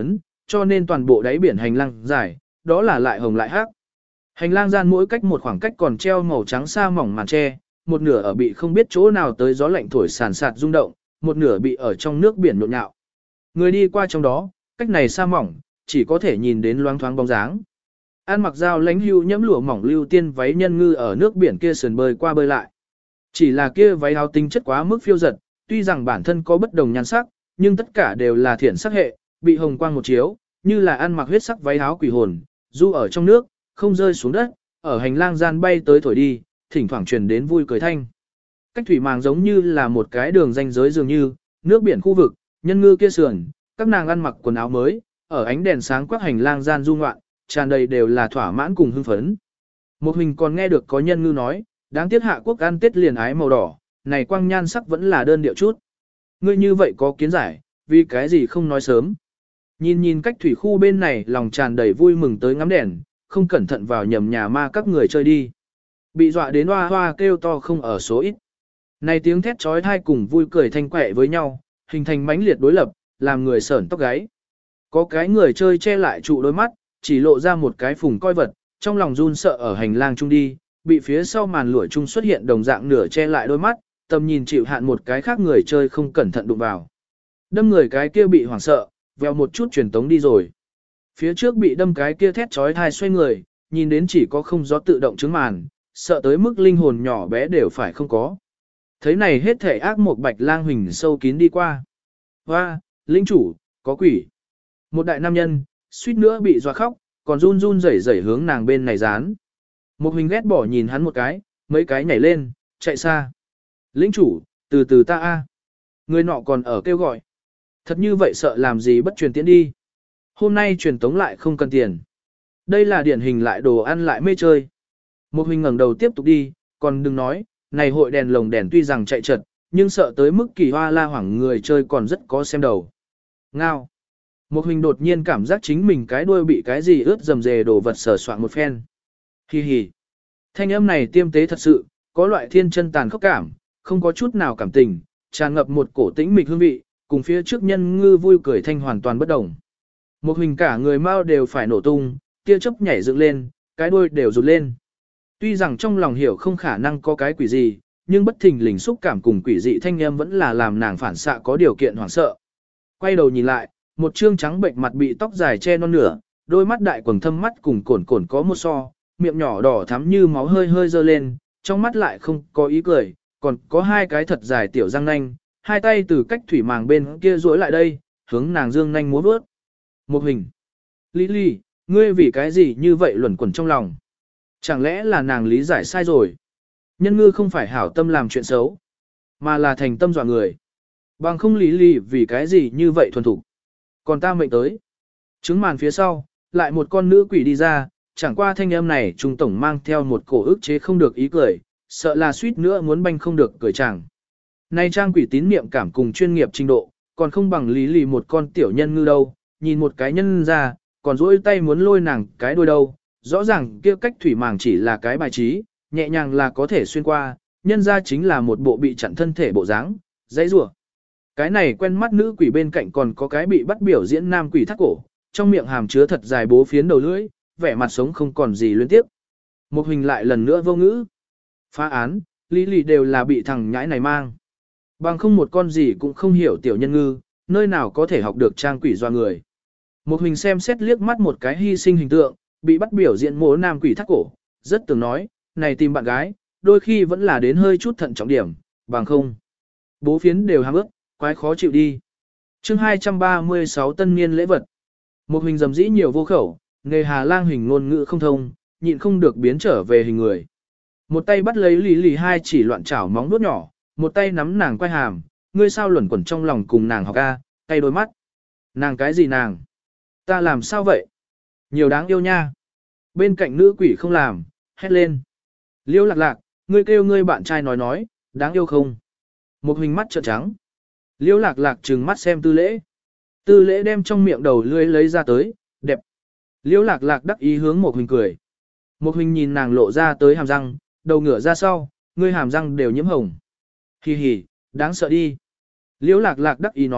cho nên toàn bộ đáy biển hành lang dài, đó là lại hồng lại hắc. Hành lang gian mỗi cách một khoảng cách còn treo màu trắng sa mỏng màn tre, một nửa ở bị không biết chỗ nào tới gió lạnh thổi sàn sạt rung động, một nửa bị ở trong nước biển nhộn nhạo. Người đi qua trong đó, cách này sa mỏng, chỉ có thể nhìn đến loáng thoáng bóng dáng. An mặc dao lánh hưu nhẫm lụa mỏng lưu tiên váy nhân ngư ở nước biển kia sườn bơi qua bơi lại. Chỉ là kia váy áo tinh chất quá mức phiêu giật, tuy rằng bản thân có bất đồng nhan sắc, nhưng tất cả đều là thiển sắc hệ, bị hồng quang một chiếu, như là ăn mặc huyết sắc váy áo quỷ hồn, du ở trong nước, không rơi xuống đất, ở hành lang gian bay tới thổi đi, thỉnh thoảng truyền đến vui cười thanh. Cách thủy màng giống như là một cái đường ranh giới dường như, nước biển khu vực, nhân ngư kia sườn, các nàng ăn mặc quần áo mới, ở ánh đèn sáng quắc hành lang gian du ngoạn, tràn đầy đều là thỏa mãn cùng hưng phấn. Một hình còn nghe được có nhân ngư nói, đáng tiếc Hạ Quốc ăn Tết liền ái màu đỏ, này quang nhan sắc vẫn là đơn điệu chút. Ngươi như vậy có kiến giải, vì cái gì không nói sớm. Nhìn nhìn cách thủy khu bên này lòng tràn đầy vui mừng tới ngắm đèn, không cẩn thận vào nhầm nhà ma các người chơi đi. Bị dọa đến hoa hoa kêu to không ở số ít. Này tiếng thét trói thai cùng vui cười thanh quẹ với nhau, hình thành mãnh liệt đối lập, làm người sởn tóc gáy. Có cái người chơi che lại trụ đôi mắt, chỉ lộ ra một cái phùng coi vật, trong lòng run sợ ở hành lang chung đi, bị phía sau màn lụa chung xuất hiện đồng dạng nửa che lại đôi mắt, tầm nhìn chịu hạn một cái khác người chơi không cẩn thận đụng vào. Đâm người cái kia bị hoảng sợ, vèo một chút truyền tống đi rồi. Phía trước bị đâm cái kia thét trói thai xoay người, nhìn đến chỉ có không gió tự động chứng màn, sợ tới mức linh hồn nhỏ bé đều phải không có. Thấy này hết thể ác một bạch lang huỳnh sâu kín đi qua. Hoa, linh chủ, có quỷ. Một đại nam nhân, suýt nữa bị dọa khóc, còn run run rẩy rẩy hướng nàng bên này dán. Một huỳnh ghét bỏ nhìn hắn một cái, mấy cái nhảy lên, chạy xa. Lĩnh chủ, từ từ ta a. Người nọ còn ở kêu gọi. Thật như vậy sợ làm gì bất truyền tiễn đi. Hôm nay truyền tống lại không cần tiền. Đây là điển hình lại đồ ăn lại mê chơi. Một huỳnh ngẩng đầu tiếp tục đi, còn đừng nói, này hội đèn lồng đèn tuy rằng chạy trật, nhưng sợ tới mức kỳ hoa la hoảng người chơi còn rất có xem đầu. Ngao. Một huỳnh đột nhiên cảm giác chính mình cái đuôi bị cái gì ướt dầm dề đồ vật sờ soạn một phen. Hi hi. Thanh âm này tiêm tế thật sự, có loại thiên chân tàn khốc cảm, không có chút nào cảm tình, tràn ngập một cổ tĩnh mịch hương vị, cùng phía trước nhân ngư vui cười thanh hoàn toàn bất đồng. Một huỳnh cả người mau đều phải nổ tung, tia chớp nhảy dựng lên, cái đuôi đều rụt lên. Tuy rằng trong lòng hiểu không khả năng có cái quỷ gì, nhưng bất thình lình xúc cảm cùng quỷ dị thanh âm vẫn là làm nàng phản xạ có điều kiện hoảng sợ. Quay đầu nhìn lại, một trương trắng bệnh mặt bị tóc dài che non nửa, đôi mắt đại quầng thâm mắt cùng cồn cồn có một so, miệng nhỏ đỏ thắm như máu hơi hơi dơ lên, trong mắt lại không có ý cười, còn có hai cái thật dài tiểu răng nanh, hai tay từ cách thủy màng bên kia duỗi lại đây, hướng nàng dương nanh múa vớt. Một hình. Lý Lý, ngươi vì cái gì như vậy luẩn quẩn trong lòng? Chẳng lẽ là nàng lý giải sai rồi? Nhân ngư không phải hảo tâm làm chuyện xấu, mà là thành tâm dọa người. Bằng không Lý Lý vì cái gì như vậy thuần thủ. Còn ta mệnh tới. Trứng màn phía sau, lại một con nữ quỷ đi ra, chẳng qua thanh âm này trung tổng mang theo một cổ ức chế không được ý cười, sợ là suýt nữa muốn banh không được cười chàng. Nay trang quỷ tín niệm cảm cùng chuyên nghiệp trình độ, còn không bằng Lý Lý một con tiểu nhân ngư đâu, nhìn một cái nhân ra, còn duỗi tay muốn lôi nàng cái đuôi đâu, rõ ràng kia cách thủy màng chỉ là cái bài trí, nhẹ nhàng là có thể xuyên qua, nhân ra chính là một bộ bị chặn thân thể bộ dáng, dãy rủa. Cái này quen mắt nữ quỷ bên cạnh còn có cái bị bắt biểu diễn nam quỷ thắt cổ, trong miệng hàm chứa thật dài bố phiến đầu lưỡi, vẻ mặt sống không còn gì liên tiếp. Một hình lại lần nữa vô ngữ. Phá án, Lý Lý đều là bị thằng nhãi này mang. Bằng không một con gì cũng không hiểu tiểu nhân ngư, nơi nào có thể học được trang quỷ doa người. Một hình xem xét liếc mắt một cái hy sinh hình tượng, bị bắt biểu diễn mố nam quỷ thắt cổ, rất tưởng nói, này tìm bạn gái, đôi khi vẫn là đến hơi chút thận trọng điểm, bằng không. Bố phiến đều hàm ướt, quái khó chịu đi. chương hai trăm ba mươi sáu tân niên lễ vật. Một hình dầm dĩ nhiều vô khẩu, nghề hà lang hình ngôn ngữ không thông, nhịn không được biến trở về hình người. Một tay bắt lấy Lý Lý hai chỉ loạn chảo móng vuốt nhỏ, một tay nắm nàng quay hàm, ngươi sao luẩn quẩn trong lòng cùng nàng học a, tay đôi mắt. Nàng cái gì nàng? Ta làm sao vậy? Nhiều đáng yêu nha. Bên cạnh nữ quỷ không làm, hét lên. Liêu lạc lạc, ngươi kêu ngươi bạn trai nói nói, đáng yêu không? Một hình mắt trợn trắng. Liêu lạc lạc trừng mắt xem tư lễ. Tư lễ đem trong miệng đầu lưỡi lấy ra tới, đẹp. Liêu lạc lạc đắc ý hướng một hình cười. Một hình nhìn nàng lộ ra tới hàm răng, đầu ngửa ra sau, ngươi hàm răng đều nhiễm hồng. Hì hì, đáng sợ đi. Liêu lạc lạc đắc ý nói,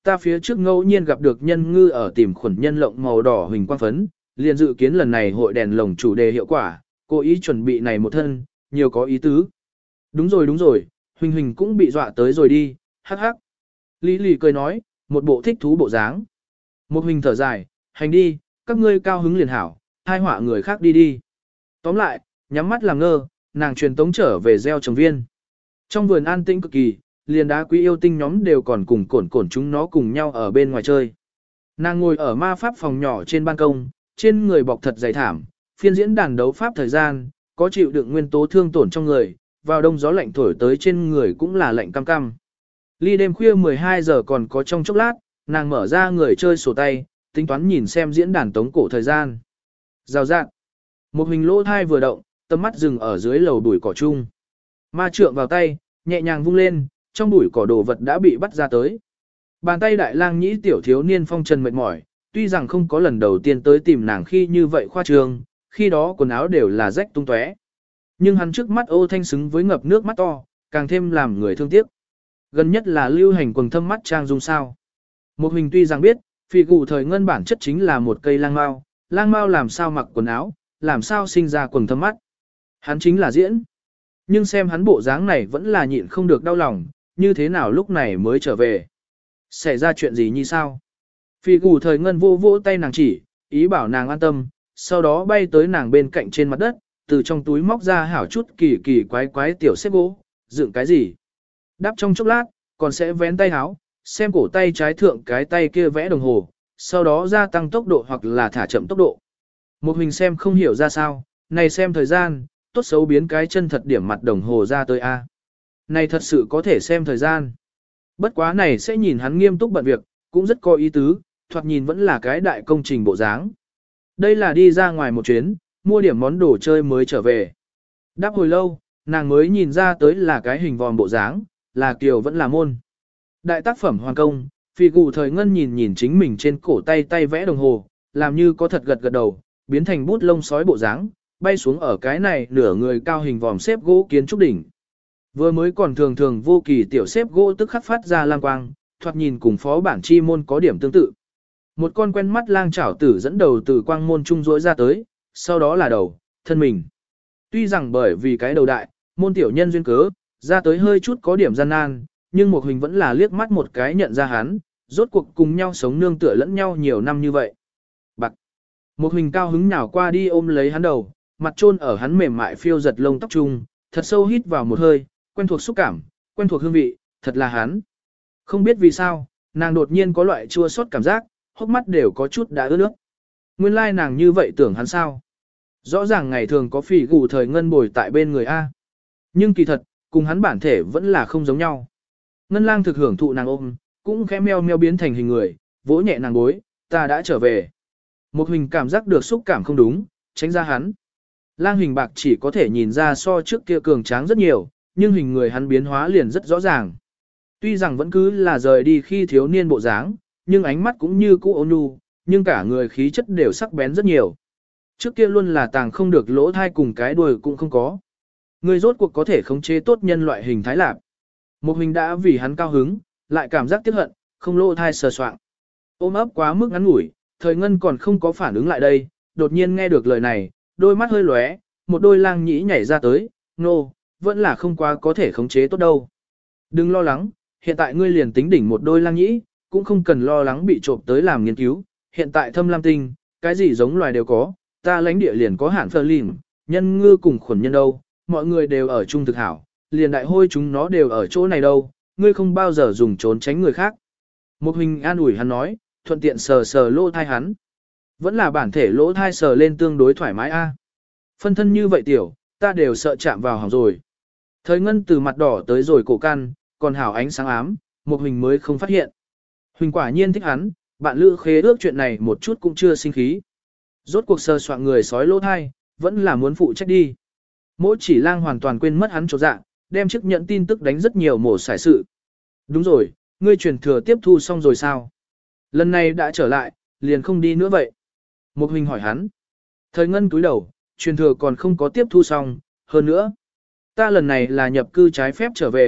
ta phía trước ngẫu nhiên gặp được nhân ngư ở tìm khuẩn nhân lộng màu đỏ huỳnh quang phấn, liền dự kiến lần này hội đèn lồng chủ đề hiệu quả, cố ý chuẩn bị này một thân, nhiều có ý tứ. Đúng rồi đúng rồi, Huỳnh Huỳnh cũng bị dọa tới rồi đi, hắc hắc. Lý lì cười nói, một bộ thích thú bộ dáng. Một Huỳnh thở dài, hành đi, các ngươi cao hứng liền hảo, hai họa người khác đi đi. Tóm lại, nhắm mắt làm ngơ, nàng truyền tống trở về gieo trồng viên. Trong vườn an tĩnh cực kỳ, liền đá quý yêu tinh nhóm đều còn cùng cổn cổn chúng nó cùng nhau ở bên ngoài chơi. Nàng ngồi ở ma pháp phòng nhỏ trên ban công, trên người bọc thật dày thảm, phiên diễn đàn đấu pháp thời gian, có chịu đựng nguyên tố thương tổn trong người, vào đông gió lạnh thổi tới trên người cũng là lạnh cam cam. Ly đêm khuya mười hai giờ còn có trong chốc lát, nàng mở ra người chơi sổ tay, tính toán nhìn xem diễn đàn tống cổ thời gian. Rào rạng. Một hình lỗ thai vừa động, tầm mắt dừng ở dưới lầu bụi cỏ chung. Ma trượng vào tay, nhẹ nhàng vung lên, trong bụi cỏ đồ vật đã bị bắt ra tới. Bàn tay đại lang nhĩ tiểu thiếu niên phong trần mệt mỏi, tuy rằng không có lần đầu tiên tới tìm nàng khi như vậy khoa trương, khi đó quần áo đều là rách tung tóe. Nhưng hắn trước mắt ô thanh xứng với ngập nước mắt to, càng thêm làm người thương tiếc. Gần nhất là lưu hành quần thâm mắt trang dung sao. Một hình tuy rằng biết, phỉ gù thời ngân bản chất chính là một cây lang mao, lang mao làm sao mặc quần áo, làm sao sinh ra quần thâm mắt. Hắn chính là diễn. Nhưng xem hắn bộ dáng này vẫn là nhịn không được đau lòng, như thế nào lúc này mới trở về. Xảy ra chuyện gì như sao? Phỉ gù thời ngân vô vỗ tay nàng chỉ, ý bảo nàng an tâm, sau đó bay tới nàng bên cạnh trên mặt đất, từ trong túi móc ra hảo chút kỳ kỳ quái quái tiểu xếp gỗ, dựng cái gì. Đắp trong chốc lát, còn sẽ vén tay háo, xem cổ tay trái thượng cái tay kia vẽ đồng hồ, sau đó gia tăng tốc độ hoặc là thả chậm tốc độ. Một hình xem không hiểu ra sao, này xem thời gian, tốt xấu biến cái chân thật điểm mặt đồng hồ ra tới A. Này thật sự có thể xem thời gian. Bất quá này sẽ nhìn hắn nghiêm túc bận việc, cũng rất có ý tứ, thoạt nhìn vẫn là cái đại công trình bộ dáng. Đây là đi ra ngoài một chuyến, mua điểm món đồ chơi mới trở về. Đáp hồi lâu, nàng mới nhìn ra tới là cái hình vòm bộ dáng, là kiều vẫn là môn. Đại tác phẩm hoàn công, phỉ gù thời ngân nhìn nhìn chính mình trên cổ tay tay vẽ đồng hồ, làm như có thật gật gật đầu, biến thành bút lông sói bộ dáng, bay xuống ở cái này nửa người cao hình vòm xếp gỗ kiến trúc đỉnh. Vừa mới còn thường thường vô kỳ tiểu xếp gỗ tức khắc phát ra lang quang, thoạt nhìn cùng phó bản chi môn có điểm tương tự. Một con quen mắt lang chảo tử dẫn đầu từ quang môn trung rỗi ra tới, sau đó là đầu, thân mình. Tuy rằng bởi vì cái đầu đại, môn tiểu nhân duyên cớ, ra tới hơi chút có điểm gian nan, nhưng một hình vẫn là liếc mắt một cái nhận ra hắn, rốt cuộc cùng nhau sống nương tựa lẫn nhau nhiều năm như vậy. Bạc. Một hình cao hứng nhào qua đi ôm lấy hắn đầu, mặt chôn ở hắn mềm mại phiêu giật lông tóc trung, thật sâu hít vào một hơi, quen thuộc xúc cảm, quen thuộc hương vị, thật là hắn. Không biết vì sao, nàng đột nhiên có loại chua xót cảm giác, hốc mắt đều có chút đã ướt nước. Nguyên lai nàng như vậy tưởng hắn sao? Rõ ràng ngày thường có phỉ gù thời ngân bồi tại bên người A. Nhưng kỳ thật, cùng hắn bản thể vẫn là không giống nhau. Ngân lang thực hưởng thụ nàng ôm, cũng khẽ meo meo biến thành hình người, vỗ nhẹ nàng bối, ta đã trở về. Một hình cảm giác được xúc cảm không đúng, tránh ra hắn. Lang hình bạc chỉ có thể nhìn ra so trước kia cường tráng rất nhiều, nhưng hình người hắn biến hóa liền rất rõ ràng. Tuy rằng vẫn cứ là rời đi khi thiếu niên bộ dáng, nhưng ánh mắt cũng như cũ ôn nhu, nhưng cả người khí chất đều sắc bén rất nhiều. Trước kia luôn là tàng không được lỗ thai cùng cái đuôi cũng không có. Người rốt cuộc có thể khống chế tốt nhân loại hình thái lạc. Một hình đã vì hắn cao hứng, lại cảm giác tiếc hận, không lỗ thai sờ soạng. Ôm ấp quá mức ngắn ngủi, thời ngân còn không có phản ứng lại đây, đột nhiên nghe được lời này, đôi mắt hơi lóe, một đôi lang nhĩ nhảy ra tới, nô, no, vẫn là không quá có thể khống chế tốt đâu. Đừng lo lắng, hiện tại ngươi liền tính đỉnh một đôi lang nhĩ, cũng không cần lo lắng bị trộm tới làm nghiên cứu, hiện tại thâm lam tinh, cái gì giống loài đều có, ta lãnh địa liền có hạn phơ lìm, nhân ngư cùng khuẩn nhân đâu, mọi người đều ở chung thực hảo, liền đại hôi chúng nó đều ở chỗ này đâu, ngươi không bao giờ dùng trốn tránh người khác. Một hình an ủi hắn nói, thuận tiện sờ sờ lỗ thai hắn. Vẫn là bản thể lỗ thai sờ lên tương đối thoải mái a. Phân thân như vậy tiểu, ta đều sợ chạm vào hỏng rồi. Thời ngân từ mặt đỏ tới rồi cổ căn, còn hảo ánh sáng ám, một hình mới không phát hiện. Huỳnh quả nhiên thích hắn, bạn lữ khế ước chuyện này một chút cũng chưa sinh khí. Rốt cuộc sờ soạn người sói lỗ thai, vẫn là muốn phụ trách đi. Mỗi chỉ lang hoàn toàn quên mất hắn chỗ dạ, đem chiếc nhận tin tức đánh rất nhiều mổ xài sự. Đúng rồi, ngươi truyền thừa tiếp thu xong rồi sao? Lần này đã trở lại, liền không đi nữa vậy. Một Huỳnh hỏi hắn. Thời ngân túi đầu, truyền thừa còn không có tiếp thu xong, hơn nữa. Ta lần này là nhập cư trái phép trở về,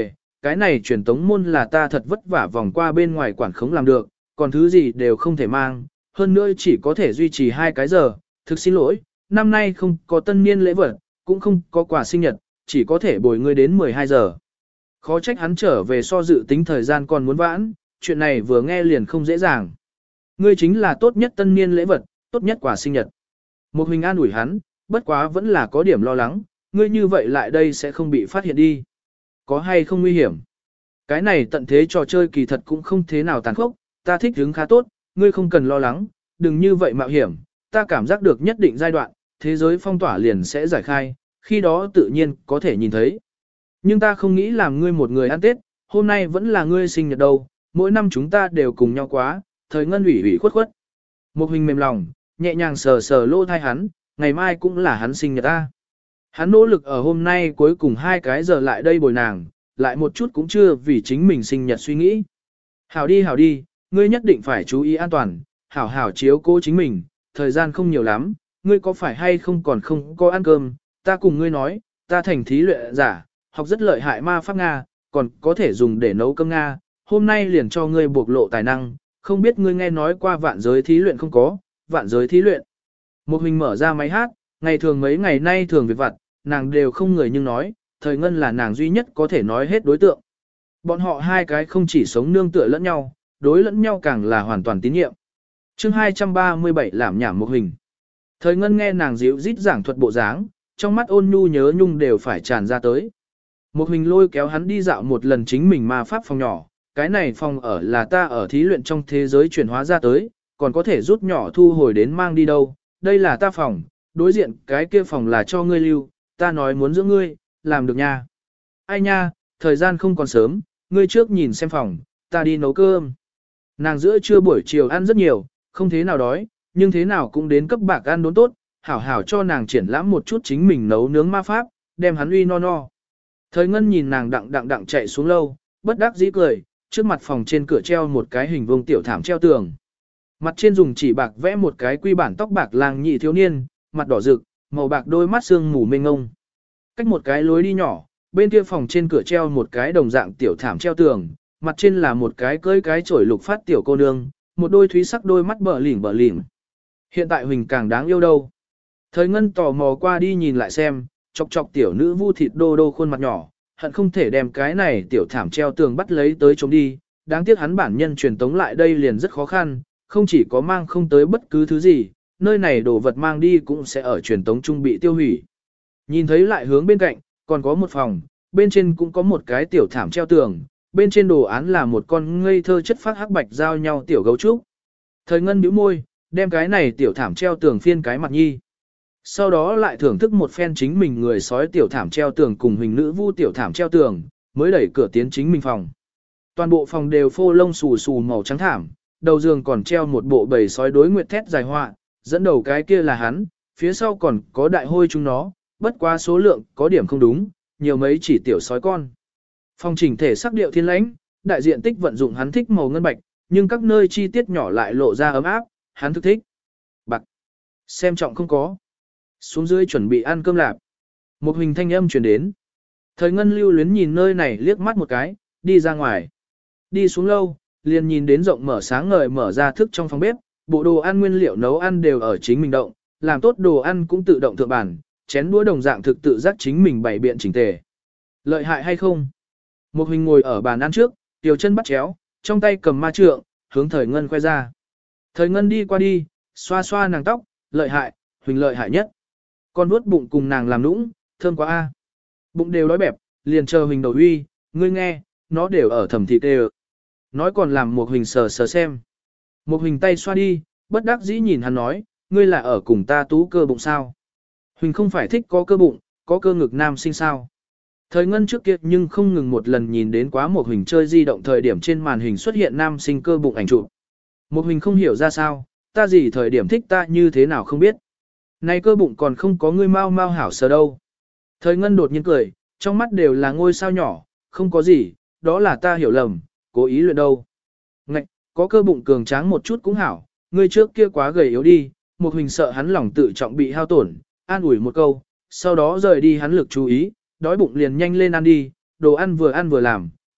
cái này truyền tống môn là ta thật vất vả vòng qua bên ngoài quản khống làm được, còn thứ gì đều không thể mang, hơn nữa chỉ có thể duy trì hai cái giờ, thực xin lỗi, năm nay không có tân niên lễ vật, cũng không có quà sinh nhật, chỉ có thể bồi ngươi đến mười hai giờ. Khó trách hắn trở về so dự tính thời gian còn muốn vãn, chuyện này vừa nghe liền không dễ dàng. Ngươi chính là tốt nhất tân niên lễ vật, tốt nhất quà sinh nhật. Một Huỳnh an ủi hắn, bất quá vẫn là có điểm lo lắng, ngươi như vậy lại đây sẽ không bị phát hiện đi. Có hay không nguy hiểm? Cái này tận thế trò chơi kỳ thật cũng không thế nào tàn khốc, ta thích hứng khá tốt, ngươi không cần lo lắng, đừng như vậy mạo hiểm, ta cảm giác được nhất định giai đoạn, thế giới phong tỏa liền sẽ giải khai, khi đó tự nhiên có thể nhìn thấy. Nhưng ta không nghĩ làm ngươi một người ăn Tết, hôm nay vẫn là ngươi sinh nhật đâu, mỗi năm chúng ta đều cùng nhau quá, thời ngân ủy ủy khuất khuất. Một Huỳnh mềm lòng, nhẹ nhàng sờ sờ lô thai hắn, ngày mai cũng là hắn sinh nhật ta. Hắn nỗ lực ở hôm nay cuối cùng hai cái giờ lại đây bồi nàng, lại một chút cũng chưa vì chính mình sinh nhật suy nghĩ. Hảo đi hảo đi, ngươi nhất định phải chú ý an toàn, hảo hảo chiếu cố chính mình, thời gian không nhiều lắm, ngươi có phải hay không còn không có ăn cơm, ta cùng ngươi nói, ta thành thí luyện giả, học rất lợi hại ma pháp Nga, còn có thể dùng để nấu cơm Nga, hôm nay liền cho ngươi bộc lộ tài năng, không biết ngươi nghe nói qua vạn giới thí luyện không có, vạn giới thí luyện. Một Huỳnh mở ra máy hát, ngày thường mấy ngày nay thường việc vặt, nàng đều không người nhưng nói, thời ngân là nàng duy nhất có thể nói hết đối tượng. Bọn họ hai cái không chỉ sống nương tựa lẫn nhau, đối lẫn nhau càng là hoàn toàn tín nhiệm. Chương hai trăm ba mươi bảy làm nhảm Một Huỳnh. Thời ngân nghe nàng dịu rít giảng thuật bộ dáng, trong mắt ôn nhu nhớ nhung đều phải tràn ra tới. Một Huỳnh lôi kéo hắn đi dạo một lần chính mình ma pháp phòng nhỏ, cái này phòng ở là ta ở thí luyện trong thế giới chuyển hóa ra tới, còn có thể rút nhỏ thu hồi đến mang đi đâu, đây là ta phòng, đối diện cái kia phòng là cho ngươi lưu, ta nói muốn giữ ngươi, làm được nha. Ai nha, thời gian không còn sớm, ngươi trước nhìn xem phòng, ta đi nấu cơm. Nàng giữa trưa buổi chiều ăn rất nhiều, không thế nào đói, nhưng thế nào cũng đến cấp bạc ăn đốn tốt, hảo hảo cho nàng triển lãm một chút chính mình nấu nướng ma pháp, đem hắn uy no no. Thời ngân nhìn nàng đặng đặng đặng chạy xuống lâu, bất đắc dĩ cười, trước mặt phòng trên cửa treo một cái hình vuông tiểu thảm treo tường. Mặt trên dùng chỉ bạc vẽ một cái quy bản tóc bạc làng nhị thiếu niên, mặt đỏ rực, màu bạc đôi mắt sương mù mênh ngông. Cách một cái lối đi nhỏ, bên kia phòng trên cửa treo một cái đồng dạng tiểu thảm treo tường, mặt trên là một cái cưỡi cái chổi lục phát tiểu cô nương, một đôi thúy sắc đôi mắt bờ lỉnh bờ lỉnh. Hiện tại Huỳnh càng đáng yêu đâu. Thời ngân tò mò qua đi nhìn lại xem, chọc chọc tiểu nữ vu thịt đô đô khuôn mặt nhỏ, hận không thể đem cái này tiểu thảm treo tường bắt lấy tới chống đi, đáng tiếc hắn bản nhân truyền tống lại đây liền rất khó khăn, không chỉ có mang không tới bất cứ thứ gì, nơi này đồ vật mang đi cũng sẽ ở truyền tống trung bị tiêu hủy. Nhìn thấy lại hướng bên cạnh, còn có một phòng, bên trên cũng có một cái tiểu thảm treo tường, bên trên đồ án là một con ngây thơ chất phát hắc bạch giao nhau tiểu gấu trúc. Thời ngân bĩu môi, đem cái này tiểu thảm treo tường phiên cái mặt nhi. Sau đó lại thưởng thức một phen chính mình người sói tiểu thảm treo tường cùng hình nữ vu tiểu thảm treo tường, mới đẩy cửa tiến chính mình phòng. Toàn bộ phòng đều phô lông xù xù màu trắng thảm, đầu giường còn treo một bộ bầy sói đối nguyệt thét dài họa, dẫn đầu cái kia là hắn, phía sau còn có đại hôi chúng nó, bất quá số lượng có điểm không đúng, nhiều mấy chỉ tiểu sói con. Phòng chỉnh thể sắc điệu thiên lãnh, đại diện tích vận dụng hắn thích màu ngân bạch, nhưng các nơi chi tiết nhỏ lại lộ ra ấm áp, hắn thức thích. Bạc. Xem trọng không có. Xuống dưới chuẩn bị ăn cơm lạp. Một hình thanh âm truyền đến. Thời ngân lưu luyến nhìn nơi này liếc mắt một cái, đi ra ngoài. Đi xuống lâu, liền nhìn đến rộng mở sáng ngời mở ra thức trong phòng bếp, bộ đồ ăn nguyên liệu nấu ăn đều ở chính mình động, làm tốt đồ ăn cũng tự động thượng bản, chén đũa đồng dạng thực tự giác chính mình bày biện chỉnh tề. Lợi hại hay không? Một hình ngồi ở bàn ăn trước, tiểu chân bắt chéo, trong tay cầm ma trượng, hướng thời ngân khoe ra. Thời ngân đi qua đi, xoa xoa nàng tóc, lợi hại, Huỳnh lợi hại nhất. Con vuốt bụng cùng nàng làm nũng, thơm quá a. Bụng đều đói bẹp, liền chờ Huỳnh đầu uy, ngươi nghe, nó đều ở thầm thịt đều. Nói còn làm một Huỳnh sờ sờ xem. Một Huỳnh tay xoa đi, bất đắc dĩ nhìn hắn nói, ngươi là ở cùng ta tú cơ bụng sao? Huỳnh không phải thích có cơ bụng, có cơ ngực nam sinh sao? Thời ngân trước kia nhưng không ngừng một lần nhìn đến quá một Huỳnh chơi di động thời điểm trên màn hình xuất hiện nam sinh cơ bụng ảnh chụp. Một Huỳnh không hiểu ra sao, ta gì thời điểm thích ta như thế nào không biết. Này cơ bụng còn không có ngươi mau mau hảo sờ đâu. Thời ngân đột nhiên cười, trong mắt đều là ngôi sao nhỏ, không có gì, đó là ta hiểu lầm, cố ý luyện đâu. Ngạch, có cơ bụng cường tráng một chút cũng hảo, ngươi trước kia quá gầy yếu đi, một Huỳnh sợ hắn lòng tự trọng bị hao tổn, an ủi một câu, sau đó rời đi hắn lực chú ý, đói bụng liền nhanh lên ăn đi, đồ ăn vừa ăn vừa làm,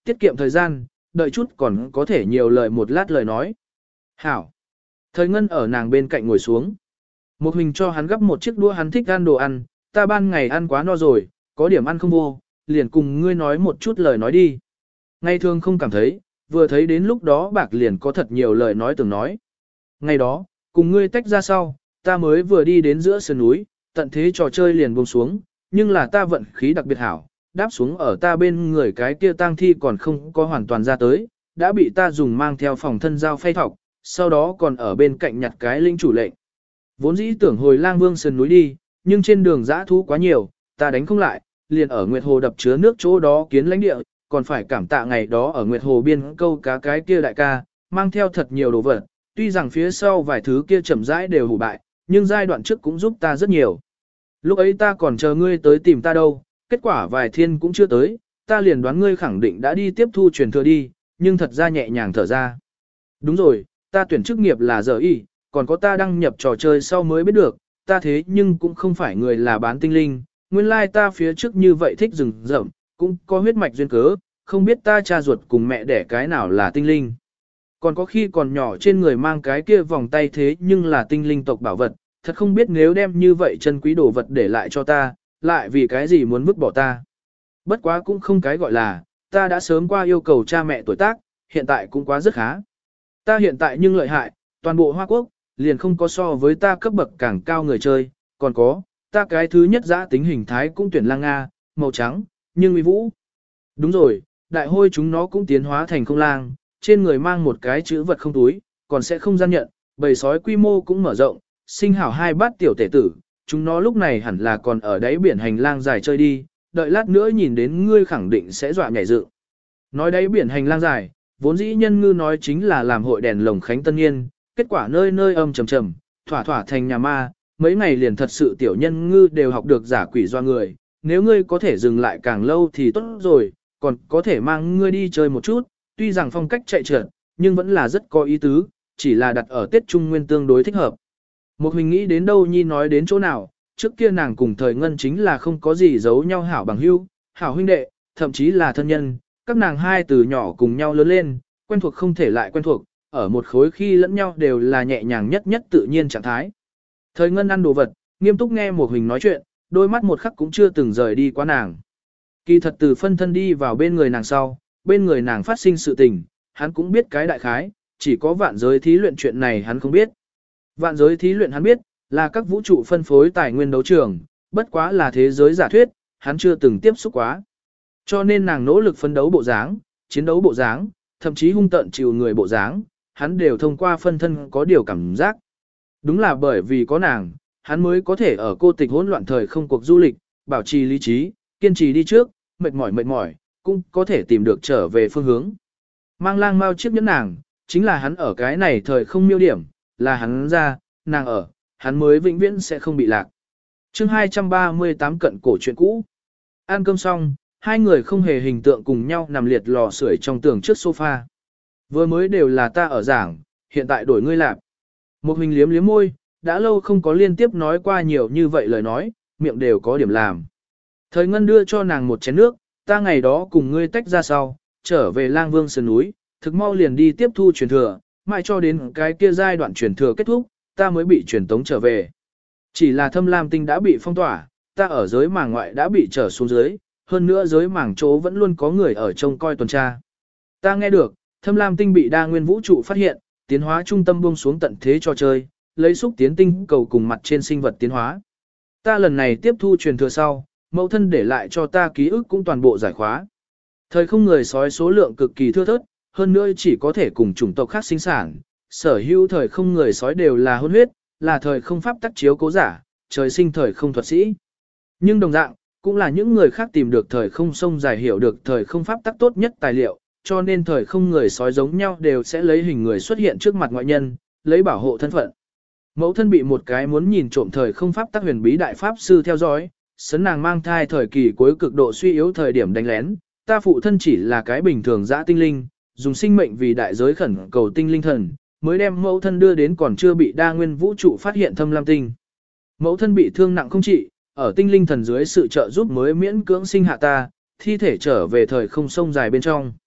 tiết kiệm thời gian, đợi chút còn có thể nhiều lời một lát lời nói. Hảo. Thời ngân ở nàng bên cạnh ngồi xuống. Một hình cho hắn gấp một chiếc đũa, hắn thích ăn đồ ăn, ta ban ngày ăn quá no rồi, có điểm ăn không vô, liền cùng ngươi nói một chút lời nói đi. Ngày thường không cảm thấy, vừa thấy đến lúc đó bạc liền có thật nhiều lời nói từng nói. Ngày đó, cùng ngươi tách ra sau, ta mới vừa đi đến giữa sườn núi, tận thế trò chơi liền buông xuống, nhưng là ta vận khí đặc biệt hảo, đáp xuống ở ta bên người cái kia tang thi còn không có hoàn toàn ra tới, đã bị ta dùng mang theo phòng thân dao phay thọc, sau đó còn ở bên cạnh nhặt cái linh chủ lệnh. Vốn dĩ tưởng hồi Lang Vương sườn núi đi, nhưng trên đường dã thú quá nhiều, ta đánh không lại, liền ở Nguyệt Hồ đập chứa nước chỗ đó kiến lãnh địa, còn phải cảm tạ ngày đó ở Nguyệt Hồ biên câu cá cái kia đại ca, mang theo thật nhiều đồ vật, tuy rằng phía sau vài thứ kia chậm rãi đều hủ bại, nhưng giai đoạn trước cũng giúp ta rất nhiều. Lúc ấy ta còn chờ ngươi tới tìm ta đâu, kết quả vài thiên cũng chưa tới, ta liền đoán ngươi khẳng định đã đi tiếp thu truyền thừa đi, nhưng thật ra nhẹ nhàng thở ra. Đúng rồi, ta tuyển chức nghiệp là giờ y, còn có ta đăng nhập trò chơi sau mới biết được, ta thế nhưng cũng không phải người là bán tinh linh, nguyên lai ta phía trước như vậy thích rừng rậm, cũng có huyết mạch duyên cớ, không biết ta cha ruột cùng mẹ đẻ cái nào là tinh linh. Còn có khi còn nhỏ trên người mang cái kia vòng tay thế nhưng là tinh linh tộc bảo vật, thật không biết nếu đem như vậy chân quý đồ vật để lại cho ta, lại vì cái gì muốn vứt bỏ ta. Bất quá cũng không cái gọi là, ta đã sớm qua yêu cầu cha mẹ tuổi tác, hiện tại cũng quá rất khá. Ta hiện tại nhưng lợi hại, toàn bộ Hoa Quốc, liền không có so với ta cấp bậc càng cao người chơi, còn có, ta cái thứ nhất giã tính hình thái cũng tuyển lang Nga, màu trắng, nhưng uy vũ. Đúng rồi, đại hôi chúng nó cũng tiến hóa thành không lang, trên người mang một cái chữ vật không túi, còn sẽ không gian nhận, bầy sói quy mô cũng mở rộng, sinh hảo hai bát tiểu tể tử, chúng nó lúc này hẳn là còn ở đáy biển hành lang dài chơi đi, đợi lát nữa nhìn đến ngươi khẳng định sẽ dọa nhảy dựng. Nói đáy biển hành lang dài, vốn dĩ nhân ngư nói chính là làm hội đèn lồng khánh tân niên, kết quả nơi nơi âm trầm trầm, thỏa thỏa thành nhà ma, mấy ngày liền thật sự tiểu nhân ngư đều học được giả quỷ doa người, nếu ngươi có thể dừng lại càng lâu thì tốt rồi, còn có thể mang ngươi đi chơi một chút, tuy rằng phong cách chạy trượt, nhưng vẫn là rất có ý tứ, chỉ là đặt ở Tết Trung Nguyên tương đối thích hợp. Một mình nghĩ đến đâu nhi nói đến chỗ nào, trước kia nàng cùng thời ngân chính là không có gì giấu nhau hảo bằng hữu, hảo huynh đệ, thậm chí là thân nhân, các nàng hai từ nhỏ cùng nhau lớn lên, quen thuộc không thể lại quen thuộc, ở một khối khi lẫn nhau đều là nhẹ nhàng nhất nhất tự nhiên trạng thái. Thời ngân ăn đồ vật, nghiêm túc nghe một hình nói chuyện, đôi mắt một khắc cũng chưa từng rời đi qua nàng. Kỳ thật từ phân thân đi vào bên người nàng sau, bên người nàng phát sinh sự tình, hắn cũng biết cái đại khái, chỉ có vạn giới thí luyện chuyện này hắn không biết. Vạn giới thí luyện hắn biết, là các vũ trụ phân phối tài nguyên đấu trường, bất quá là thế giới giả thuyết, hắn chưa từng tiếp xúc quá. Cho nên nàng nỗ lực phấn đấu bộ dáng, chiến đấu bộ dáng, thậm chí hung tợn chịu người bộ dáng, hắn đều thông qua phân thân có điều cảm giác. Đúng là bởi vì có nàng, hắn mới có thể ở cô tịch hỗn loạn thời không cuộc du lịch, bảo trì lý trí, kiên trì đi trước, mệt mỏi mệt mỏi, cũng có thể tìm được trở về phương hướng. Mang lang mau chiếc nhẫn nàng, chính là hắn ở cái này thời không miêu điểm, là hắn ra, nàng ở, hắn mới vĩnh viễn sẽ không bị lạc. chương hai trăm ba mươi tám cận cổ chuyện cũ. Ăn cơm xong, hai người không hề hình tượng cùng nhau nằm liệt lò sưởi trong tường trước sofa. Vừa mới đều là ta ở giảng, hiện tại đổi ngươi lạp. Một hình liếm liếm môi, đã lâu không có liên tiếp nói qua nhiều như vậy lời nói, miệng đều có điểm làm. Thời ngân đưa cho nàng một chén nước, ta ngày đó cùng ngươi tách ra sau, trở về Lang Vương sườn núi, thực mau liền đi tiếp thu truyền thừa, mãi cho đến cái kia giai đoạn truyền thừa kết thúc, ta mới bị truyền tống trở về. Chỉ là Thâm Lam Tinh đã bị phong tỏa, ta ở giới màng ngoại đã bị trở xuống dưới, hơn nữa giới màng chỗ vẫn luôn có người ở trông coi tuần tra. Ta nghe được, Thâm Lam Tinh bị đa nguyên vũ trụ phát hiện, tiến hóa trung tâm buông xuống tận thế cho chơi, lấy xúc tiến tinh cầu cùng mặt trên sinh vật tiến hóa. Ta lần này tiếp thu truyền thừa sau, mẫu thân để lại cho ta ký ức cũng toàn bộ giải khóa. Thời không người sói số lượng cực kỳ thưa thớt, hơn nữa chỉ có thể cùng chủng tộc khác sinh sản, sở hữu thời không người sói đều là hôn huyết, là thời không pháp tắc chiếu cố giả, trời sinh thời không thuật sĩ. Nhưng đồng dạng, cũng là những người khác tìm được thời không sông dài hiểu được thời không pháp tắc tốt nhất tài liệu, cho nên thời không người sói giống nhau đều sẽ lấy hình người xuất hiện trước mặt ngoại nhân, lấy bảo hộ thân phận. Mẫu thân bị một cái muốn nhìn trộm thời không pháp tắc huyền bí đại pháp sư theo dõi, sấn nàng mang thai thời kỳ cuối cực độ suy yếu thời điểm đánh lén, ta phụ thân chỉ là cái bình thường dã tinh linh, dùng sinh mệnh vì đại giới khẩn cầu tinh linh thần, mới đem mẫu thân đưa đến còn chưa bị đa nguyên vũ trụ phát hiện Thâm Lam Tinh. Mẫu thân bị thương nặng không trị, ở tinh linh thần dưới sự trợ giúp mới miễn cưỡng sinh hạ ta, thi thể trở về thời không sông dài bên trong.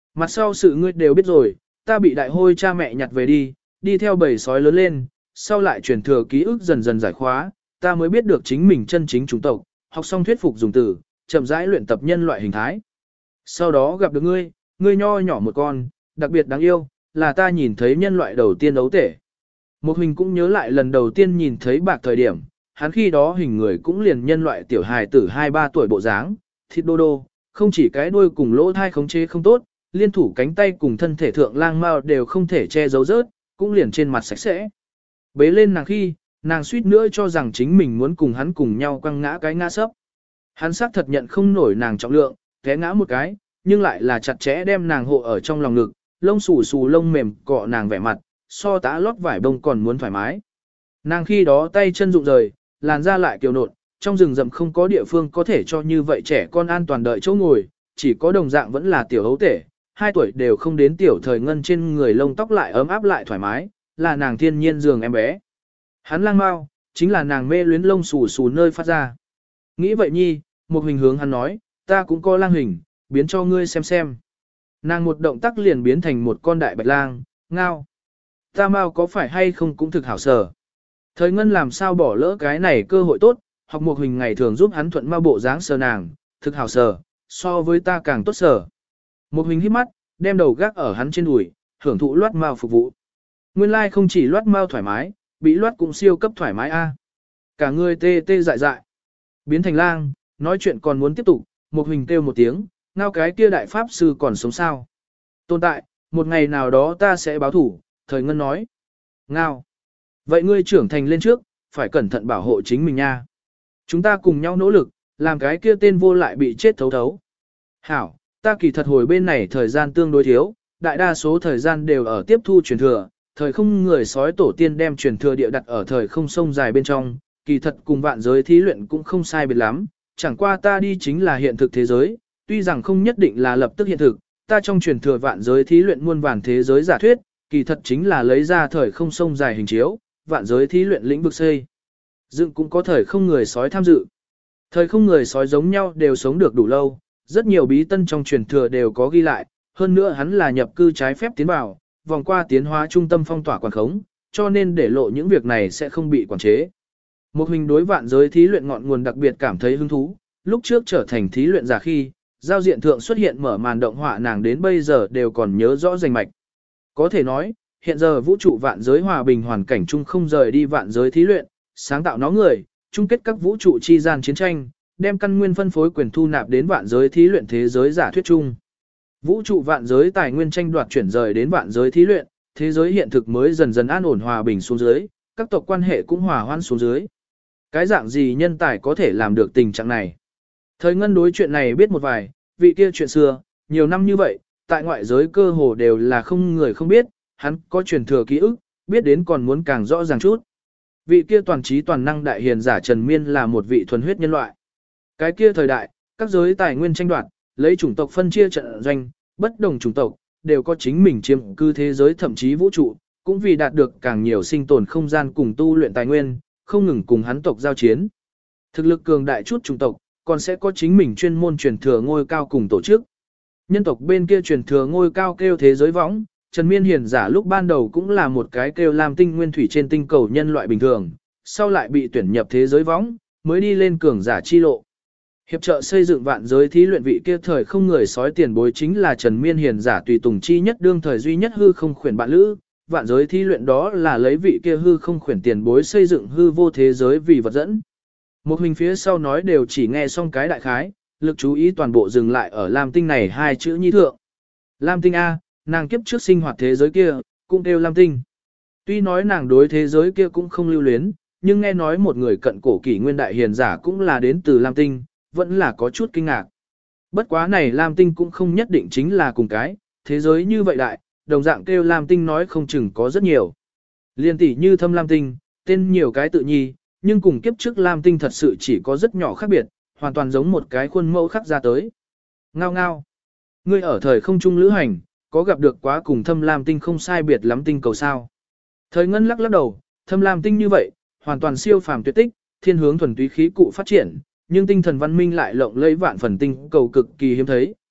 Mặt sau sự ngươi đều biết rồi, ta bị đại hôi cha mẹ nhặt về đi, đi theo bầy sói lớn lên, sau lại truyền thừa ký ức dần dần giải khóa, ta mới biết được chính mình chân chính chủng tộc, học xong thuyết phục dùng từ, chậm rãi luyện tập nhân loại hình thái. Sau đó gặp được ngươi, ngươi nho nhỏ một con, đặc biệt đáng yêu, là ta nhìn thấy nhân loại đầu tiên ấu tể. Một hình cũng nhớ lại lần đầu tiên nhìn thấy bạc thời điểm, hắn khi đó hình người cũng liền nhân loại tiểu hài tử hai ba tuổi bộ dáng, thịt đô đô, không chỉ cái đuôi cùng lỗ thai khống chế không tốt, liên thủ cánh tay cùng thân thể thượng lang mao đều không thể che giấu rớt, cũng liền trên mặt sạch sẽ. Bế lên nàng khi, nàng suýt nữa cho rằng chính mình muốn cùng hắn cùng nhau quăng ngã cái ngã sấp. Hắn xác thật nhận không nổi nàng trọng lượng, té ngã một cái, nhưng lại là chặt chẽ đem nàng hộ ở trong lòng ngực, lông xù xù lông mềm cọ nàng vẻ mặt, so tã lót vải bông còn muốn thoải mái. Nàng khi đó tay chân rụng rời, làn da lại kiều nộn, trong rừng rậm không có địa phương có thể cho như vậy trẻ con an toàn đợi chỗ ngồi, chỉ có đồng dạng vẫn là tiểu hấu tể, hai tuổi đều không đến tiểu thời ngân trên người lông tóc lại ấm áp lại thoải mái, là nàng thiên nhiên giường em bé. Hắn lang mau, chính là nàng mê luyến lông xù xù nơi phát ra. Nghĩ vậy nhi, một hình hướng hắn nói, ta cũng có lang hình, biến cho ngươi xem xem. Nàng một động tác liền biến thành một con đại bạch lang, ngao. Ta mau có phải hay không cũng thực hảo sở. Thời ngân làm sao bỏ lỡ cái này cơ hội tốt, học một hình ngày thường giúp hắn thuận ma bộ dáng sờ nàng, thực hảo sở, so với ta càng tốt sở. Một hình hít mắt, đem đầu gác ở hắn trên đùi, hưởng thụ loát mao phục vụ. Nguyên lai like không chỉ loát mao thoải mái, bị loát cũng siêu cấp thoải mái a. Cả người tê tê dại dại. Biến thành lang, nói chuyện còn muốn tiếp tục, một hình kêu một tiếng, ngao cái kia đại pháp sư còn sống sao. Tồn tại, một ngày nào đó ta sẽ báo thủ, thời ngân nói. Ngao. Vậy ngươi trưởng thành lên trước, phải cẩn thận bảo hộ chính mình nha. Chúng ta cùng nhau nỗ lực, làm cái kia tên vô lại bị chết thấu thấu. Hảo, ta kỳ thật hồi bên này thời gian tương đối thiếu, đại đa số thời gian đều ở tiếp thu truyền thừa, thời không người sói tổ tiên đem truyền thừa địa đặt ở thời không sông dài bên trong, kỳ thật cùng vạn giới thí luyện cũng không sai biệt lắm, chẳng qua ta đi chính là hiện thực thế giới, tuy rằng không nhất định là lập tức hiện thực, ta trong truyền thừa vạn giới thí luyện muôn vàn thế giới giả thuyết, kỳ thật chính là lấy ra thời không sông dài hình chiếu, vạn giới thí luyện lĩnh vực xây. Dựng cũng có thời không người sói tham dự. Thời không người sói giống nhau đều sống được đủ lâu, rất nhiều bí tân trong truyền thừa đều có ghi lại, hơn nữa hắn là nhập cư trái phép tiến vào, vòng qua tiến hóa trung tâm phong tỏa quản khống, cho nên để lộ những việc này sẽ không bị quản chế. Một hình đối vạn giới thí luyện ngọn nguồn đặc biệt cảm thấy hứng thú, lúc trước trở thành thí luyện giả khi, giao diện thượng xuất hiện mở màn động họa nàng đến bây giờ đều còn nhớ rõ rành mạch. Có thể nói, hiện giờ vũ trụ vạn giới hòa bình hoàn cảnh chung không rời đi vạn giới thí luyện, sáng tạo nó người, chung kết các vũ trụ chi gian chiến tranh, đem căn nguyên phân phối quyền thu nạp đến vạn giới thí luyện thế giới giả thuyết chung. Vũ trụ vạn giới tài nguyên tranh đoạt chuyển rời đến vạn giới thí luyện, thế giới hiện thực mới dần dần an ổn hòa bình xuống dưới, các tộc quan hệ cũng hòa hoãn xuống dưới. Cái dạng gì nhân tài có thể làm được tình trạng này? Thời ngân đối chuyện này biết một vài, vị kia chuyện xưa, nhiều năm như vậy, tại ngoại giới cơ hồ đều là không người không biết, hắn có truyền thừa ký ức, biết đến còn muốn càng rõ ràng chút. Vị kia toàn trí toàn năng đại hiền giả Trần Miên là một vị thuần huyết nhân loại. Cái kia thời đại, các giới tài nguyên tranh đoạt, lấy chủng tộc phân chia trận doanh, bất đồng chủng tộc, đều có chính mình chiếm cư thế giới thậm chí vũ trụ, cũng vì đạt được càng nhiều sinh tồn không gian cùng tu luyện tài nguyên, không ngừng cùng hắn tộc giao chiến. Thực lực cường đại chút chủng tộc, còn sẽ có chính mình chuyên môn truyền thừa ngôi cao cùng tổ chức. Nhân tộc bên kia truyền thừa ngôi cao kêu thế giới võng, Trần Miên hiền giả lúc ban đầu cũng là một cái kêu làm tinh nguyên thủy trên tinh cầu nhân loại bình thường, sau lại bị tuyển nhập thế giới võng, mới đi lên cường giả chi lộ. Hiệp trợ xây dựng vạn giới thí luyện vị kia thời không người sói tiền bối chính là Trần Miên hiền giả tùy tùng chi nhất đương thời duy nhất hư không khuyển bạn lữ, vạn giới thí luyện đó là lấy vị kia hư không khuyển tiền bối xây dựng hư vô thế giới vì vật dẫn. Một hình phía sau nói đều chỉ nghe xong cái đại khái, lực chú ý toàn bộ dừng lại ở Lam Tinh này hai chữ nhi thượng. Lam Tinh A, nàng kiếp trước sinh hoạt thế giới kia, cũng kêu Lam Tinh. Tuy nói nàng đối thế giới kia cũng không lưu luyến, nhưng nghe nói một người cận cổ kỷ nguyên đại hiền giả cũng là đến từ Lam Tinh, vẫn là có chút kinh ngạc. Bất quá này Lam Tinh cũng không nhất định chính là cùng cái, thế giới như vậy đại, đồng dạng kêu Lam Tinh nói không chừng có rất nhiều. Liên tỷ như thâm Lam Tinh, tên nhiều cái tự nhi, nhưng cùng kiếp trước Lam Tinh thật sự chỉ có rất nhỏ khác biệt, hoàn toàn giống một cái khuôn mẫu khắc ra tới. Ngao ngao. Ngươi ở thời không trung lữ hành, có gặp được quá cùng thâm Lam Tinh không sai biệt lắm tinh cầu sao? Thời ngân lắc lắc đầu, thâm Lam Tinh như vậy, hoàn toàn siêu phàm tuyệt tích, thiên hướng thuần túy khí cụ phát triển, nhưng tinh thần văn minh lại lộng lẫy vạn phần tinh cầu cực kỳ hiếm thấy,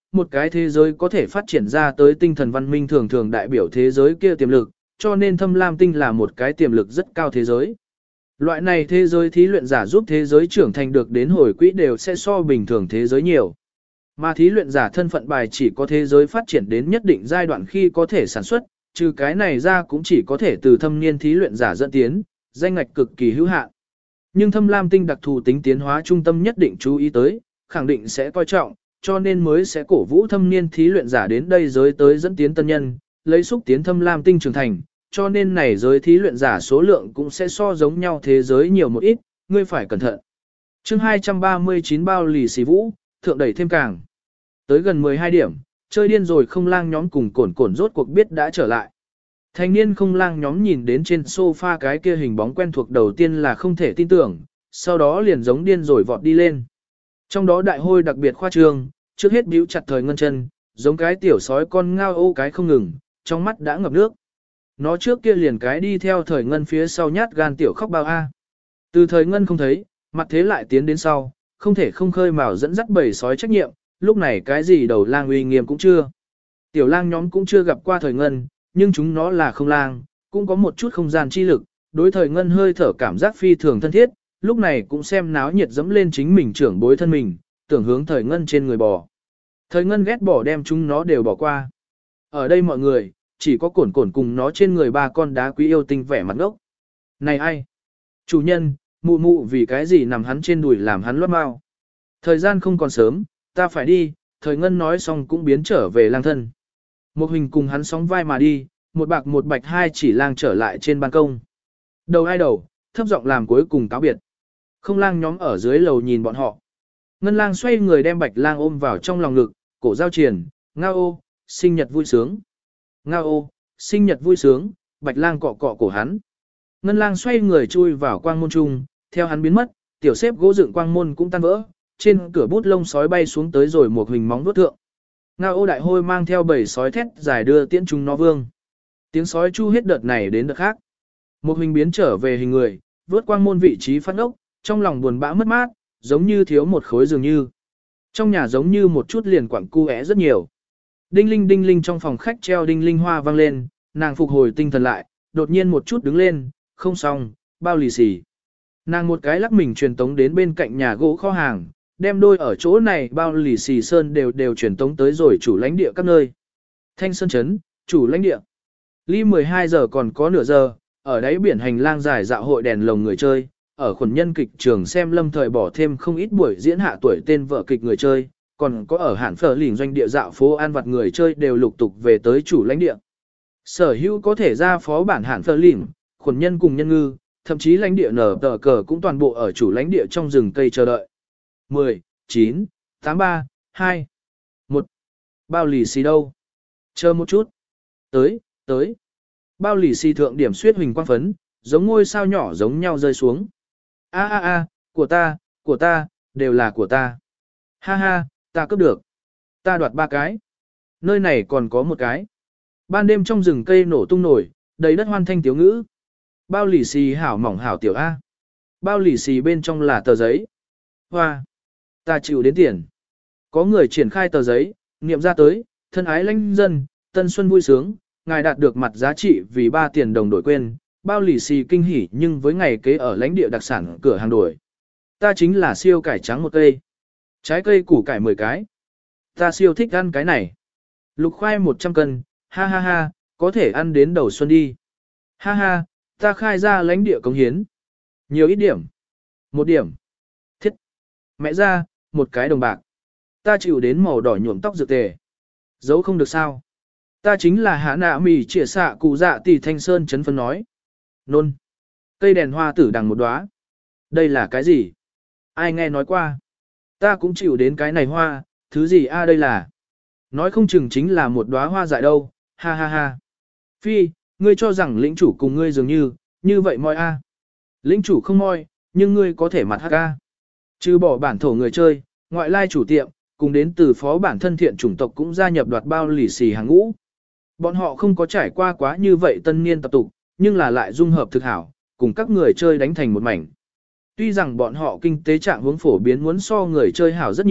một cái thế giới có thể phát triển ra tới tinh thần văn minh thường thường đại biểu thế giới kia tiềm lực, cho nên thâm lam tinh là một cái tiềm lực rất cao thế giới. Loại này thế giới thí luyện giả giúp thế giới trưởng thành được đến hồi quỹ đều sẽ so bình thường thế giới nhiều. Mà thí luyện giả thân phận bài chỉ có thế giới phát triển đến nhất định giai đoạn khi có thể sản xuất, trừ cái này ra cũng chỉ có thể từ thâm niên thí luyện giả dẫn tiến, danh ngạch cực kỳ hữu hạn. Nhưng thâm lam tinh đặc thù tính tiến hóa trung tâm nhất định chú ý tới, khẳng định sẽ coi trọng, cho nên mới sẽ cổ vũ thâm niên thí luyện giả đến đây giới tới dẫn tiến tân nhân, lấy xúc tiến thâm lam tinh trưởng thành, cho nên này giới thí luyện giả số lượng cũng sẽ so giống nhau thế giới nhiều một ít, ngươi phải cẩn thận. Chương hai trăm ba mươi chín bao lì xì vũ, thượng đẩy thêm càng. Tới gần mười hai điểm, chơi điên rồi không lang nhóm cùng cổn cổn rốt cuộc biết đã trở lại. Thanh niên không lang nhóm nhìn đến trên sofa cái kia hình bóng quen thuộc đầu tiên là không thể tin tưởng, sau đó liền giống điên rồi vọt đi lên. Trong đó đại hôi đặc biệt khoa trương, trước hết bĩu chặt thời ngân chân, giống cái tiểu sói con ngao ô cái không ngừng, trong mắt đã ngập nước. Nó trước kia liền cái đi theo thời ngân phía sau nhát gan tiểu khóc bao a. Từ thời ngân không thấy, mặt thế lại tiến đến sau, không thể không khơi mào dẫn dắt bầy sói trách nhiệm, lúc này cái gì đầu lang uy nghiêm cũng chưa. Tiểu lang nhóm cũng chưa gặp qua thời ngân, nhưng chúng nó là không lang, cũng có một chút không gian chi lực, đối thời ngân hơi thở cảm giác phi thường thân thiết, lúc này cũng xem náo nhiệt dẫm lên chính mình trưởng bối thân mình, tưởng hướng thời ngân trên người bò. Thời ngân ghét bỏ đem chúng nó đều bỏ qua. Ở đây mọi người, chỉ có cổn cổn cùng nó trên người ba con đá quý yêu tinh vẻ mặt ngốc. Này ai? Chủ nhân, mụ mụ vì cái gì nằm hắn trên đùi làm hắn loát mau. Thời gian không còn sớm, ta phải đi, thời ngân nói xong cũng biến trở về lang thân. Một hình cùng hắn sóng vai mà đi, một bạc một bạch hai chỉ lang trở lại trên ban công. Đầu ai đầu, thấp giọng làm cuối cùng cáo biệt. Không lang nhóm ở dưới lầu nhìn bọn họ. Ngân lang xoay người đem bạch lang ôm vào trong lòng ngực, cổ giao triền, ngao ô, sinh nhật vui sướng. Ngao ô, sinh nhật vui sướng, bạch lang cọ cọ cổ hắn. Ngân lang xoay người chui vào quang môn trung, theo hắn biến mất, tiểu xếp gỗ dựng quang môn cũng tan vỡ, trên cửa bút lông sói bay xuống tới rồi một hình móng vuốt thượng. Ngao ô đại hôi mang theo bầy sói thét dài đưa tiễn chúng nó vương. Tiếng sói chu hết đợt này đến đợt khác. Một hình biến trở về hình người, vớt quang môn vị trí phát ốc, trong lòng buồn bã mất mát, giống như thiếu một khối dường như. Trong nhà giống như một chút liền quặng cu é rất nhiều. Đinh linh đinh linh trong phòng khách treo đinh linh hoa vang lên, nàng phục hồi tinh thần lại, đột nhiên một chút đứng lên, không xong, bao lì xì. Nàng một cái lắc mình truyền tống đến bên cạnh nhà gỗ kho hàng, đem đôi ở chỗ này bao lì xì sơn đều đều truyền tống tới rồi chủ lãnh địa các nơi. Thanh Sơn Trấn, chủ lãnh địa. Ly mười hai giờ còn có nửa giờ, ở đáy biển hành lang dài dạo hội đèn lồng người chơi, ở khuẩn nhân kịch trường xem lâm thời bỏ thêm không ít buổi diễn hạ tuổi tên vợ kịch người chơi, còn có ở hạn phở lỉnh doanh địa dạo phố an vặt người chơi đều lục tục về tới chủ lãnh địa. Sở hữu có thể ra phó bản hạn phở lỉnh, khuẩn nhân cùng nhân ngư, thậm chí lãnh địa nở tờ cờ cũng toàn bộ ở chủ lãnh địa trong rừng cây chờ đợi. mười, chín, tám ba, hai, một. Bao lì xì đâu? Chờ một chút. Tới, tới. Bao lì xì thượng điểm suyết huỳnh quang phấn, giống ngôi sao nhỏ giống nhau rơi xuống. A a a, của ta, của ta, đều là của ta. Ha ha, ta cướp được. Ta đoạt ba cái. Nơi này còn có một cái. Ban đêm trong rừng cây nổ tung nổi, đầy đất hoan thanh tiếu ngữ. Bao lì xì hảo mỏng hảo tiểu A. Bao lì xì bên trong là tờ giấy. Hoa. Ta chịu đến tiền. Có người triển khai tờ giấy, niệm ra tới, thân ái lãnh dân, tân xuân vui sướng, ngài đạt được mặt giá trị vì ba tiền đồng đổi quên, bao lì xì kinh hỉ nhưng với ngày kế ở lãnh địa đặc sản cửa hàng đổi. Ta chính là siêu cải trắng một cây. Trái cây củ cải mười cái. Ta siêu thích ăn cái này. Lục khoai một trăm cân, ha ha ha, có thể ăn đến đầu xuân đi. Ha ha, ta khai ra lãnh địa cống hiến. Nhiều ít điểm. Một điểm. Thiết. Mẹ ra, một cái đồng bạc. Ta chịu đến màu đỏ nhuộm tóc dược tề. Giấu không được sao. Ta chính là hạ nạ mì trịa xạ cụ dạ tỷ thanh sơn chấn phân nói. Nôn. Cây đèn hoa tử đằng một đóa. Đây là cái gì? Ai nghe nói qua? Ta cũng chịu đến cái này hoa, thứ gì a đây là? Nói không chừng chính là một đóa hoa dại đâu, ha ha ha. Phi, ngươi cho rằng lĩnh chủ cùng ngươi dường như, như vậy moi a. Lĩnh chủ không moi, nhưng ngươi có thể mặt hắc a. Trừ bỏ bản thổ người chơi, ngoại lai chủ tiệm, cùng đến từ phó bản thân thiện chủng tộc cũng gia nhập đoạt bao lì xì hàng ngũ. Bọn họ không có trải qua quá như vậy tân niên tập tục, nhưng là lại dung hợp thực hảo, cùng các người chơi đánh thành một mảnh. Tuy rằng bọn họ kinh tế trạng hướng phổ biến muốn so người chơi hảo rất nhiều,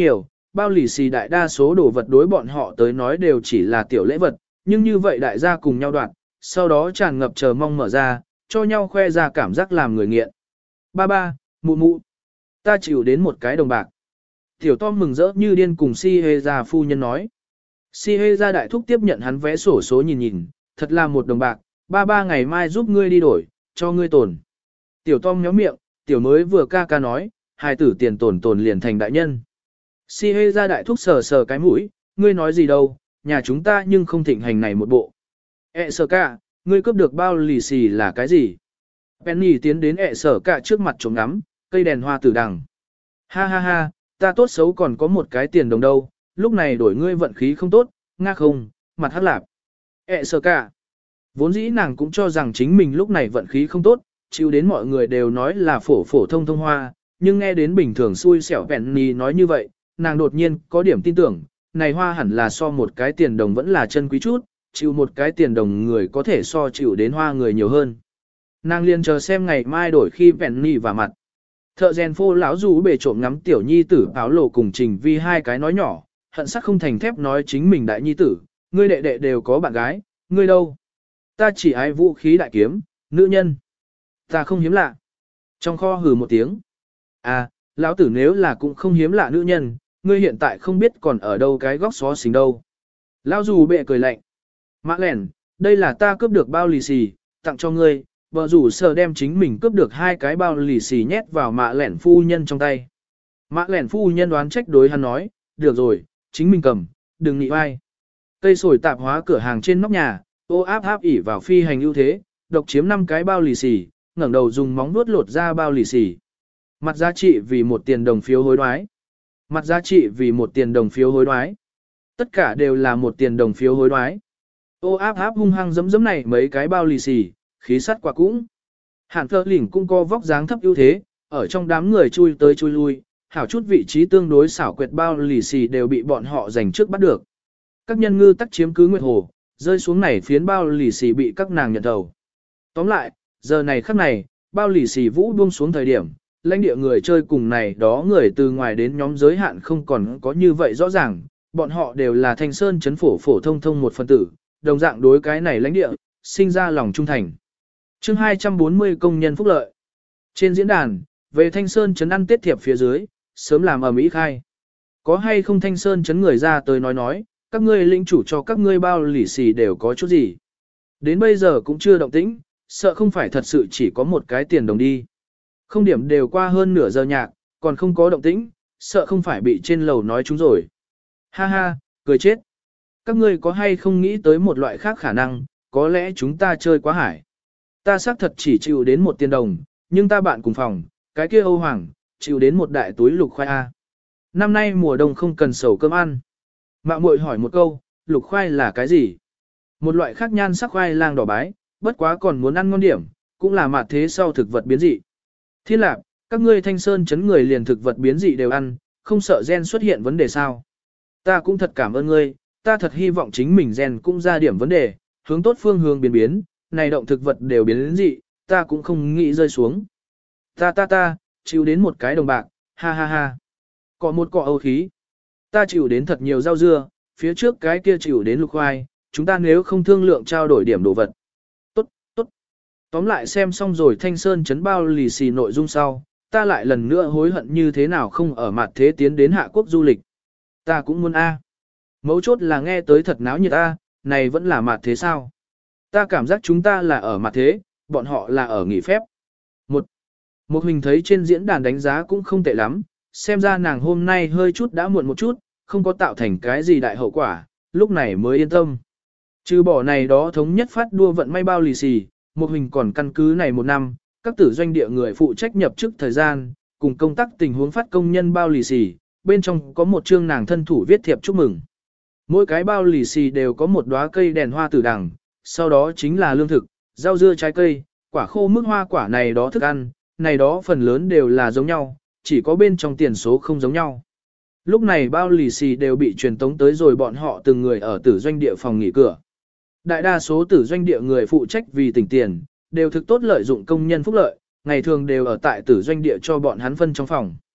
bao lì xì đại đa số đồ vật đối bọn họ tới nói đều chỉ là tiểu lễ vật, nhưng như vậy đại gia cùng nhau đoạn, sau đó tràn ngập chờ mong mở ra, cho nhau khoe ra cảm giác làm người nghiện. Ba ba, mụ mụ, ta chịu đến một cái đồng bạc. Tiểu Tom mừng rỡ như điên cùng si hê ra phu nhân nói. Si hê ra đại thúc tiếp nhận hắn vé sổ số nhìn nhìn, thật là một đồng bạc, ba ba ngày mai giúp ngươi đi đổi, cho ngươi tồn. Tiểu Tom nhó miệng, tiểu mới vừa ca ca nói, hài tử tiền tồn tồn liền thành đại nhân. Si hê ra đại thúc sờ sờ cái mũi, ngươi nói gì đâu, nhà chúng ta nhưng không thịnh hành này một bộ. Ế sở cả, ngươi cướp được bao lì xì là cái gì? Penny tiến đến ế sở cả trước mặt chống ngắm, cây đèn hoa tử đằng. Ha ha ha, ta tốt xấu còn có một cái tiền đồng đâu, lúc này đổi ngươi vận khí không tốt, nga không, mặt hắc lạp. Ế sở cả. Vốn dĩ nàng cũng cho rằng chính mình lúc này vận khí không tốt, chịu đến mọi người đều nói là phổ phổ thông thông hoa, nhưng nghe đến bình thường xui xẻo Penny nói như vậy, nàng đột nhiên có điểm tin tưởng, này hoa hẳn là so một cái tiền đồng vẫn là chân quý chút, chịu một cái tiền đồng người có thể so chịu đến hoa người nhiều hơn. Nàng liền chờ xem ngày mai đổi khi Penny vào mặt. Thợ rèn phô lão rú bề trộm ngắm tiểu nhi tử áo lộ cùng Trình Vi hai cái nói nhỏ, hận sắc không thành thép nói chính mình đại nhi tử, ngươi đệ đệ đều có bạn gái, ngươi đâu? Ta chỉ ái vũ khí đại kiếm, nữ nhân. Ta không hiếm lạ. Trong kho hừ một tiếng. À, lão tử nếu là cũng không hiếm lạ nữ nhân, ngươi hiện tại không biết còn ở đâu cái góc xó xính đâu. Lão dù bệ cười lạnh. Mã lẻn, đây là ta cướp được bao lì xì, tặng cho ngươi. Vợ rủ sở đem chính mình cướp được hai cái bao lì xì nhét vào mã lẻn phu nhân trong tay. Mã lẻn phu nhân đoán trách đối hắn nói, được rồi, chính mình cầm, đừng nị oai. Cây sồi tạp hóa cửa hàng trên nóc nhà, ô áp áp ỉ vào phi hành ưu thế, độc chiếm năm cái bao lì xì, ngẩng đầu dùng móng vuốt lột ra bao lì xì. Mặt giá trị vì một tiền đồng phiếu hối đoái. Mặt giá trị vì một tiền đồng phiếu hối đoái. Tất cả đều là một tiền đồng phiếu hối đoái. Ô áp áp hung hăng giấm giấm này mấy cái bao lì xì, khí sắt quả cũng. Hàn Phơ Lỉnh cũng có vóc dáng thấp ưu thế, ở trong đám người chui tới chui lui, hảo chút vị trí tương đối xảo quyệt bao lì xì đều bị bọn họ giành trước bắt được. Các nhân ngư tắc chiếm cứ Nguyệt Hồ, rơi xuống này phiến bao lì xì bị các nàng nhận đầu. Tóm lại, giờ này khắc này, bao lì xì vũ buông xuống thời điểm, lãnh địa người chơi cùng này đó người từ ngoài đến nhóm giới hạn không còn có như vậy rõ ràng, bọn họ đều là Thanh Sơn chấn phổ phổ thông thông một phân tử, đồng dạng đối cái này lãnh địa, sinh ra lòng trung thành. Chương hai trăm bốn mươi công nhân phúc lợi. Trên diễn đàn, về Thanh Sơn chấn ăn tiết thiệp phía dưới, sớm làm ở Mỹ khai. Có hay không Thanh Sơn chấn người ra tới nói nói, các ngươi lĩnh chủ cho các ngươi bao lì xì đều có chút gì. Đến bây giờ cũng chưa động tĩnh, sợ không phải thật sự chỉ có một cái tiền đồng đi. Không điểm đều qua hơn nửa giờ nhạc, còn không có động tĩnh, sợ không phải bị trên lầu nói chúng rồi. Ha ha, cười chết. Các ngươi có hay không nghĩ tới một loại khác khả năng, có lẽ chúng ta chơi quá hải. Ta xác thật chỉ chịu đến một tiền đồng, nhưng ta bạn cùng phòng, cái kia Âu Hoàng, chịu đến một đại túi lục khoai A. Năm nay mùa đông không cần sầu cơm ăn. Mạng muội hỏi một câu, lục khoai là cái gì? Một loại khác nhan sắc khoai lang đỏ bái, bất quá còn muốn ăn ngon điểm, cũng là mạt thế sau thực vật biến dị. Thiên lạc, các ngươi Thanh Sơn chấn người liền thực vật biến dị đều ăn, không sợ gen xuất hiện vấn đề sao? Ta cũng thật cảm ơn ngươi, ta thật hy vọng chính mình gen cũng ra điểm vấn đề, hướng tốt phương hướng biến biến, này động thực vật đều biến đến dị, ta cũng không nghĩ rơi xuống. Ta ta ta, chịu đến một cái đồng bạc, ha ha ha. Có một cọ âu khí. Ta chịu đến thật nhiều rau dưa, phía trước cái kia chịu đến lục khoai, chúng ta nếu không thương lượng trao đổi điểm đồ vật. Tốt, tốt. Tóm lại xem xong rồi Thanh Sơn chấn bao lì xì nội dung sau, ta lại lần nữa hối hận như thế nào không ở mặt thế tiến đến Hạ Quốc du lịch. Ta cũng muốn A. Mấu chốt là nghe tới thật náo nhiệt A, này vẫn là mặt thế sao? Ta cảm giác chúng ta là ở mặt thế, bọn họ là ở nghỉ phép. Một, một hình thấy trên diễn đàn đánh giá cũng không tệ lắm, xem ra nàng hôm nay hơi chút đã muộn một chút, không có tạo thành cái gì đại hậu quả, lúc này mới yên tâm. Trừ bỏ này đó thống nhất phát đua vận may bao lì xì, một hình còn căn cứ này một năm, các tử doanh địa người phụ trách nhập chức thời gian, cùng công tác tình huống phát công nhân bao lì xì, bên trong có một chương nàng thân thủ viết thiệp chúc mừng. Mỗi cái bao lì xì đều có một đóa cây đèn hoa tử đằng, sau đó chính là lương thực, rau dưa trái cây, quả khô mức hoa quả này đó thức ăn, này đó phần lớn đều là giống nhau, chỉ có bên trong tiền số không giống nhau. Lúc này bao lì xì đều bị truyền tống tới rồi bọn họ từng người ở tử doanh địa phòng nghỉ cửa. Đại đa số tử doanh địa người phụ trách vì tỉnh tiền, đều thực tốt lợi dụng công nhân phúc lợi, ngày thường đều ở tại tử doanh địa cho bọn hắn phân trong phòng.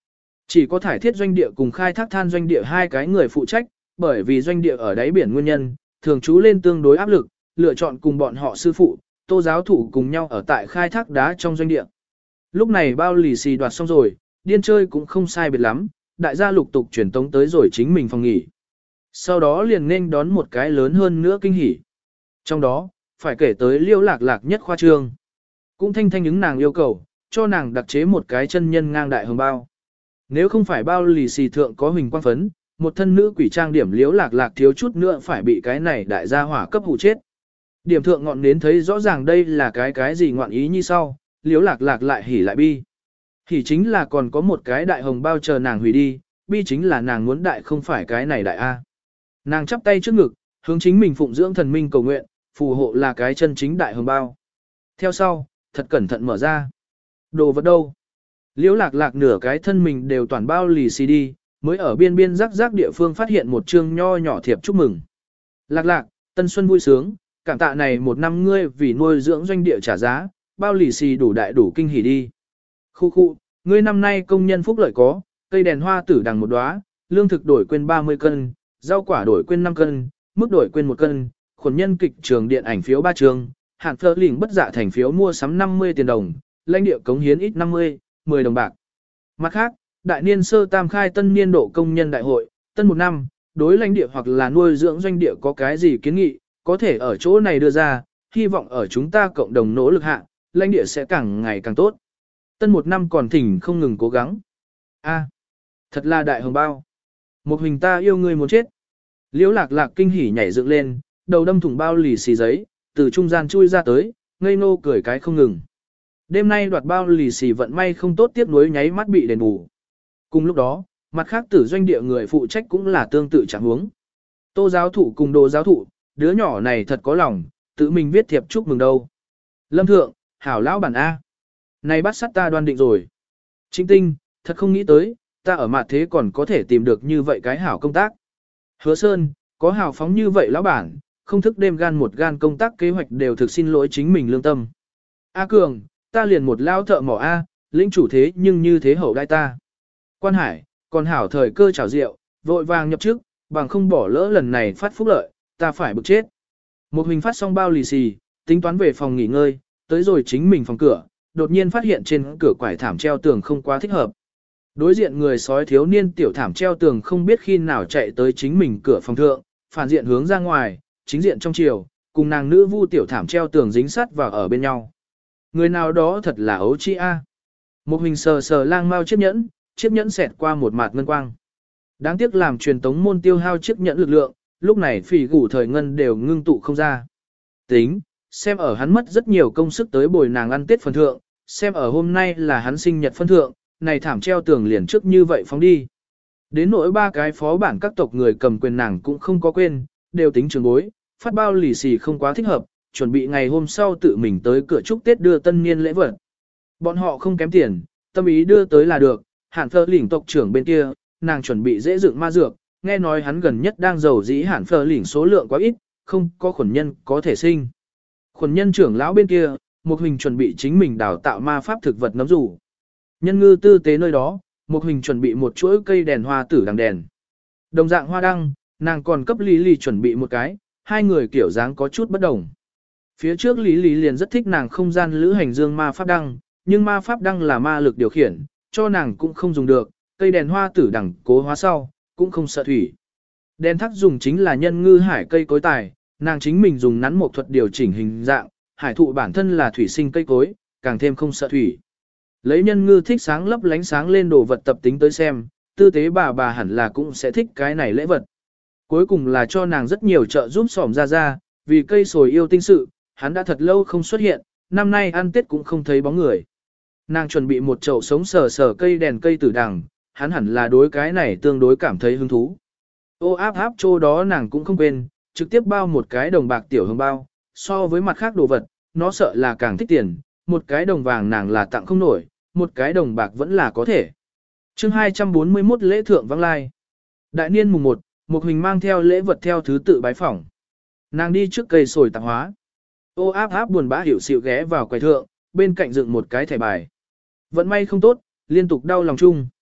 Chỉ có thải thiết doanh địa cùng khai thác than doanh địa hai cái người phụ trách, bởi vì doanh địa ở đáy biển nguyên nhân, thường trú lên tương đối áp lực, lựa chọn cùng bọn họ sư phụ, Tô giáo thủ cùng nhau ở tại khai thác đá trong doanh địa. Lúc này bao lì xì đoạt xong rồi, điên chơi cũng không sai biệt lắm, đại gia lục tục chuyển tống tới rồi chính mình phòng nghỉ. Sau đó liền nên đón một cái lớn hơn nữa kinh hỉ. Trong đó, phải kể tới Liễu Lạc Lạc nhất khoa trương. Cũng thanh thanh ứng nàng yêu cầu, cho nàng đặc chế một cái chân nhân ngang đại hồng bao. Nếu không phải bao lì xì thượng có huỳnh quang phấn, một thân nữ quỷ trang điểm Liễu Lạc Lạc thiếu chút nữa phải bị cái này đại gia hỏa cấp hụ chết. Điểm thượng ngọn nến thấy rõ ràng đây là cái cái gì ngoạn ý như sau, Liễu Lạc Lạc lại hỉ lại bi. Hỉ chính là còn có một cái đại hồng bao chờ nàng hủy đi, bi chính là nàng muốn đại không phải cái này đại A. Nàng chắp tay trước ngực, hướng chính mình phụng dưỡng thần minh cầu nguyện, phù hộ là cái chân chính đại hồng bao. Theo sau, thật cẩn thận mở ra. Đồ vật đâu? Liễu Lạc Lạc nửa cái thân mình đều toàn bao lì xì đi, mới ở biên biên rắc rắc địa phương phát hiện một chương nho nhỏ thiệp chúc mừng. Lạc Lạc, tân xuân vui sướng, cảm tạ này một năm ngươi vì nuôi dưỡng doanh địa trả giá, bao lì xì đủ đại đủ kinh hỉ đi. Khu khu, ngươi năm nay công nhân phúc lợi có, cây đèn hoa tử đằng một đóa, lương thực đổi quên ba mươi cân, rau quả đổi quên năm cân, mức đổi quên một cân, khuẩn nhân kịch trường điện ảnh phiếu ba trường, hạn phơ lỉnh bất dạ thành phiếu mua sắm năm mươi tiền đồng, lãnh địa cống hiến ít năm mươi, mười đồng bạc. Mặt khác, đại niên sơ tam khai tân niên độ công nhân đại hội, tân một năm, đối lãnh địa hoặc là nuôi dưỡng doanh địa có cái gì kiến nghị, có thể ở chỗ này đưa ra, hy vọng ở chúng ta cộng đồng nỗ lực hạ, lãnh địa sẽ càng ngày càng tốt. Tân một năm còn thỉnh không ngừng cố gắng. A, thật là đại hồng bao. Một hình ta yêu ngươi muốn chết. Liễu Lạc Lạc kinh hỉ nhảy dựng lên, đầu đâm thủng bao lì xì giấy, từ trung gian chui ra tới, ngây nô cười cái không ngừng. Đêm nay đoạt bao lì xì vận may không tốt tiếp nối nháy mắt bị đền bù. Cùng lúc đó, mặt khác tử doanh địa người phụ trách cũng là tương tự trạng huống. Tô giáo thụ cùng Đồ giáo thụ, đứa nhỏ này thật có lòng, tự mình viết thiệp chúc mừng đâu. Lâm thượng, hảo lão bản A. Này bắt sắt ta đoan định rồi. Trinh tinh, thật không nghĩ tới, ta ở mặt thế còn có thể tìm được như vậy cái hảo công tác. Hứa Sơn, có hào phóng như vậy lão bản, không thức đêm gan một gan công tác kế hoạch đều thực xin lỗi chính mình lương tâm. A Cường, ta liền một lao thợ mỏ A, lĩnh chủ thế nhưng như thế hậu đai ta. Quan Hải, còn hảo thời cơ chảo rượu, vội vàng nhập chức, bằng không bỏ lỡ lần này phát phúc lợi, ta phải bực chết. Một hình phát xong bao lì xì, tính toán về phòng nghỉ ngơi, tới rồi chính mình phòng cửa, đột nhiên phát hiện trên cửa quải thảm treo tường không quá thích hợp. Đối diện người sói thiếu niên tiểu thảm treo tường không biết khi nào chạy tới chính mình cửa phòng thượng, phản diện hướng ra ngoài, chính diện trong chiều, cùng nàng nữ vu tiểu thảm treo tường dính sát vào ở bên nhau. Người nào đó thật là ấu chi a. Một hình sờ sờ lang mau chiếc nhẫn, chiếc nhẫn xẹt qua một mạt ngân quang. Đáng tiếc làm truyền tống môn tiêu hao chiếc nhẫn lực lượng, lúc này phỉ gủ thời ngân đều ngưng tụ không ra. Tính, xem ở hắn mất rất nhiều công sức tới bồi nàng ăn tết phần thượng, xem ở hôm nay là hắn sinh nhật phân thượng, này thảm treo tường liền trước như vậy phóng đi. Đến nỗi ba cái phó bản các tộc người cầm quyền nàng cũng không có quên, đều tính trường bối, phát bao lì xì không quá thích hợp, chuẩn bị ngày hôm sau tự mình tới cửa chúc Tết đưa tân niên lễ vật. Bọn họ không kém tiền, tâm ý đưa tới là được, Hàn Phơ lĩnh tộc trưởng bên kia, nàng chuẩn bị dễ dựng ma dược, nghe nói hắn gần nhất đang giàu dĩ Hàn Phơ lĩnh số lượng quá ít, không có khuẩn nhân có thể sinh. Khuẩn nhân trưởng lão bên kia, một hình chuẩn bị chính mình đào tạo ma pháp thực vật nấm rủ. Nhân ngư tư tế nơi đó, một hình chuẩn bị một chuỗi cây đèn hoa tử đằng đèn. Đồng dạng hoa đăng, nàng còn cấp Lý Lý chuẩn bị một cái, hai người kiểu dáng có chút bất đồng. Phía trước Lý Lý liền rất thích nàng không gian lữ hành dương ma pháp đăng, nhưng ma pháp đăng là ma lực điều khiển, cho nàng cũng không dùng được, cây đèn hoa tử đằng cố hóa sau, cũng không sợ thủy. Đèn thắc dùng chính là nhân ngư hải cây cối tài, nàng chính mình dùng nắn một thuật điều chỉnh hình dạng, hải thụ bản thân là thủy sinh cây cối, càng thêm không sợ thủy. Lấy nhân ngư thích sáng lấp lánh sáng lên đồ vật tập tính tới xem, tư tế bà bà hẳn là cũng sẽ thích cái này lễ vật. Cuối cùng là cho nàng rất nhiều trợ giúp xỏm ra ra, vì cây sồi yêu tinh sự, hắn đã thật lâu không xuất hiện, năm nay ăn Tết cũng không thấy bóng người. Nàng chuẩn bị một chậu sống sờ sờ cây đèn cây tử đằng, hắn hẳn là đối cái này tương đối cảm thấy hứng thú. Ô áp áp chỗ đó nàng cũng không quên, trực tiếp bao một cái đồng bạc tiểu hương bao, so với mặt khác đồ vật, nó sợ là càng thích tiền, một cái đồng vàng nàng là tặng không nổi, một cái đồng bạc vẫn là có thể. Chương hai trăm bốn mươi mốt lễ thượng vắng lai. Đại niên mùng một, một hình mang theo lễ vật theo thứ tự bái phỏng. Nàng đi trước cây sồi tặng hóa. Ô áp áp buồn bã hiểu xịu ghé vào quầy thượng, bên cạnh dựng một cái thẻ bài. Vận may không tốt, liên tục đau lòng chung.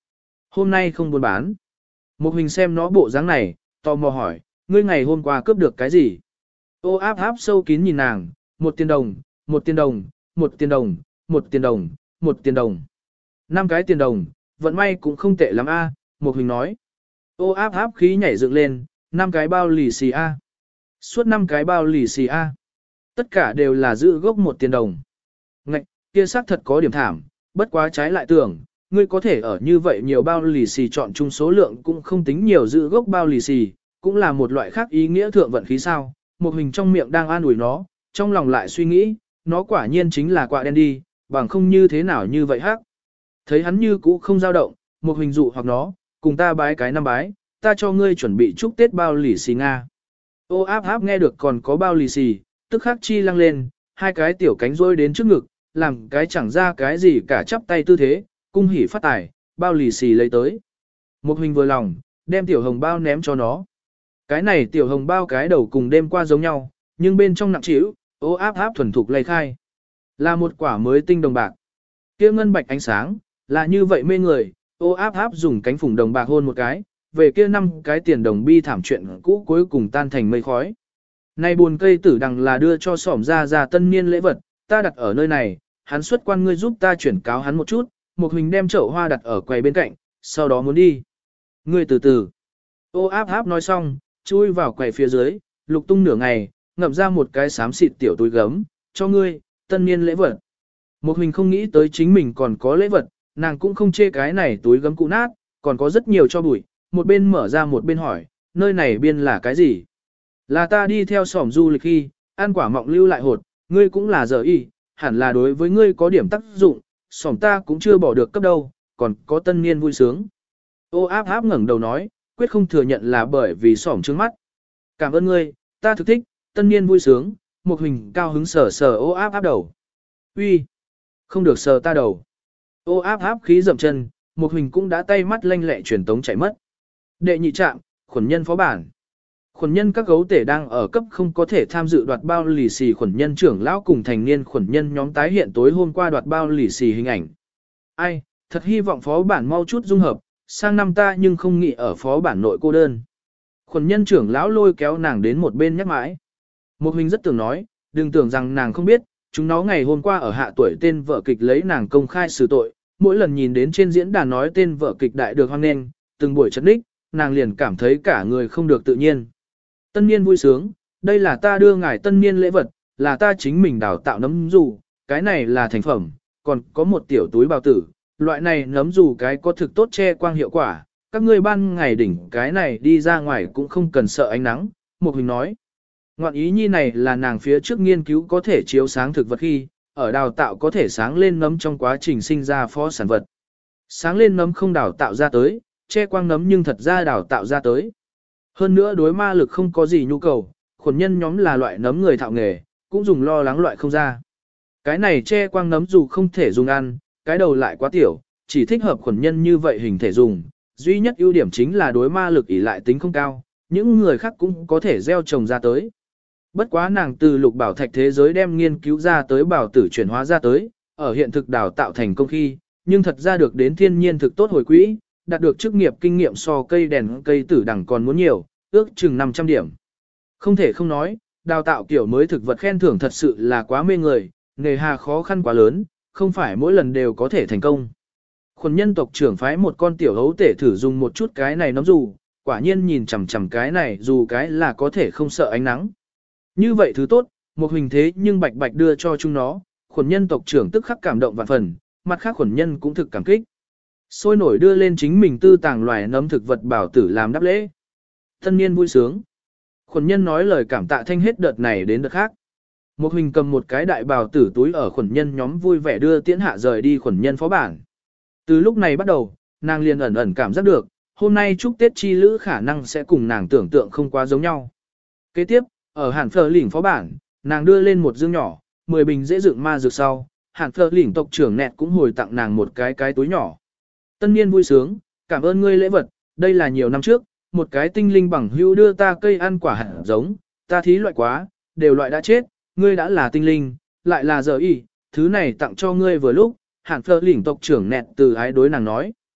Hôm nay không buôn bán. Một hình xem nó bộ dáng này, tò mò hỏi, ngươi ngày hôm qua cướp được cái gì? Ô áp áp sâu kín nhìn nàng, một tiền đồng, một tiền đồng, một tiền đồng, một tiền đồng, một tiền đồng. Năm cái tiền đồng, vận may cũng không tệ lắm a. Một hình nói. Ô áp áp khí nhảy dựng lên, năm cái bao lì xì a. Suốt năm cái bao lì xì a. Tất cả đều là giữ gốc một tiền đồng. Ngạch, kia xác thật có điểm thảm, bất quá trái lại tưởng, ngươi có thể ở như vậy nhiều bao lì xì chọn chung số lượng cũng không tính nhiều giữ gốc bao lì xì, cũng là một loại khác ý nghĩa thượng vận khí sao. Một hình trong miệng đang an ủi nó, trong lòng lại suy nghĩ, nó quả nhiên chính là quạ đen đi, bằng không như thế nào như vậy hắc. Thấy hắn như cũ không dao động, một hình dụ hoặc nó, cùng ta bái cái năm bái, ta cho ngươi chuẩn bị chúc Tết bao lì xì Nga. Ô áp áp nghe được còn có bao lì xì, tức khắc chi lăng lên, hai cái tiểu cánh rôi đến trước ngực, làm cái chẳng ra cái gì cả chắp tay tư thế, cung hỉ phát tài, bao lì xì lấy tới. Một hình vừa lòng, đem tiểu hồng bao ném cho nó. Cái này tiểu hồng bao cái đầu cùng đêm qua giống nhau, nhưng bên trong nặng trĩu, ô áp áp thuần thục lay khai. Là một quả mới tinh đồng bạc. Kia ngân bạch ánh sáng, là như vậy mê người, ô áp áp dùng cánh phủng đồng bạc hôn một cái, về kia năm cái tiền đồng bi thảm chuyện cũ cuối cùng tan thành mây khói. Này buồn cây tử đằng là đưa cho xỏm ra ra tân niên lễ vật, ta đặt ở nơi này, hắn xuất quan ngươi giúp ta chuyển cáo hắn một chút, một hình đem chậu hoa đặt ở quầy bên cạnh, sau đó muốn đi. Ngươi từ từ. Ô áp áp nói xong, chui vào quầy phía dưới, lục tung nửa ngày, ngậm ra một cái xám xịt tiểu túi gấm, cho ngươi, tân niên lễ vật. Một hình không nghĩ tới chính mình còn có lễ vật, nàng cũng không chê cái này túi gấm cũ nát, còn có rất nhiều cho bụi, một bên mở ra một bên hỏi, nơi này biên là cái gì? Là ta đi theo xỏm du lịch khi, ăn quả mọng lưu lại hột, ngươi cũng là giờ y, hẳn là đối với ngươi có điểm tác dụng, xỏm ta cũng chưa bỏ được cấp đâu, còn có tân niên vui sướng. Ô áp áp ngẩng đầu nói, quyết không thừa nhận là bởi vì xỏm trướng mắt. Cảm ơn ngươi, ta thực thích, tân niên vui sướng, một hình cao hứng sờ sờ ô áp áp đầu. Uy, không được sờ ta đầu. Ô áp áp khí dậm chân, một hình cũng đã tay mắt lanh lẹ truyền tống chạy mất. Đệ nhị trạm, khuẩn nhân phó bản. Khuẩn nhân các gấu tể đang ở cấp không có thể tham dự đoạt bao lì xì khuẩn nhân trưởng lão cùng thành niên khuẩn nhân nhóm tái hiện tối hôm qua đoạt bao lì xì hình ảnh. Ai, thật hy vọng phó bản mau chút dung hợp, sang năm ta nhưng không nghĩ ở phó bản nội cô đơn. Khuẩn nhân trưởng lão lôi kéo nàng đến một bên nhắc mãi. Một hình rất tưởng nói, đừng tưởng rằng nàng không biết, chúng nó ngày hôm qua ở hạ tuổi tên vợ kịch lấy nàng công khai xử tội, mỗi lần nhìn đến trên diễn đàn nói tên vợ kịch đại được hoan nghênh, từng buổi chấn đích, nàng liền cảm thấy cả người không được tự nhiên. Tân niên vui sướng, đây là ta đưa ngài tân niên lễ vật, là ta chính mình đào tạo nấm dù, cái này là thành phẩm, còn có một tiểu túi bào tử, loại này nấm dù cái có thực tốt che quang hiệu quả, các ngươi ban ngày đỉnh cái này đi ra ngoài cũng không cần sợ ánh nắng, một hình nói. Ngoạn ý nhi này là nàng phía trước nghiên cứu có thể chiếu sáng thực vật khi, ở đào tạo có thể sáng lên nấm trong quá trình sinh ra phó sản vật. Sáng lên nấm không đào tạo ra tới, che quang nấm nhưng thật ra đào tạo ra tới. Hơn nữa đối ma lực không có gì nhu cầu, khuẩn nhân nhóm là loại nấm người thạo nghề, cũng dùng lo lắng loại không ra. Cái này che quang nấm dù không thể dùng ăn, cái đầu lại quá tiểu, chỉ thích hợp khuẩn nhân như vậy hình thể dùng. Duy nhất ưu điểm chính là đối ma lực ỷ lại tính không cao, những người khác cũng có thể gieo trồng ra tới. Bất quá nàng từ lục bảo thạch thế giới đem nghiên cứu ra tới bảo tử chuyển hóa ra tới, ở hiện thực đào tạo thành công khi, nhưng thật ra được đến thiên nhiên thực tốt hồi quỹ, đạt được chức nghiệp kinh nghiệm so cây đèn cây tử đẳng còn muốn nhiều, ước chừng năm trăm điểm. Không thể không nói, đào tạo kiểu mới thực vật khen thưởng thật sự là quá mê người, nghề hà khó khăn quá lớn, không phải mỗi lần đều có thể thành công. Khuẩn nhân tộc trưởng phái một con tiểu hấu tể thử dùng một chút cái này nấm dù, quả nhiên nhìn chằm chằm cái này dù cái là có thể không sợ ánh nắng. Như vậy thứ tốt, một hình thế nhưng bạch bạch đưa cho chúng nó, khuẩn nhân tộc trưởng tức khắc cảm động vạn phần, mặt khác khuẩn nhân cũng thực cảm kích. Sôi nổi đưa lên chính mình tư tàng loài nấm thực vật bảo tử làm đáp lễ. Tân niên vui sướng. Khuẩn nhân nói lời cảm tạ thanh hết đợt này đến đợt khác. Một hình cầm một cái đại bào tử túi ở khuẩn nhân nhóm vui vẻ đưa tiễn hạ rời đi khuẩn nhân phó bản. Từ lúc này bắt đầu, nàng liền ẩn ẩn cảm giác được, hôm nay chúc Tết chi lữ khả năng sẽ cùng nàng tưởng tượng không quá giống nhau. Kế tiếp, ở Hàn Phở lỉnh phó bản, nàng đưa lên một dương nhỏ, mười bình dễ dựng ma dược sau, Hàn Phở lỉnh tộc trưởng nẹt cũng hồi tặng nàng một cái cái túi nhỏ. Tân niên vui sướng, cảm ơn ngươi lễ vật, đây là nhiều năm trước, một cái tinh linh bằng hữu đưa ta cây ăn quả hạt giống, ta thí loại quá, đều loại đã chết, ngươi đã là tinh linh, lại là giờ y, thứ này tặng cho ngươi vừa lúc, Hàn Phở lỉnh tộc trưởng nẹt từ ái đối nàng nói.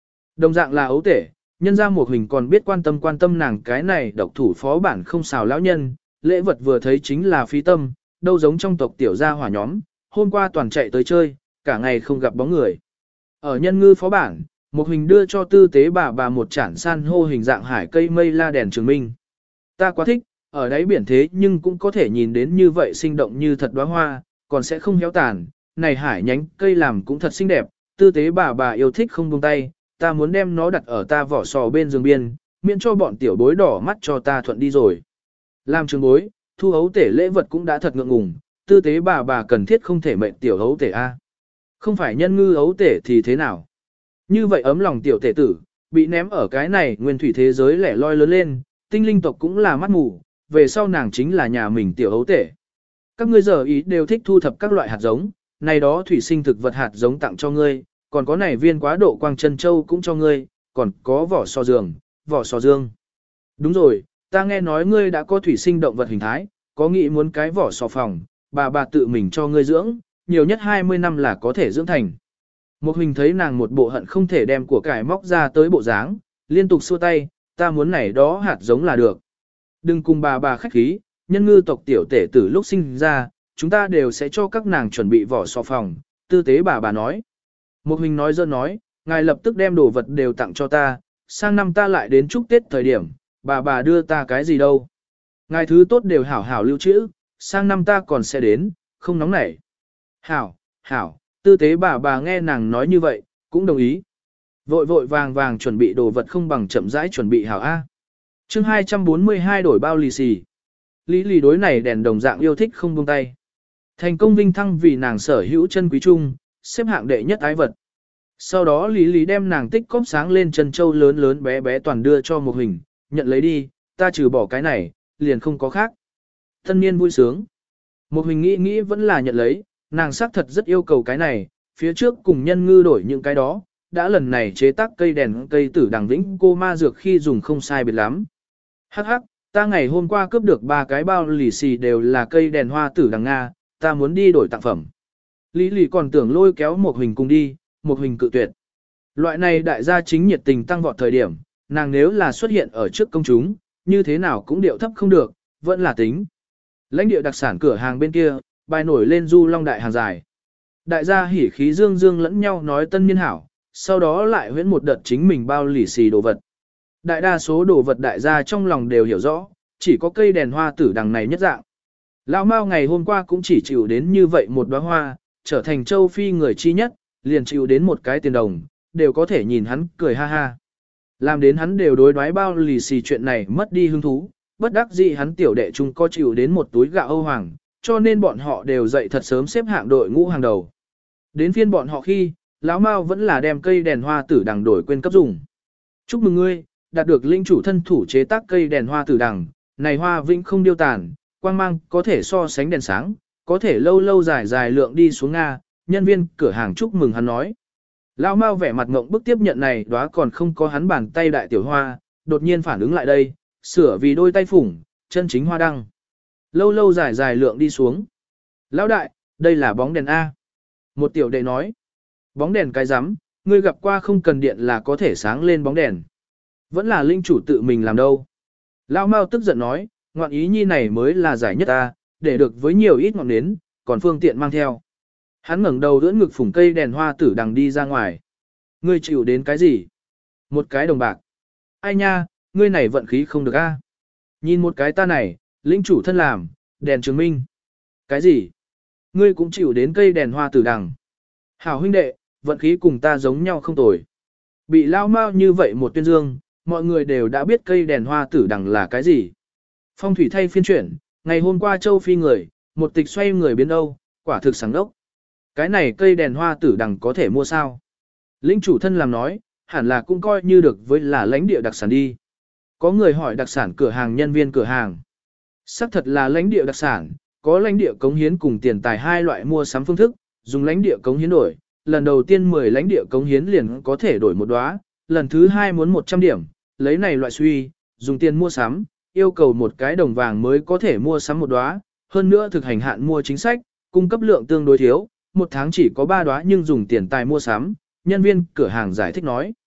Đồng dạng là ấu tể, nhân ra một hình còn biết quan tâm quan tâm nàng cái này độc thủ phó bản không xào lão nhân, lễ vật vừa thấy chính là phí tâm, đâu giống trong tộc tiểu gia hỏa nhóm, hôm qua toàn chạy tới chơi, cả ngày không gặp bóng người. Ở nhân ngư phó bản, một hình đưa cho tư tế bà bà một chản san hô hình dạng hải cây mây la đèn trường minh. Ta quá thích, ở đáy biển thế nhưng cũng có thể nhìn đến như vậy sinh động như thật đóa hoa, còn sẽ không héo tàn, này hải nhánh cây làm cũng thật xinh đẹp, tư tế bà bà yêu thích không buông tay, ta muốn đem nó đặt ở ta vỏ sò bên giường biên, miễn cho bọn tiểu bối đỏ mắt cho ta thuận đi rồi. Làm trường bối, thu hấu tể lễ vật cũng đã thật ngượng ngùng, tư tế bà bà cần thiết không thể mệnh tiểu hấu tể a. Không phải nhân ngư hấu tể thì thế nào? Như vậy ấm lòng tiểu tể tử, bị ném ở cái này nguyên thủy thế giới lẻ loi lớn lên, tinh linh tộc cũng là mắt mù, về sau nàng chính là nhà mình tiểu hấu tể. Các ngươi giờ ý đều thích thu thập các loại hạt giống, này đó thủy sinh thực vật hạt giống tặng cho ngươi, còn có này viên quá độ quang chân châu cũng cho ngươi, còn có vỏ sò giường, vỏ sò dương. Đúng rồi, ta nghe nói ngươi đã có thủy sinh động vật hình thái, có nghĩ muốn cái vỏ sò phòng, bà bà tự mình cho ngươi dưỡng, nhiều nhất hai mươi năm là có thể dưỡng thành. Một hình thấy nàng một bộ hận không thể đem của cải móc ra tới bộ dáng, liên tục xua tay, ta muốn này đó hạt giống là được. Đừng cùng bà bà khách khí, nhân ngư tộc tiểu tể tử lúc sinh ra, chúng ta đều sẽ cho các nàng chuẩn bị vỏ sò phòng, tư tế bà bà nói. Một hình nói dơ nói, ngài lập tức đem đồ vật đều tặng cho ta, sang năm ta lại đến chúc Tết thời điểm, bà bà đưa ta cái gì đâu. Ngài thứ tốt đều hảo hảo lưu trữ, sang năm ta còn sẽ đến, không nóng nảy. Hảo, hảo, tư tế bà bà nghe nàng nói như vậy, cũng đồng ý. Vội vội vàng vàng chuẩn bị đồ vật không bằng chậm rãi chuẩn bị hảo A. chương hai trăm bốn mươi hai đổi bao lì xì. Lý lì đối này đèn đồng dạng yêu thích không buông tay. Thành công vinh thăng vì nàng sở hữu chân quý trung, xếp hạng đệ nhất ái vật. Sau đó Lý Lý đem nàng tích cóp sáng lên chân châu lớn lớn bé bé toàn đưa cho một hình, nhận lấy đi, ta trừ bỏ cái này, liền không có khác. Thân niên vui sướng. Một hình nghĩ nghĩ vẫn là nhận lấy, nàng xác thật rất yêu cầu cái này, phía trước cùng nhân ngư đổi những cái đó, đã lần này chế tác cây đèn cây tử đằng vĩnh cô ma dược khi dùng không sai biệt lắm. Hắc hắc, ta ngày hôm qua cướp được ba cái bao lì xì đều là cây đèn hoa tử đằng Nga, ta muốn đi đổi tặng phẩm. Lý Lý còn tưởng lôi kéo một hình cùng đi, một hình cự tuyệt. Loại này đại gia chính nhiệt tình tăng vọt thời điểm, nàng nếu là xuất hiện ở trước công chúng, như thế nào cũng điệu thấp không được, vẫn là tính. Lãnh địa đặc sản cửa hàng bên kia, bài nổi lên du long đại hàng dài. Đại gia hỉ khí dương dương lẫn nhau nói tân niên hảo, sau đó lại huyễn một đợt chính mình bao lì xì đồ vật. Đại đa số đồ vật đại gia trong lòng đều hiểu rõ, chỉ có cây đèn hoa tử đằng này nhất dạng. Lão Mao ngày hôm qua cũng chỉ chịu đến như vậy một đóa hoa, trở thành châu Phi người chi nhất, liền chịu đến một cái tiền đồng, đều có thể nhìn hắn cười ha ha. Làm đến hắn đều đối đoái bao lì xì chuyện này mất đi hứng thú, bất đắc dĩ hắn tiểu đệ chung có chịu đến một túi gạo Âu Hoàng, cho nên bọn họ đều dậy thật sớm xếp hạng đội ngũ hàng đầu. Đến phiên bọn họ khi, lão Mao vẫn là đem cây đèn hoa tử đằng đổi quên cấp dùng. Chúc mừng ngươi, đạt được linh chủ thân thủ chế tác cây đèn hoa tử đằng, này hoa vĩnh không điêu tàn, quang mang có thể so sánh đèn sáng, có thể lâu lâu dài dài lượng đi xuống Nga, nhân viên cửa hàng chúc mừng hắn nói. Lão Mao vẻ mặt ngộng bức tiếp nhận này đóa còn không có hắn bàn tay đại tiểu hoa, đột nhiên phản ứng lại đây, sửa vì đôi tay phủng, chân chính hoa đăng. Lâu lâu dài dài lượng đi xuống. Lão đại, đây là bóng đèn A. Một tiểu đệ nói. Bóng đèn cái rắm, ngươi gặp qua không cần điện là có thể sáng lên bóng đèn. Vẫn là linh chủ tự mình làm đâu. Lão Mao tức giận nói, ngoạn ý nhi này mới là giải nhất ta, để được với nhiều ít ngọn nến, còn phương tiện mang theo. Hắn ngẩng đầu đỡ ngực phủng cây đèn hoa tử đằng đi ra ngoài. Ngươi chịu đến cái gì? Một cái đồng bạc. Ai nha, ngươi này vận khí không được a. Nhìn một cái ta này, lĩnh chủ thân làm, đèn chứng minh. Cái gì? Ngươi cũng chịu đến cây đèn hoa tử đằng. Hảo huynh đệ, vận khí cùng ta giống nhau không tồi. Bị lao mau như vậy một tuyên dương, mọi người đều đã biết cây đèn hoa tử đằng là cái gì. Phong thủy thay phiên chuyển, ngày hôm qua châu Phi người, một tịch xoay người biến Âu, quả thực sáng đốc. Cái này cây đèn hoa tử đằng có thể mua sao? Lĩnh chủ thân làm nói, hẳn là cũng coi như được với là lãnh địa đặc sản đi. Có người hỏi đặc sản cửa hàng nhân viên cửa hàng. Xác thật là lãnh địa đặc sản, có lãnh địa cống hiến cùng tiền tài hai loại mua sắm phương thức, dùng lãnh địa cống hiến đổi. Lần đầu tiên mười lãnh địa cống hiến liền có thể đổi một đóa, lần thứ hai muốn một trăm điểm, lấy này loại suy, dùng tiền mua sắm, yêu cầu một cái đồng vàng mới có thể mua sắm một đóa, hơn nữa thực hành hạn mua chính sách, cung cấp lượng tương đối thiếu, một tháng chỉ có ba đóa nhưng dùng tiền tài mua sắm, nhân viên cửa hàng giải thích nói.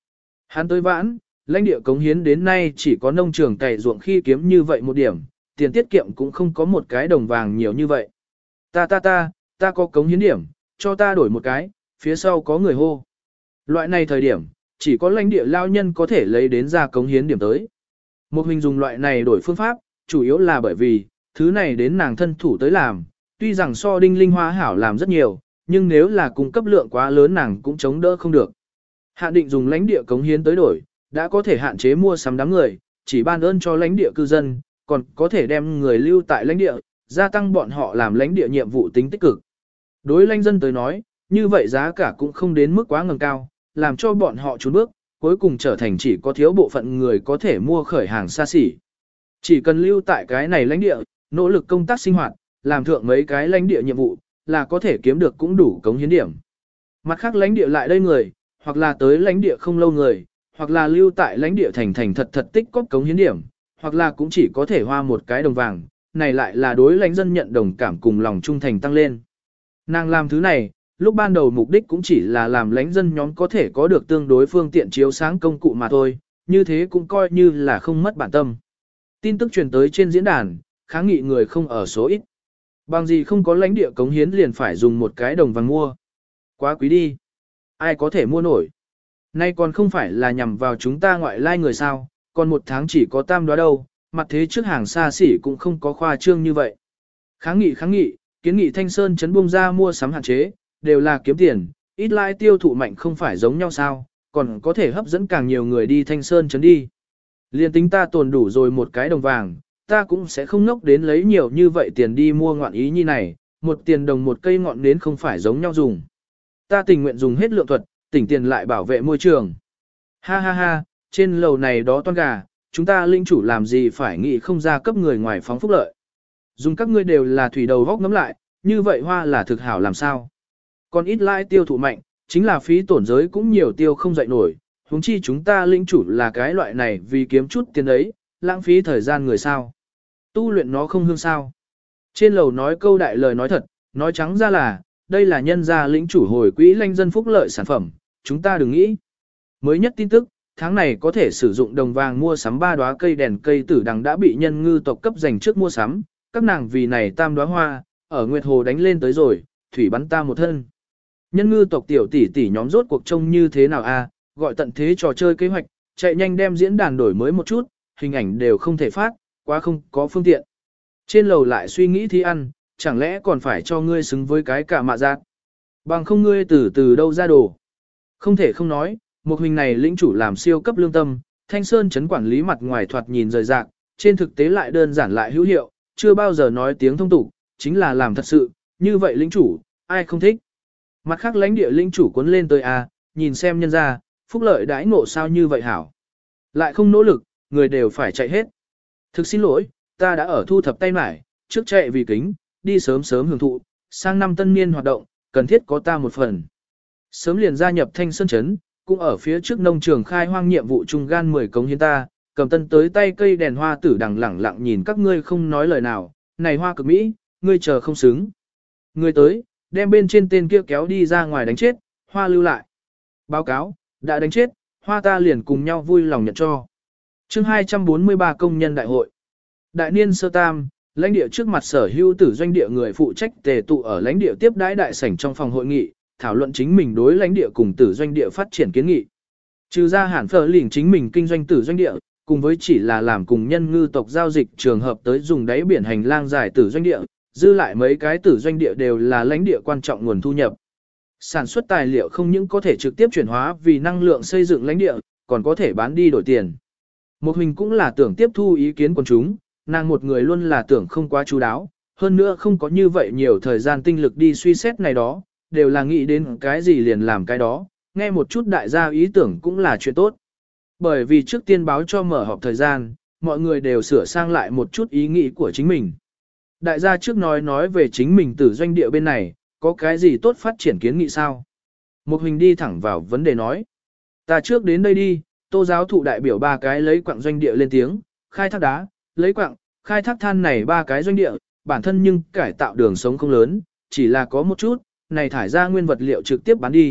Hắn tới vãn, lãnh địa cống hiến đến nay chỉ có nông trường cày ruộng khi kiếm như vậy một điểm, tiền tiết kiệm cũng không có một cái đồng vàng nhiều như vậy. Ta ta ta, ta có cống hiến điểm, cho ta đổi một cái, phía sau có người hô. Loại này thời điểm, chỉ có lãnh địa lao nhân có thể lấy đến ra cống hiến điểm tới. Một mình dùng loại này đổi phương pháp, chủ yếu là bởi vì, thứ này đến nàng thân thủ tới làm, tuy rằng so đinh linh hoa hảo làm rất nhiều, nhưng nếu là cung cấp lượng quá lớn nàng cũng chống đỡ không được. Hạn định dùng lãnh địa cống hiến tới đổi, đã có thể hạn chế mua sắm đám người, chỉ ban ơn cho lãnh địa cư dân, còn có thể đem người lưu tại lãnh địa, gia tăng bọn họ làm lãnh địa nhiệm vụ tính tích cực. Đối lãnh dân tới nói, như vậy giá cả cũng không đến mức quá ngầm cao, làm cho bọn họ trốn bước, cuối cùng trở thành chỉ có thiếu bộ phận người có thể mua khởi hàng xa xỉ. Chỉ cần lưu tại cái này lãnh địa, nỗ lực công tác sinh hoạt, làm thượng mấy cái lãnh địa nhiệm vụ, là có thể kiếm được cũng đủ cống hiến điểm. Mặt khác lãnh địa lại đây người, hoặc là tới lãnh địa không lâu người, hoặc là lưu tại lãnh địa thành thành thật thật tích cóp cống hiến điểm, hoặc là cũng chỉ có thể hoa một cái đồng vàng, này lại là đối lãnh dân nhận đồng cảm cùng lòng trung thành tăng lên. Nàng làm thứ này, lúc ban đầu mục đích cũng chỉ là làm lãnh dân nhóm có thể có được tương đối phương tiện chiếu sáng công cụ mà thôi, như thế cũng coi như là không mất bản tâm. Tin tức truyền tới trên diễn đàn, kháng nghị người không ở số ít. Bằng gì không có lãnh địa cống hiến liền phải dùng một cái đồng vàng mua. Quá quý đi. Ai có thể mua nổi. Nay còn không phải là nhằm vào chúng ta ngoại lai người sao, còn một tháng chỉ có tam đóa đâu, mặt thế trước hàng xa xỉ cũng không có khoa trương như vậy. Kháng nghị kháng nghị, kiến nghị Thanh Sơn chấn buông ra mua sắm hạn chế, đều là kiếm tiền, ít lại tiêu thụ mạnh không phải giống nhau sao, còn có thể hấp dẫn càng nhiều người đi Thanh Sơn chấn đi. Liên tính ta tồn đủ rồi một cái đồng vàng, ta cũng sẽ không ngốc đến lấy nhiều như vậy tiền đi mua ngoạn ý như này, một tiền đồng một cây ngọn nến không phải giống nhau dùng. Ta tình nguyện dùng hết lượng thuật, tỉnh tiền lại bảo vệ môi trường. Ha ha ha, trên lầu này đó toan gà, chúng ta linh chủ làm gì phải nghĩ không ra cấp người ngoài phóng phúc lợi. Dùng các ngươi đều là thủy đầu vóc ngắm lại, như vậy hoa là thực hảo làm sao. Còn ít lãi tiêu thụ mạnh, chính là phí tổn giới cũng nhiều tiêu không dậy nổi, huống chi chúng ta linh chủ là cái loại này vì kiếm chút tiền ấy, lãng phí thời gian người sao. Tu luyện nó không hương sao. Trên lầu nói câu đại lời nói thật, nói trắng ra là, đây là nhân gia lĩnh chủ hồi quỹ lãnh dân phúc lợi sản phẩm, chúng ta đừng nghĩ. Mới nhất tin tức, tháng này có thể sử dụng đồng vàng mua sắm ba đóa cây đèn cây tử đằng đã bị nhân ngư tộc cấp dành trước mua sắm, các nàng vì này tam đóa hoa, ở Nguyệt Hồ đánh lên tới rồi, thủy bắn ta một thân. Nhân ngư tộc tiểu tỷ tỷ nhóm rốt cuộc trông như thế nào a? Gọi tận thế trò chơi kế hoạch, chạy nhanh đem diễn đàn đổi mới một chút, hình ảnh đều không thể phát, quá không có phương tiện. Trên lầu lại suy nghĩ thi ăn, chẳng lẽ còn phải cho ngươi xứng với cái cả mạ giác. Bằng không ngươi từ từ đâu ra đồ. Không thể không nói, một hình này lĩnh chủ làm siêu cấp lương tâm, Thanh Sơn chấn quản lý mặt ngoài thoạt nhìn rời rạc, trên thực tế lại đơn giản lại hữu hiệu, chưa bao giờ nói tiếng thông tục, chính là làm thật sự, như vậy lĩnh chủ, ai không thích. Mặt khác lãnh địa lĩnh chủ cuốn lên tới a, nhìn xem nhân ra, phúc lợi đãi ngộ sao như vậy hảo. Lại không nỗ lực, người đều phải chạy hết. Thực xin lỗi, ta đã ở thu thập tay mải, trước chạy vì kính, đi sớm sớm hưởng thụ, sang năm tân niên hoạt động, cần thiết có ta một phần. Sớm liền gia nhập Thanh Sơn Trấn, cũng ở phía trước nông trường khai hoang nhiệm vụ trung gan mười cống hiến ta, cầm tân tới tay cây đèn hoa tử đằng lẳng lặng nhìn các ngươi không nói lời nào, này hoa cực mỹ, ngươi chờ không xứng. Ngươi tới, đem bên trên tên kia kéo đi ra ngoài đánh chết, hoa lưu lại. Báo cáo, đã đánh chết, hoa ta liền cùng nhau vui lòng nhận cho. Chương hai trăm bốn mươi ba công nhân đại hội. Đại niên sơ tam, lãnh địa trước mặt sở hữu tử doanh địa người phụ trách tề tụ ở lãnh địa tiếp đãi đại sảnh trong phòng hội nghị, thảo luận chính mình đối lãnh địa cùng tử doanh địa phát triển kiến nghị. Trừ ra hẳn phở lỉnh chính mình kinh doanh tử doanh địa, cùng với chỉ là làm cùng nhân ngư tộc giao dịch trường hợp tới dùng đáy biển hành lang dài tử doanh địa, dư lại mấy cái tử doanh địa đều là lãnh địa quan trọng nguồn thu nhập. Sản xuất tài liệu không những có thể trực tiếp chuyển hóa vì năng lượng xây dựng lãnh địa, còn có thể bán đi đổi tiền. Một hình cũng là tưởng tiếp thu ý kiến quần chúng, nàng một người luôn là tưởng không quá chú đáo, hơn nữa không có như vậy nhiều thời gian tinh lực đi suy xét này đó, đều là nghĩ đến cái gì liền làm cái đó, nghe một chút đại gia ý tưởng cũng là chuyện tốt. Bởi vì trước tiên báo cho mở họp thời gian, mọi người đều sửa sang lại một chút ý nghĩ của chính mình. Đại gia trước nói nói về chính mình từ doanh địa bên này, có cái gì tốt phát triển kiến nghị sao? Một hình đi thẳng vào vấn đề nói. Ta trước đến đây đi, tô giáo thụ đại biểu ba cái lấy quặng doanh địa lên tiếng, khai thác đá, lấy quặng, khai thác than này ba cái doanh địa, bản thân nhưng cải tạo đường sống không lớn, chỉ là có một chút, này thải ra nguyên vật liệu trực tiếp bán đi,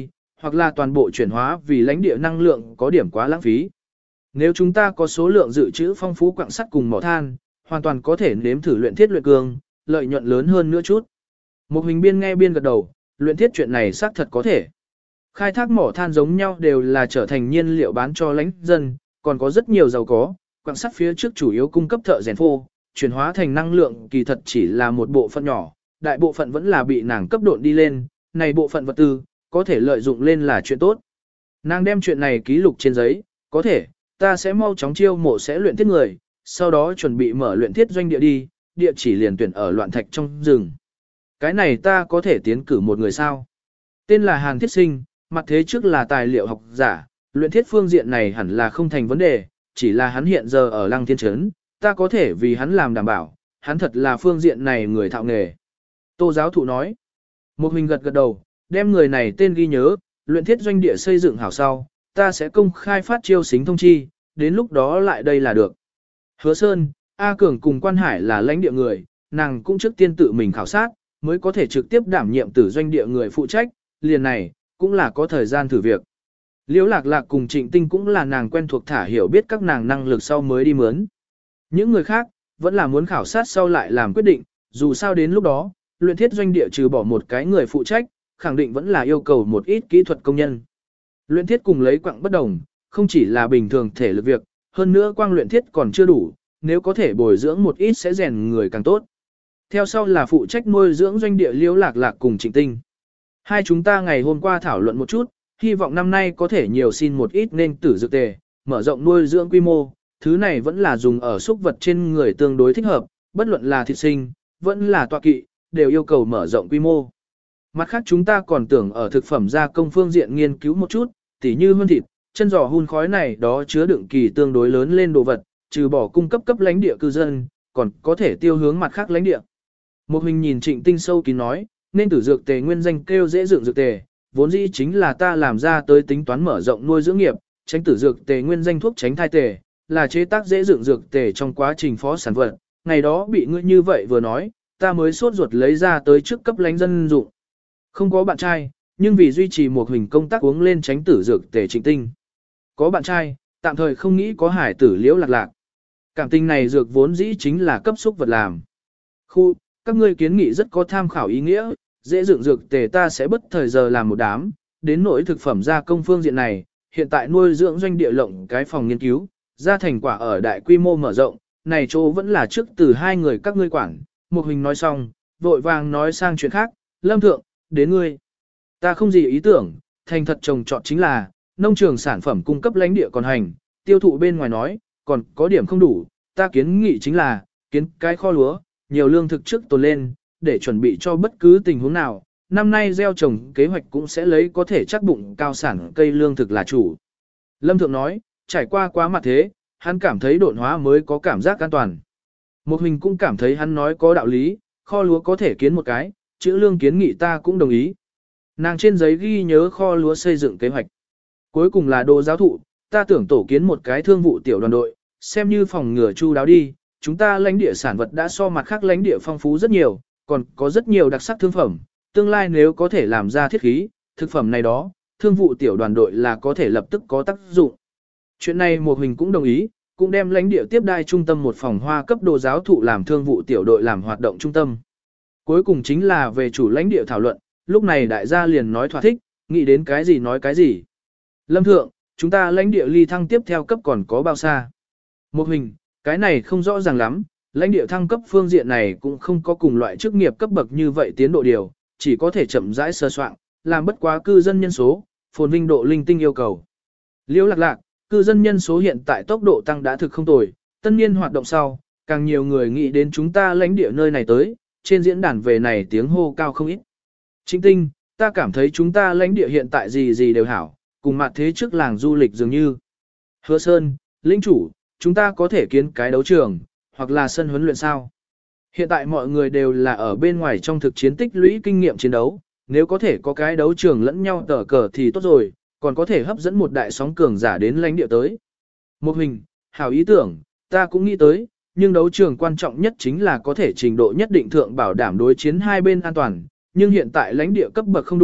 hoặc là toàn bộ chuyển hóa vì lãnh địa năng lượng có điểm quá lãng phí. Nếu chúng ta có số lượng dự trữ phong phú quặng sắt cùng mỏ than, hoàn toàn có thể nếm thử luyện thiết luyện cường, lợi nhuận lớn hơn nữa chút. Một hình biên nghe biên gật đầu, luyện thiết chuyện này xác thật có thể. Khai thác mỏ than giống nhau đều là trở thành nhiên liệu bán cho lãnh dân, còn có rất nhiều giàu có, quặng sắt phía trước chủ yếu cung cấp thợ rèn phô, chuyển hóa thành năng lượng kỳ thật chỉ là một bộ phận nhỏ, đại bộ phận vẫn là bị nàng cấp độn đi lên, này bộ phận vật tư, có thể lợi dụng lên là chuyện tốt. Nàng đem chuyện này ký lục trên giấy, có thể, ta sẽ mau chóng chiêu mộ sẽ luyện thiết người, sau đó chuẩn bị mở luyện thiết doanh địa đi, địa chỉ liền tuyển ở loạn thạch trong rừng. Cái này ta có thể tiến cử một người sao? Tên là Hàn Thiết Sinh, mặt thế trước là tài liệu học giả, luyện thiết phương diện này hẳn là không thành vấn đề, chỉ là hắn hiện giờ ở Lăng Thiên Trấn, ta có thể vì hắn làm đảm bảo, hắn thật là phương diện này người thạo nghề. Tô giáo thụ nói, một mình gật gật đầu, đem người này tên ghi nhớ, luyện thiết doanh địa xây dựng hảo sau, ta sẽ công khai phát chiêu xính thông chi, đến lúc đó lại đây là được. Hứa Sơn, A Cường cùng Quan Hải là lãnh địa người, nàng cũng trước tiên tự mình khảo sát, mới có thể trực tiếp đảm nhiệm tử doanh địa người phụ trách, liền này, cũng là có thời gian thử việc. Liễu Lạc Lạc cùng Trịnh Tinh cũng là nàng quen thuộc thả hiểu biết các nàng năng lực sau mới đi mướn. Những người khác, vẫn là muốn khảo sát sau lại làm quyết định, dù sao đến lúc đó, luyện thiết doanh địa trừ bỏ một cái người phụ trách, khẳng định vẫn là yêu cầu một ít kỹ thuật công nhân. Luyện thiết cùng lấy quặng bất đồng, không chỉ là bình thường thể lực việc, hơn nữa quang luyện thiết còn chưa đủ, nếu có thể bồi dưỡng một ít sẽ rèn người càng tốt. Theo sau là phụ trách nuôi dưỡng doanh địa Liễu Lạc Lạc cùng Trịnh Tinh. Hai chúng ta ngày hôm qua thảo luận một chút, hy vọng năm nay có thể nhiều xin một ít nên tử dược tề, mở rộng nuôi dưỡng quy mô, thứ này vẫn là dùng ở xúc vật trên người tương đối thích hợp, bất luận là thịt sinh, vẫn là tọa kỵ, đều yêu cầu mở rộng quy mô. Mặt khác chúng ta còn tưởng ở thực phẩm gia công phương diện nghiên cứu một chút, tỉ như hơn thịt, chân giò hun khói này đó chứa đựng kỳ tương đối lớn lên đồ vật, trừ bỏ cung cấp cấp lãnh địa cư dân, còn có thể tiêu hướng mặt khác lãnh địa. Một hình nhìn Trịnh Tinh sâu kín nói, nên tử dược tề nguyên danh kêu dễ dưỡng dược tề, vốn dĩ chính là ta làm ra tới tính toán mở rộng nuôi dưỡng nghiệp, tránh tử dược tề nguyên danh thuốc tránh thai tề, là chế tác dễ dưỡng dược tề trong quá trình phó sản vật. Ngày đó bị ngươi như vậy vừa nói, ta mới sốt ruột lấy ra tới trước cấp lãnh dân dụng. Không có bạn trai, nhưng vì duy trì một hình công tác uống lên tránh tử dược tề Trịnh Tinh. Có bạn trai, tạm thời không nghĩ có hải tử Liễu Lạc Lạc. Cảm tình này dược vốn dĩ chính là cấp xúc vật làm. Khu, các ngươi kiến nghị rất có tham khảo ý nghĩa, dễ dựng dược tề ta sẽ bất thời giờ làm một đám, đến nỗi thực phẩm gia công phương diện này, hiện tại nuôi dưỡng doanh địa lộng cái phòng nghiên cứu, ra thành quả ở đại quy mô mở rộng, này chỗ vẫn là trước từ hai người các ngươi quản. Một hình nói xong, vội vàng nói sang chuyện khác, Lâm Thượng, đến ngươi. Ta không gì ý tưởng, thành thật trồng trọt chính là, nông trường sản phẩm cung cấp lãnh địa còn hành, tiêu thụ bên ngoài nói, còn có điểm không đủ, ta kiến nghị chính là, kiến cái kho lúa, nhiều lương thực trước tồn lên, để chuẩn bị cho bất cứ tình huống nào, năm nay gieo trồng kế hoạch cũng sẽ lấy có thể chắc bụng cao sản cây lương thực là chủ. Lâm Thượng nói, trải qua quá mặt thế, hắn cảm thấy độn hóa mới có cảm giác an toàn. Một hình cũng cảm thấy hắn nói có đạo lý, kho lúa có thể kiến một cái, chữ lương kiến nghị ta cũng đồng ý. Nàng trên giấy ghi nhớ kho lúa xây dựng kế hoạch. Cuối cùng là đồ giáo thụ, ta tưởng tổ kiến một cái thương vụ tiểu đoàn đội, xem như phòng ngừa chu đáo đi, chúng ta lãnh địa sản vật đã so mặt khác lãnh địa phong phú rất nhiều, còn có rất nhiều đặc sắc thương phẩm, tương lai nếu có thể làm ra thiết khí, thực phẩm này đó, thương vụ tiểu đoàn đội là có thể lập tức có tác dụng. Chuyện này một hình cũng đồng ý, cũng đem lãnh địa tiếp đai trung tâm một phòng hoa cấp đồ giáo thụ làm thương vụ tiểu đội làm hoạt động trung tâm. Cuối cùng chính là về chủ lãnh địa thảo luận, lúc này đại gia liền nói thỏa thích, nghĩ đến cái gì nói cái gì. Lâm Thượng, chúng ta lãnh địa ly thăng tiếp theo cấp còn có bao xa? Một hình, cái này không rõ ràng lắm, lãnh địa thăng cấp phương diện này cũng không có cùng loại chức nghiệp cấp bậc như vậy tiến độ điều, chỉ có thể chậm rãi sơ soạn, làm bất quá cư dân nhân số, phồn vinh độ linh tinh yêu cầu. Liễu Lạc Lạc, cư dân nhân số hiện tại tốc độ tăng đã thực không tồi, tân niên hoạt động sau, càng nhiều người nghĩ đến chúng ta lãnh địa nơi này tới, trên diễn đàn về này tiếng hô cao không ít. Trịnh Tinh, ta cảm thấy chúng ta lãnh địa hiện tại gì gì đều hảo, cùng mặt thế trước làng du lịch dường như. Hứa Sơn, lĩnh chủ, chúng ta có thể kiến cái đấu trường, hoặc là sân huấn luyện sao. Hiện tại mọi người đều là ở bên ngoài trong thực chiến tích lũy kinh nghiệm chiến đấu, nếu có thể có cái đấu trường lẫn nhau tờ cờ thì tốt rồi, còn có thể hấp dẫn một đại sóng cường giả đến lãnh địa tới. Một hình, hảo ý tưởng, ta cũng nghĩ tới, nhưng đấu trường quan trọng nhất chính là có thể trình độ nhất định thượng bảo đảm đối chiến hai bên an toàn, nhưng hiện tại lãnh địa cấp bậc không đủ,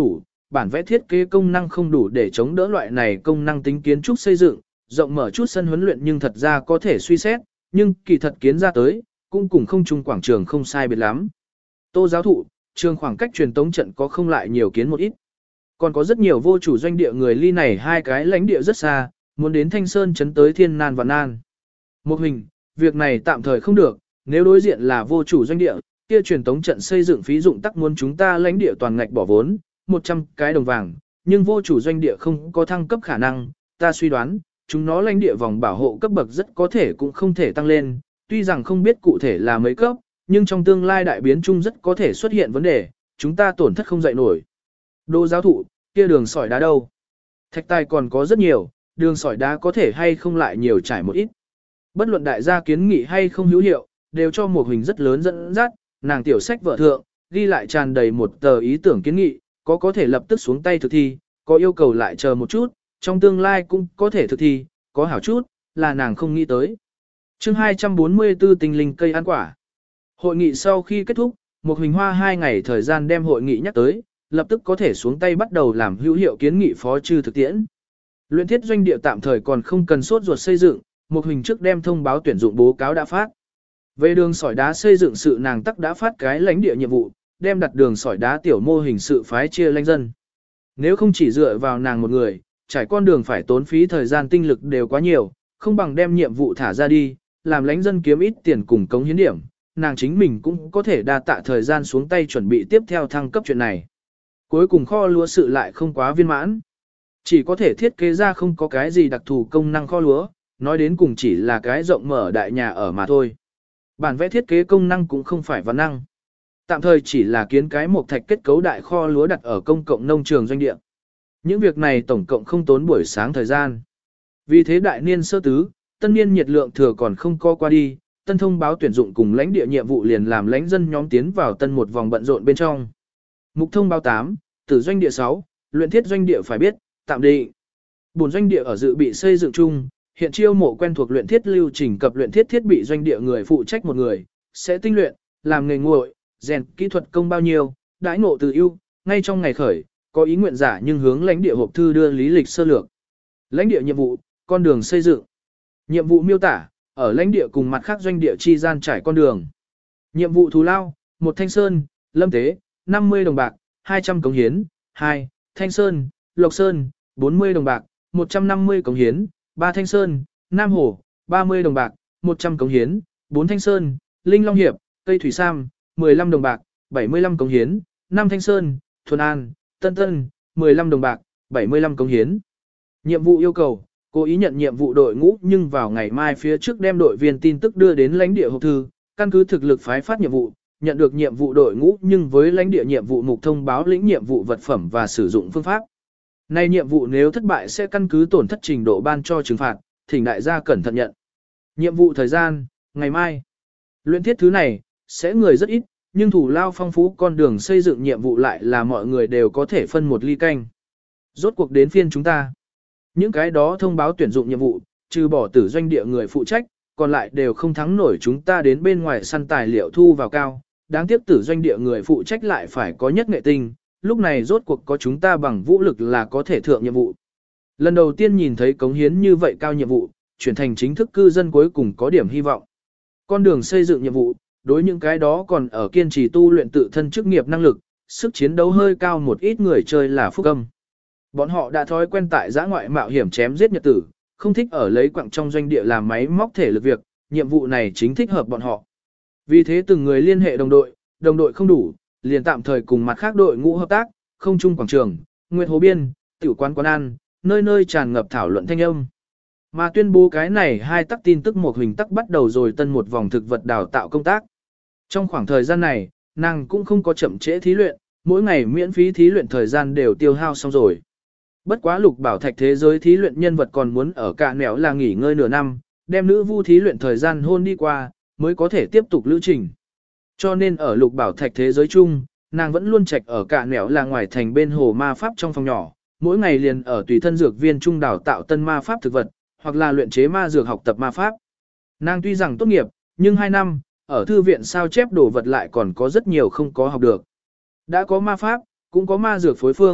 bản vẽ thiết kế công năng không đủ để chống đỡ loại này công năng tính kiến trúc xây dựng, rộng mở chút sân huấn luyện nhưng thật ra có thể suy xét, nhưng kỳ thật kiến ra tới, cũng cùng không chung quảng trường không sai biệt lắm. Tô giáo thụ, trường khoảng cách truyền tống trận có không lại nhiều kiến một ít. Còn có rất nhiều vô chủ doanh địa người ly này hai cái lãnh địa rất xa, muốn đến Thanh Sơn chấn tới thiên nan và nan. Một hình, việc này tạm thời không được, nếu đối diện là vô chủ doanh địa, kia truyền tống trận xây dựng phí dụng tắc muốn chúng ta lãnh địa toàn ngạch bỏ vốn, một trăm cái đồng vàng, nhưng vô chủ doanh địa không có thăng cấp khả năng, ta suy đoán, chúng nó lãnh địa vòng bảo hộ cấp bậc rất có thể cũng không thể tăng lên, tuy rằng không biết cụ thể là mấy cấp, nhưng trong tương lai đại biến chung rất có thể xuất hiện vấn đề, chúng ta tổn thất không dậy nổi. Đô giáo thụ, kia đường sỏi đá đâu? Thạch tài còn có rất nhiều, đường sỏi đá có thể hay không lại nhiều trải một ít. Bất luận đại gia kiến nghị hay không hữu hiệu, đều cho một hình rất lớn dẫn dắt, nàng tiểu sách vợ thượng, ghi lại tràn đầy một tờ ý tưởng kiến nghị, có có thể lập tức xuống tay thực thi, có yêu cầu lại chờ một chút, trong tương lai cũng có thể thực thi, có hảo chút, là nàng không nghĩ tới. chương hai trăm bốn mươi tư tinh linh cây ăn quả. Hội nghị sau khi kết thúc, một hình hoa hai ngày thời gian đem hội nghị nhắc tới, lập tức có thể xuống tay bắt đầu làm hữu hiệu kiến nghị phó trừ thực tiễn. Luyện thiết doanh địa tạm thời còn không cần sốt ruột xây dựng, một hình trước đem thông báo tuyển dụng bố cáo đã phát. Về đường sỏi đá xây dựng sự nàng tắc đã phát cái lãnh địa nhiệm vụ, đem đặt đường sỏi đá tiểu mô hình sự phái chia lãnh dân. Nếu không chỉ dựa vào nàng một người, trải con đường phải tốn phí thời gian tinh lực đều quá nhiều, không bằng đem nhiệm vụ thả ra đi, làm lãnh dân kiếm ít tiền cùng cống hiến điểm, nàng chính mình cũng có thể đa tạ thời gian xuống tay chuẩn bị tiếp theo thăng cấp chuyện này. Cuối cùng kho lúa sự lại không quá viên mãn. Chỉ có thể thiết kế ra không có cái gì đặc thù công năng kho lúa, nói đến cùng chỉ là cái rộng mở đại nhà ở mà thôi. Bản vẽ thiết kế công năng cũng không phải văn năng. Tạm thời chỉ là kiến cái một thạch kết cấu đại kho lúa đặt ở công cộng nông trường doanh địa. Những việc này tổng cộng không tốn buổi sáng thời gian. Vì thế đại niên sơ tứ, tân niên nhiệt lượng thừa còn không co qua đi, tân thông báo tuyển dụng cùng lãnh địa nhiệm vụ liền làm lãnh dân nhóm tiến vào tân một vòng bận rộn bên trong. Mục thông báo tám, tử doanh địa sáu, luyện thiết doanh địa phải biết, tạm định. Bổn doanh địa ở dự bị xây dựng chung, hiện chiêu mộ quen thuộc luyện thiết lưu trình cập luyện thiết thiết bị doanh địa người phụ trách một người, sẽ tinh luyện, làm nghề nguội, rèn kỹ thuật công bao nhiêu, đãi ngộ từ ưu, ngay trong ngày khởi, có ý nguyện giả nhưng hướng lãnh địa hộp thư đưa lý lịch sơ lược. Lãnh địa nhiệm vụ, con đường xây dựng. Nhiệm vụ miêu tả, ở lãnh địa cùng mặt khác doanh địa chi gian trải con đường. Nhiệm vụ thù lao, một Thanh Sơn, Lâm Tế, năm mươi đồng bạc, hai trăm cống hiến, hai, Thanh Sơn, Lộc Sơn, bốn mươi đồng bạc, một trăm năm mươi cống hiến, ba Thanh Sơn, Nam Hồ, ba mươi đồng bạc, một trăm cống hiến, bốn Thanh Sơn, Linh Long Hiệp, Cây Thủy Sam, mười lăm đồng bạc, bảy mươi lăm cống hiến, năm Thanh Sơn, Thuần An, Tân Tân, mười lăm đồng bạc, bảy mươi lăm cống hiến. Nhiệm vụ yêu cầu, cố ý nhận nhiệm vụ đội ngũ nhưng vào ngày mai phía trước đem đội viên tin tức đưa đến lãnh địa hộp thư, căn cứ thực lực phái phát nhiệm vụ, nhận được nhiệm vụ đội ngũ nhưng với lãnh địa nhiệm vụ mục thông báo lĩnh nhiệm vụ vật phẩm và sử dụng phương pháp. Nay nhiệm vụ nếu thất bại sẽ căn cứ tổn thất trình độ ban cho trừng phạt, thỉnh đại gia cẩn thận nhận. Nhiệm vụ thời gian, ngày mai. Luyện thiết thứ này, sẽ người rất ít, nhưng thủ lao phong phú con đường xây dựng nhiệm vụ lại là mọi người đều có thể phân một ly canh. Rốt cuộc đến phiên chúng ta. Những cái đó thông báo tuyển dụng nhiệm vụ, trừ bỏ tử doanh địa người phụ trách, còn lại đều không thắng nổi chúng ta đến bên ngoài săn tài liệu thu vào cao. Đáng tiếc tử doanh địa người phụ trách lại phải có nhất nghệ tinh, lúc này rốt cuộc có chúng ta bằng vũ lực là có thể thượng nhiệm vụ. Lần đầu tiên nhìn thấy cống hiến như vậy cao nhiệm vụ, chuyển thành chính thức cư dân cuối cùng có điểm hy vọng. Con đường xây dựng nhiệm vụ, đối những cái đó còn ở kiên trì tu luyện tự thân chức nghiệp năng lực, sức chiến đấu hơi cao một ít người chơi là phúc âm. Bọn họ đã thói quen tại giã ngoại mạo hiểm chém giết nhật tử, không thích ở lấy quặng trong doanh địa làm máy móc thể lực việc, nhiệm vụ này chính thích hợp bọn họ. Vì thế từng người liên hệ đồng đội, đồng đội không đủ, liền tạm thời cùng mặt khác đội ngũ hợp tác, không chung quảng trường, Nguyệt Hồ Biên, tiểu quán quán ăn, nơi nơi tràn ngập thảo luận thanh âm. Mà tuyên bố cái này hai tắc tin tức một hình tắc bắt đầu rồi tân một vòng thực vật đào tạo công tác. Trong khoảng thời gian này, nàng cũng không có chậm trễ thí luyện, mỗi ngày miễn phí thí luyện thời gian đều tiêu hao xong rồi. Bất quá lục bảo thạch thế giới thí luyện nhân vật còn muốn ở cả nẻo là nghỉ ngơi nửa năm, đem nữ vu thí luyện thời gian hôn đi qua, mới có thể tiếp tục lữ trình. Cho nên ở lục bảo thạch thế giới chung, nàng vẫn luôn trạch ở cả nẻo là ngoài thành bên hồ ma pháp trong phòng nhỏ, mỗi ngày liền ở tùy thân dược viên trung đào tạo tân ma pháp thực vật, hoặc là luyện chế ma dược học tập ma pháp. Nàng tuy rằng tốt nghiệp, nhưng hai năm, ở thư viện sao chép đồ vật lại còn có rất nhiều không có học được. Đã có ma pháp, cũng có ma dược phối phương,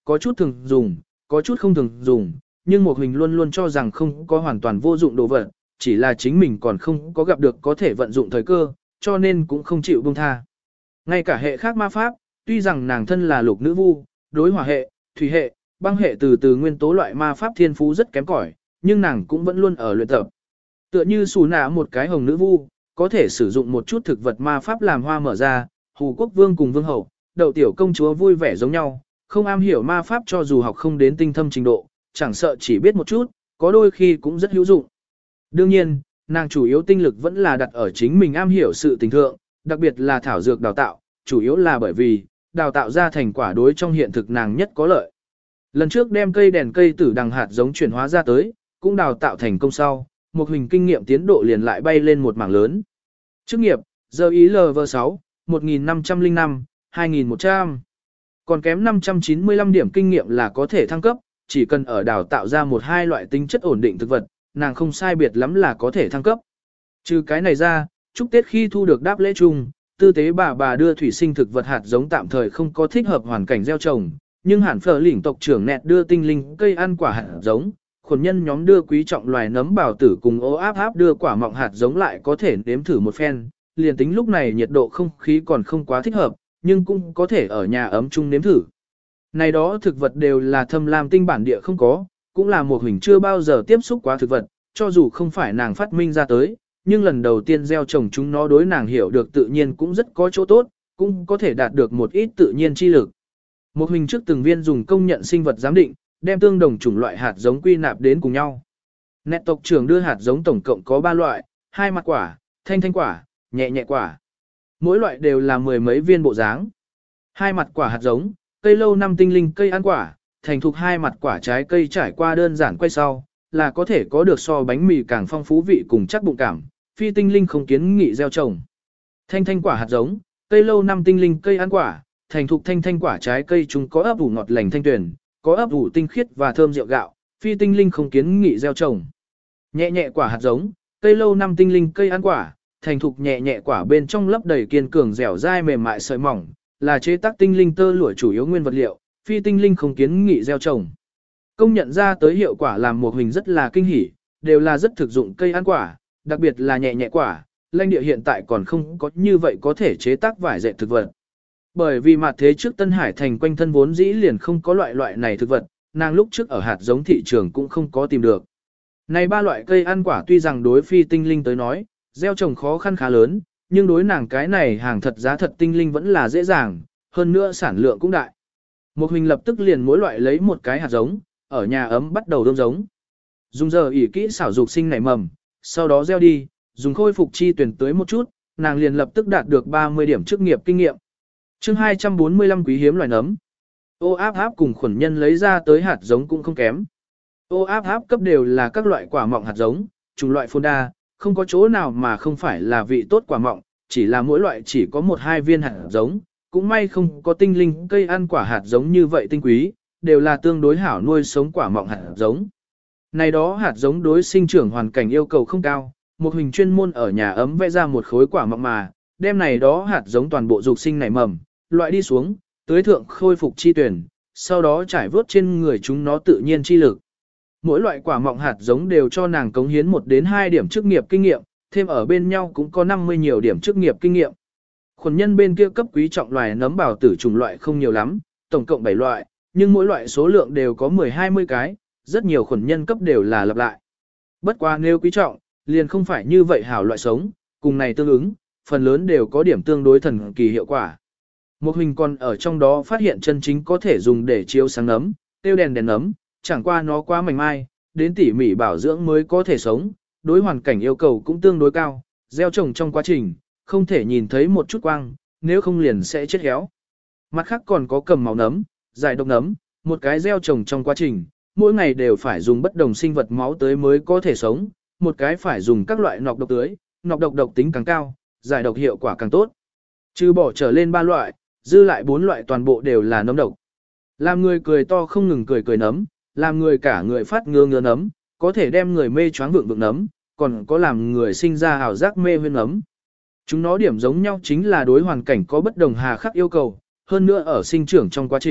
có chút thường dùng, có chút không thường dùng, nhưng một hình luôn luôn cho rằng không có hoàn toàn vô dụng đồ vật, chỉ là chính mình còn không có gặp được có thể vận dụng thời cơ, cho nên cũng không chịu buông tha. Ngay cả hệ khác ma pháp, tuy rằng nàng thân là lục nữ vu, đối hỏa hệ, thủy hệ, băng hệ từ từ nguyên tố loại ma pháp thiên phú rất kém cỏi, nhưng nàng cũng vẫn luôn ở luyện tập. Tựa như xù nạ một cái hồng nữ vu, có thể sử dụng một chút thực vật ma pháp làm hoa mở ra, hù quốc vương cùng vương hậu, đậu tiểu công chúa vui vẻ giống nhau, không am hiểu ma pháp cho dù học không đến tinh thâm trình độ, chẳng sợ chỉ biết một chút, có đôi khi cũng rất hữu dụng. Đương nhiên, nàng chủ yếu tinh lực vẫn là đặt ở chính mình am hiểu sự tình thượng, đặc biệt là thảo dược đào tạo, chủ yếu là bởi vì, đào tạo ra thành quả đối trong hiện thực nàng nhất có lợi. Lần trước đem cây đèn cây tử đằng hạt giống chuyển hóa ra tới, cũng đào tạo thành công sau, một hình kinh nghiệm tiến độ liền lại bay lên một mảng lớn. Chức nghiệp, giờ ý lờ vê sáu, một nghìn năm trăm lẻ năm, hai nghìn một trăm. Còn kém năm trăm chín mươi lăm điểm kinh nghiệm là có thể thăng cấp, chỉ cần ở đào tạo ra một hai loại tính chất ổn định thực vật, nàng không sai biệt lắm là có thể thăng cấp. Trừ cái này ra, chúc Tết khi thu được đáp lễ chung, tư tế bà bà đưa thủy sinh thực vật hạt giống tạm thời không có thích hợp hoàn cảnh gieo trồng, nhưng hẳn phở lĩnh tộc trưởng nẹt đưa tinh linh cây ăn quả hạt giống, khuẩn nhân nhóm đưa quý trọng loài nấm bảo tử cùng ô áp áp đưa quả mọng hạt giống lại có thể nếm thử một phen, liền tính lúc này nhiệt độ không khí còn không quá thích hợp, nhưng cũng có thể ở nhà ấm chung nếm thử. Này đó thực vật đều là thâm lam tinh bản địa không có, cũng là một hình chưa bao giờ tiếp xúc quá thực vật, cho dù không phải nàng phát minh ra tới, nhưng lần đầu tiên gieo trồng chúng nó đối nàng hiểu được tự nhiên cũng rất có chỗ tốt, cũng có thể đạt được một ít tự nhiên chi lực. Một hình trước từng viên dùng công nhận sinh vật giám định, đem tương đồng chủng loại hạt giống quy nạp đến cùng nhau. Nét tộc trưởng đưa hạt giống tổng cộng có ba loại, hai mặt quả, thanh thanh quả, nhẹ nhẹ quả. Mỗi loại đều là mười mấy viên bộ dáng. Hai mặt quả hạt giống, cây lâu năm tinh linh cây ăn quả, thành thục hai mặt quả trái cây trải qua đơn giản quay sau, là có thể có được so bánh mì càng phong phú vị cùng chắc bụng cảm, phi tinh linh không kiến nghị gieo trồng. Thanh thanh quả hạt giống, cây lâu năm tinh linh cây ăn quả, thành thục thanh thanh quả trái cây chúng có ấp ủ ngọt lành thanh tuyển, có ấp ủ tinh khiết và thơm rượu gạo, phi tinh linh không kiến nghị gieo trồng. Nhẹ nhẹ quả hạt giống, cây lâu năm tinh linh cây ăn quả, thành thục nhẹ nhẹ quả bên trong lấp đầy kiên cường dẻo dai mềm mại sợi mỏng, là chế tác tinh linh tơ lụa chủ yếu nguyên vật liệu, phi tinh linh không kiến nghị gieo trồng. Công nhận ra tới hiệu quả làm một hình rất là kinh hỉ, đều là rất thực dụng cây ăn quả, đặc biệt là nhẹ nhẹ quả, lãnh địa hiện tại còn không có như vậy có thể chế tác vải dệt thực vật. Bởi vì mặt thế trước Tân Hải thành quanh thân vốn dĩ liền không có loại loại này thực vật, nàng lúc trước ở hạt giống thị trường cũng không có tìm được. Này ba loại cây ăn quả tuy rằng đối phi tinh linh tới nói, gieo trồng khó khăn khá lớn, nhưng đối nàng cái này hàng thật giá thật tinh linh vẫn là dễ dàng, hơn nữa sản lượng cũng đại. Một hình lập tức liền mỗi loại lấy một cái hạt giống, ở nhà ấm bắt đầu đơm giống. Dùng giờ ỉ kỹ xảo dục sinh nảy mầm, sau đó gieo đi, dùng khôi phục chi tuyển tưới một chút, nàng liền lập tức đạt được ba mươi điểm chức nghiệp kinh nghiệm. Chương hai trăm bốn mươi lăm quý hiếm loài nấm. Ô áp áp cùng khuẩn nhân lấy ra tới hạt giống cũng không kém. Ô áp áp cấp đều là các loại quả mọng hạt giống, chủng loại phôn đa, không có chỗ nào mà không phải là vị tốt quả mọng, chỉ là mỗi loại chỉ có một hai viên hạt giống, cũng may không có tinh linh cây ăn quả hạt giống như vậy tinh quý, đều là tương đối hảo nuôi sống quả mọng hạt giống. Này đó hạt giống đối sinh trưởng hoàn cảnh yêu cầu không cao, một hình chuyên môn ở nhà ấm vẽ ra một khối quả mọng mà, đem này đó hạt giống toàn bộ dục sinh nảy mầm, loại đi xuống, tưới thượng khôi phục chi tuyển, sau đó trải vớt trên người chúng nó tự nhiên chi lực. Mỗi loại quả mọng hạt giống đều cho nàng cống hiến một đến hai điểm chức nghiệp kinh nghiệm, thêm ở bên nhau cũng có năm mươi nhiều điểm chức nghiệp kinh nghiệm. Khuẩn nhân bên kia cấp quý trọng loài nấm bào tử chủng loại không nhiều lắm, tổng cộng bảy loại, nhưng mỗi loại số lượng đều có mười hai mươi cái, rất nhiều khuẩn nhân cấp đều là lặp lại. Bất quá nếu quý trọng, liền không phải như vậy hảo loại sống, cùng này tương ứng, phần lớn đều có điểm tương đối thần kỳ hiệu quả. Một hình còn ở trong đó phát hiện chân chính có thể dùng để chiếu sáng nấm, tiêu đèn đèn nấm, chẳng qua nó quá mảnh mai, đến tỉ mỉ bảo dưỡng mới có thể sống, đối hoàn cảnh yêu cầu cũng tương đối cao, gieo trồng trong quá trình, không thể nhìn thấy một chút quang, nếu không liền sẽ chết héo. Mặt khác còn có cầm máu nấm, giải độc nấm, một cái gieo trồng trong quá trình, mỗi ngày đều phải dùng bất đồng sinh vật máu tới mới có thể sống, một cái phải dùng các loại nọc độc tưới, nọc độc độc tính càng cao, giải độc hiệu quả càng tốt. Trừ bỏ trở lên ba loại, dư lại bốn loại toàn bộ đều là nấm độc. Làm người cười to không ngừng cười cười nấm, làm người cả người phát ngơ ngơ nấm, có thể đem người mê choáng vượng vượng nấm, còn có làm người sinh ra ảo giác mê huyên nấm. Chúng nó điểm giống nhau chính là đối hoàn cảnh có bất đồng hà khắc yêu cầu, hơn nữa ở sinh trưởng trong quá trình,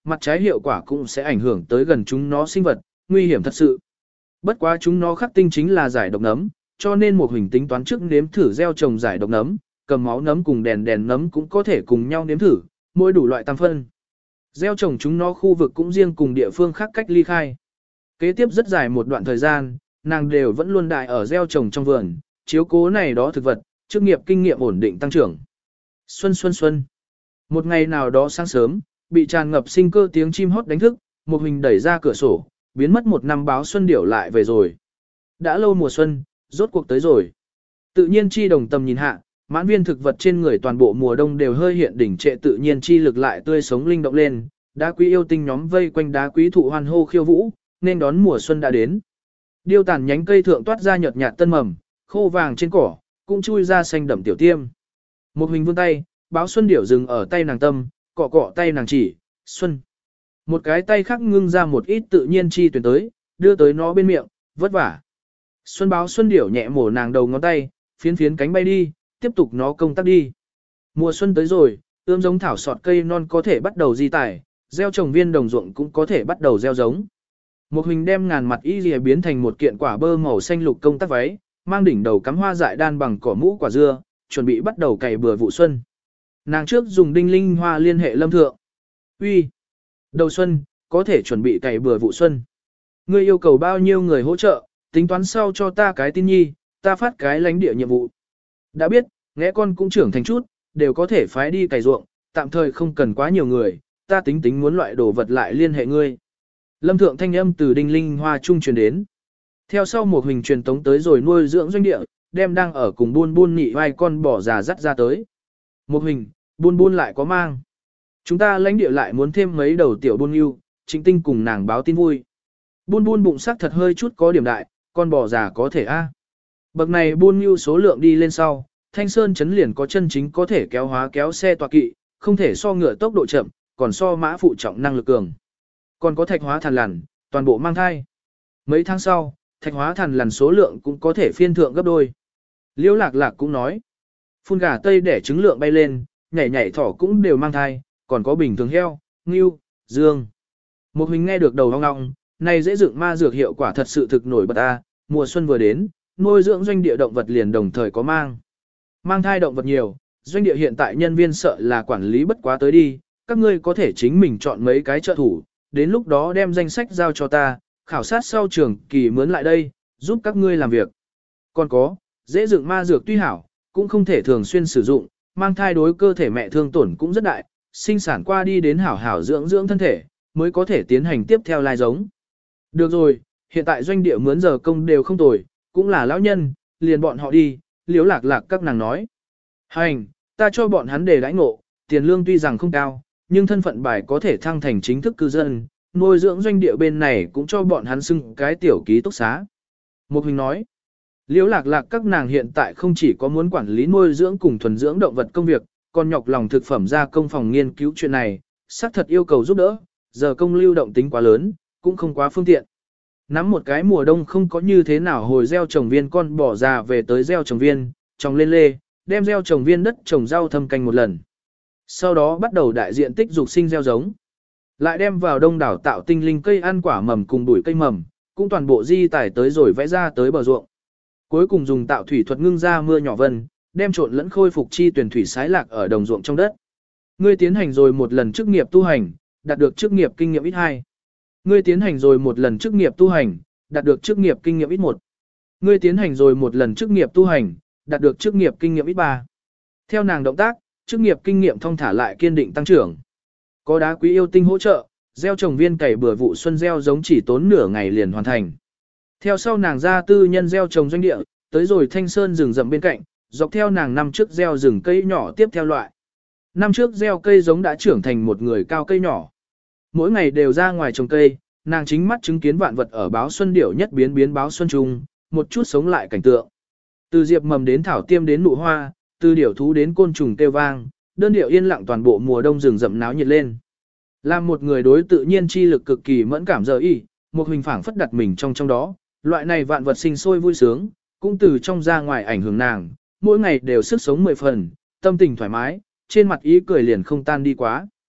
mặt trái hiệu quả cũng sẽ ảnh hưởng tới gần chúng nó sinh vật, nguy hiểm thật sự. Bất quá chúng nó khắc tinh chính là giải độc nấm, cho nên một hình tính toán trước nếm thử gieo trồng giải độc nấm, cầm máu nấm cùng đèn đèn nấm cũng có thể cùng nhau nếm thử, mỗi đủ loại tam phân. Gieo trồng chúng nó khu vực cũng riêng cùng địa phương khác cách ly khai. Kế tiếp rất dài một đoạn thời gian, nàng đều vẫn luôn đại ở gieo trồng trong vườn, chiếu cố này đó thực vật, chức nghiệp kinh nghiệm ổn định tăng trưởng. Xuân xuân xuân. Một ngày nào đó sáng sớm, bị tràn ngập sinh cơ tiếng chim hót đánh thức, một hình đẩy ra cửa sổ, biến mất một năm báo xuân điểu lại về rồi. Đã lâu mùa xuân, rốt cuộc tới rồi. Tự nhiên chi đồng tầm nhìn hạ, mãn viên thực vật trên người toàn bộ mùa đông đều hơi hiện đỉnh trệ tự nhiên chi lực lại tươi sống linh động lên, đá quý yêu tinh nhóm vây quanh đá quý thụ hoan hô khiêu vũ, nên đón mùa xuân đã đến. Điêu tàn nhánh cây thượng toát ra nhợt nhạt tân mầm, khô vàng trên cỏ, cũng chui ra xanh đậm tiểu tiêm. Một hình vươn tay, báo xuân điểu dừng ở tay nàng tâm, cọ cọ tay nàng chỉ, xuân. Một cái tay khác ngưng ra một ít tự nhiên chi tuyển tới, đưa tới nó bên miệng, vất vả. Xuân báo xuân điểu nhẹ mổ nàng đầu ngón tay, phiến phiến cánh bay đi, tiếp tục nó công tác đi. Mùa xuân tới rồi, ươm giống thảo sọt cây non có thể bắt đầu di tải, gieo trồng viên đồng ruộng cũng có thể bắt đầu gieo giống. Một hình đem ngàn mặt y lìa biến thành một kiện quả bơ màu xanh lục công tác váy, mang đỉnh đầu cắm hoa dại đan bằng cỏ mũ quả dưa, chuẩn bị bắt đầu cày bừa vụ xuân. Nàng trước dùng đinh linh hoa liên hệ lâm thượng. Uy, đầu xuân, có thể chuẩn bị cày bừa vụ xuân. Ngươi yêu cầu bao nhiêu người hỗ trợ, tính toán sau cho ta cái tin nhi, ta phát cái lãnh địa nhiệm vụ. Đã biết, nghe con cũng trưởng thành chút, đều có thể phái đi cày ruộng, tạm thời không cần quá nhiều người, ta tính tính muốn loại đồ vật lại liên hệ ngươi. Lâm thượng thanh âm từ đinh linh hoa trung truyền đến. Theo sau một hình truyền tống tới rồi nuôi dưỡng doanh địa, đem đang ở cùng buôn buôn nị vai con bò già dắt ra tới. Một hình, buôn buôn lại có mang. Chúng ta lãnh địa lại muốn thêm mấy đầu tiểu buôn yêu, chính tinh cùng nàng báo tin vui. Buôn buôn bụng sắc thật hơi chút có điểm đại, con bò già có thể a. Bậc này buôn yêu số lượng đi lên sau, Thanh Sơn chấn liền có chân chính có thể kéo hóa kéo xe tọa kỵ, không thể so ngựa tốc độ chậm, còn so mã phụ trọng năng lực cường. Còn có thạch hóa thần lằn, toàn bộ mang thai. Mấy tháng sau, thạch hóa thần lằn số lượng cũng có thể phiên thượng gấp đôi. Liễu Lạc Lạc cũng nói, phun gà tây để trứng lượng bay lên, nhảy nhảy thỏ cũng đều mang thai, còn có bình thường heo, ngưu, dương. Một hình nghe được đầu ong ong, này dễ dựng ma dược hiệu quả thật sự thực nổi bật a, mùa xuân vừa đến, nuôi dưỡng doanh địa động vật liền đồng thời có mang. Mang thai động vật nhiều, doanh địa hiện tại nhân viên sợ là quản lý bất quá tới đi, các ngươi có thể chính mình chọn mấy cái trợ thủ, đến lúc đó đem danh sách giao cho ta, khảo sát sau trường kỳ mướn lại đây, giúp các ngươi làm việc. Còn có, dễ dựng ma dược tuy hảo, cũng không thể thường xuyên sử dụng, mang thai đối cơ thể mẹ thương tổn cũng rất đại, sinh sản qua đi đến hảo hảo dưỡng dưỡng thân thể, mới có thể tiến hành tiếp theo lai giống. Được rồi, hiện tại doanh địa mướn giờ công đều không tồi, cũng là lão nhân, liền bọn họ đi, Liễu Lạc Lạc các nàng nói. Hành, ta cho bọn hắn để đãi ngộ, tiền lương tuy rằng không cao, nhưng thân phận bài có thể thăng thành chính thức cư dân, nuôi dưỡng doanh địa bên này cũng cho bọn hắn xưng cái tiểu ký túc xá. Một hình nói, Liễu Lạc Lạc các nàng hiện tại không chỉ có muốn quản lý nuôi dưỡng cùng thuần dưỡng động vật công việc, còn nhọc lòng thực phẩm ra công phòng nghiên cứu chuyện này, xác thật yêu cầu giúp đỡ, giờ công lưu động tính quá lớn, cũng không quá phương tiện. Nắm một cái mùa đông không có như thế nào hồi gieo trồng viên con bỏ già về tới gieo trồng viên, trồng lên lê, đem gieo trồng viên đất trồng rau thâm canh một lần. Sau đó bắt đầu đại diện tích dục sinh gieo giống. Lại đem vào đông đảo tạo tinh linh cây ăn quả mầm cùng bụi cây mầm, cũng toàn bộ di tải tới rồi vẽ ra tới bờ ruộng. Cuối cùng dùng tạo thủy thuật ngưng ra mưa nhỏ vân, đem trộn lẫn khôi phục chi tuyển thủy sái lạc ở đồng ruộng trong đất. Ngươi tiến hành rồi một lần chức nghiệp tu hành, đạt được chức nghiệp kinh nghiệm ít hai. Ngươi tiến hành rồi một lần chức nghiệp tu hành, đạt được chức nghiệp kinh nghiệm ít một. Ngươi tiến hành rồi một lần chức nghiệp tu hành, đạt được chức nghiệp kinh nghiệm ít ba. Theo nàng động tác, chức nghiệp kinh nghiệm thông thả lại kiên định tăng trưởng. Có đá quý yêu tinh hỗ trợ, gieo trồng viên cày bừa vụ xuân gieo giống chỉ tốn nửa ngày liền hoàn thành. Theo sau nàng ra tư nhân gieo trồng doanh địa, tới rồi Thanh Sơn rừng rậm bên cạnh, dọc theo nàng năm trước gieo rừng cây nhỏ tiếp theo loại. Năm trước gieo cây giống đã trưởng thành một người cao cây nhỏ. Mỗi ngày đều ra ngoài trồng cây, nàng chính mắt chứng kiến vạn vật ở báo xuân điểu nhất biến biến báo xuân trung, một chút sống lại cảnh tượng. Từ diệp mầm đến thảo tiêm đến nụ hoa, từ điểu thú đến côn trùng kêu vang, đơn điệu yên lặng toàn bộ mùa đông rừng rậm náo nhiệt lên. Làm một người đối tự nhiên chi lực cực kỳ mẫn cảm giờ y, một hình phảng phất đặt mình trong trong đó, loại này vạn vật sinh sôi vui sướng, cũng từ trong ra ngoài ảnh hưởng nàng, mỗi ngày đều sức sống mười phần, tâm tình thoải mái, trên mặt ý cười liền không tan đi quá.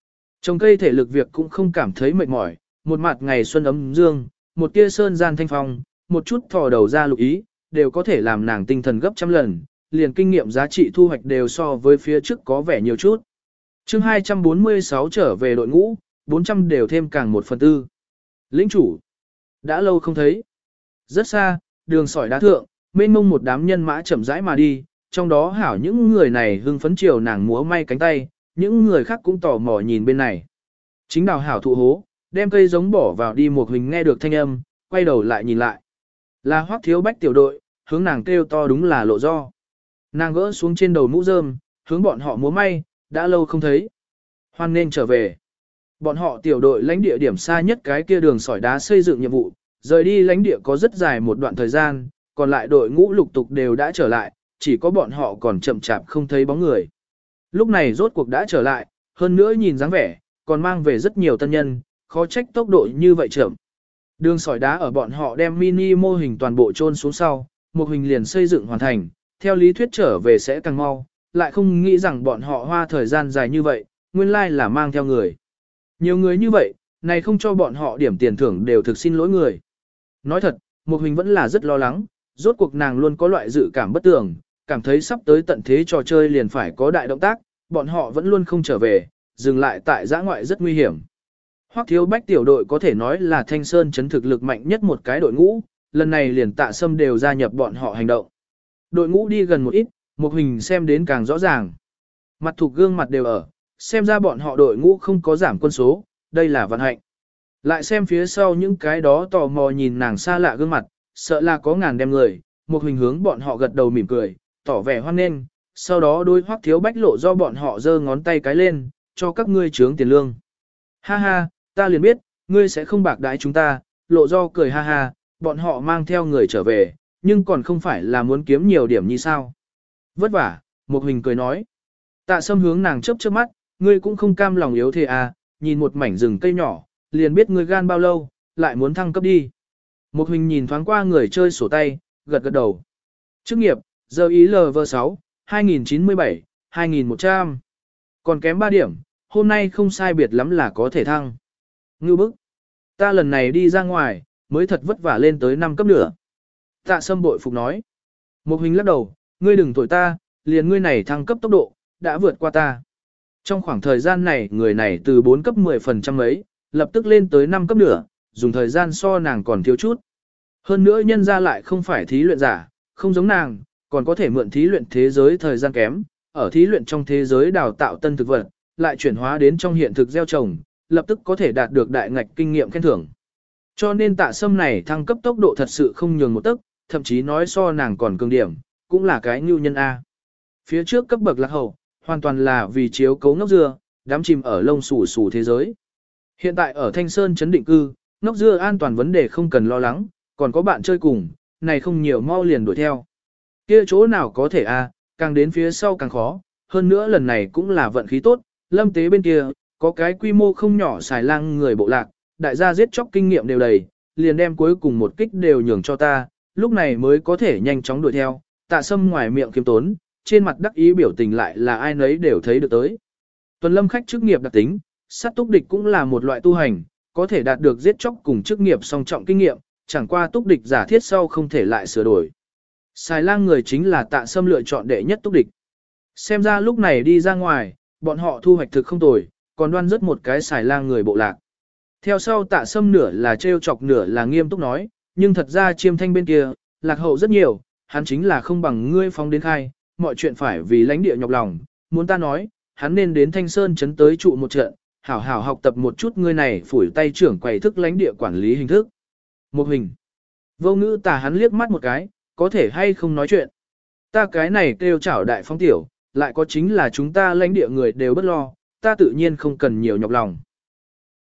Trồng cây thể lực việc cũng không cảm thấy mệt mỏi, một mặt ngày xuân ấm dương, một tia sơn gian thanh phong, một chút thò đầu ra lục ý, đều có thể làm nàng tinh thần gấp trăm lần, liền kinh nghiệm giá trị thu hoạch đều so với phía trước có vẻ nhiều chút. chương hai trăm bốn mươi sáu trở về đội ngũ, bốn trăm đều thêm càng một phần tư. Lĩnh chủ, đã lâu không thấy. Rất xa, đường sỏi đá thượng, mênh mông một đám nhân mã chậm rãi mà đi, trong đó hảo những người này hưng phấn chiều nàng múa may cánh tay, những người khác cũng tò mò nhìn bên này. Chính đào hảo thụ hố, đem cây giống bỏ vào đi một hình nghe được thanh âm, quay đầu lại nhìn lại. Là Hoắc Thiếu Bách tiểu đội, hướng nàng kêu to đúng là lộ do. Nàng gỡ xuống trên đầu mũ rơm, hướng bọn họ múa may, đã lâu không thấy. Hoan nên trở về. Bọn họ tiểu đội lãnh địa điểm xa nhất cái kia đường sỏi đá xây dựng nhiệm vụ, rời đi lãnh địa có rất dài một đoạn thời gian, còn lại đội ngũ lục tục đều đã trở lại, chỉ có bọn họ còn chậm chạp không thấy bóng người. Lúc này rốt cuộc đã trở lại, hơn nữa nhìn dáng vẻ, còn mang về rất nhiều tân nhân, khó trách tốc độ như vậy chậm. Đường sỏi đá ở bọn họ đem mini mô hình toàn bộ chôn xuống sau, một hình liền xây dựng hoàn thành, theo lý thuyết trở về sẽ càng mau, lại không nghĩ rằng bọn họ hoa thời gian dài như vậy, nguyên lai là mang theo người. Nhiều người như vậy, này không cho bọn họ điểm tiền thưởng đều thực xin lỗi người. Nói thật, một hình vẫn là rất lo lắng, rốt cuộc nàng luôn có loại dự cảm bất tường, cảm thấy sắp tới tận thế trò chơi liền phải có đại động tác, bọn họ vẫn luôn không trở về, dừng lại tại giã ngoại rất nguy hiểm. Hoắc Thiếu Bách tiểu đội có thể nói là Thanh Sơn chấn thực lực mạnh nhất một cái đội ngũ, lần này liền Tạ Sâm đều gia nhập bọn họ hành động. Đội ngũ đi gần một ít, một hình xem đến càng rõ ràng. Mặt thuộc gương mặt đều ở, xem ra bọn họ đội ngũ không có giảm quân số, đây là vận hạnh. Lại xem phía sau những cái đó tò mò nhìn nàng xa lạ gương mặt, sợ là có ngàn đem người, một hình hướng bọn họ gật đầu mỉm cười, tỏ vẻ hoan nghênh, sau đó đôi Hoắc Thiếu Bách lộ do bọn họ giơ ngón tay cái lên, cho các ngươi trướng tiền lương. Ha ha, ta liền biết, ngươi sẽ không bạc đãi chúng ta, lộ do cười ha ha, bọn họ mang theo người trở về, nhưng còn không phải là muốn kiếm nhiều điểm như sao. Vất vả, một hình cười nói. Tạ Sâm hướng nàng chớp chớp mắt, ngươi cũng không cam lòng yếu thế à, nhìn một mảnh rừng cây nhỏ, liền biết ngươi gan bao lâu, lại muốn thăng cấp đi. Một hình nhìn thoáng qua người chơi sổ tay, gật gật đầu. Chức nghiệp, giờ ý L V sáu, hai nghìn chín mươi bảy, hai nghìn một trăm. Còn kém ba điểm, hôm nay không sai biệt lắm là có thể thăng. Ngưu bức. Ta lần này đi ra ngoài, mới thật vất vả lên tới năm cấp nữa. Tạ Sâm bội phục nói. Một hình lắc đầu, ngươi đừng thổi ta, liền ngươi này thăng cấp tốc độ, đã vượt qua ta. Trong khoảng thời gian này, người này từ bốn cấp mười phần trăm ấy, lập tức lên tới năm cấp nữa, dùng thời gian so nàng còn thiếu chút. Hơn nữa nhân ra lại không phải thí luyện giả, không giống nàng, còn có thể mượn thí luyện thế giới thời gian kém, ở thí luyện trong thế giới đào tạo tân thực vật, lại chuyển hóa đến trong hiện thực gieo trồng, lập tức có thể đạt được đại ngạch kinh nghiệm khen thưởng. Cho nên Tạ Sâm này thăng cấp tốc độ thật sự không nhường một tấc, thậm chí nói so nàng còn cường điểm, cũng là cái ngưu nhân A. Phía trước cấp bậc lạc hậu, hoàn toàn là vì chiếu cấu ngốc dưa, đám chìm ở lông xù xù thế giới. Hiện tại ở Thanh Sơn chấn định cư, ngốc dưa an toàn vấn đề không cần lo lắng, còn có bạn chơi cùng, này không nhiều mau liền đuổi theo. Kia chỗ nào có thể A, càng đến phía sau càng khó, hơn nữa lần này cũng là vận khí tốt, lâm tế bên kia, có cái quy mô không nhỏ xài lang người bộ lạc, đại gia giết chóc kinh nghiệm đều đầy, liền đem cuối cùng một kích đều nhường cho ta, lúc này mới có thể nhanh chóng đuổi theo. Tạ Sâm ngoài miệng kiêm tốn, trên mặt đắc ý biểu tình lại là ai nấy đều thấy được tới. Tuần lâm khách chức nghiệp đặc tính, sát túc địch cũng là một loại tu hành, có thể đạt được giết chóc cùng chức nghiệp song trọng kinh nghiệm, chẳng qua túc địch giả thiết sau không thể lại sửa đổi. Xài lang người chính là Tạ Sâm lựa chọn đệ nhất túc địch. Xem ra lúc này đi ra ngoài, bọn họ thu hoạch thực không tồi, còn đoan rất một cái xài lang người bộ lạc. Theo sau Tạ Sâm nửa là trêu chọc nửa là nghiêm túc nói, nhưng thật ra Chiêm Thanh bên kia, lạc hậu rất nhiều, hắn chính là không bằng ngươi phóng đến khai, mọi chuyện phải vì lãnh địa nhọc lòng, muốn ta nói, hắn nên đến Thanh Sơn chấn tới trụ một trận, hảo hảo học tập một chút ngươi này phủi tay trưởng quầy thức lãnh địa quản lý hình thức. Một hình. Vô ngữ tà hắn liếc mắt một cái, có thể hay không nói chuyện. Ta cái này kêu chảo đại phong tiểu, lại có chính là chúng ta lãnh địa người đều bất lo, ta tự nhiên không cần nhiều nhọc lòng.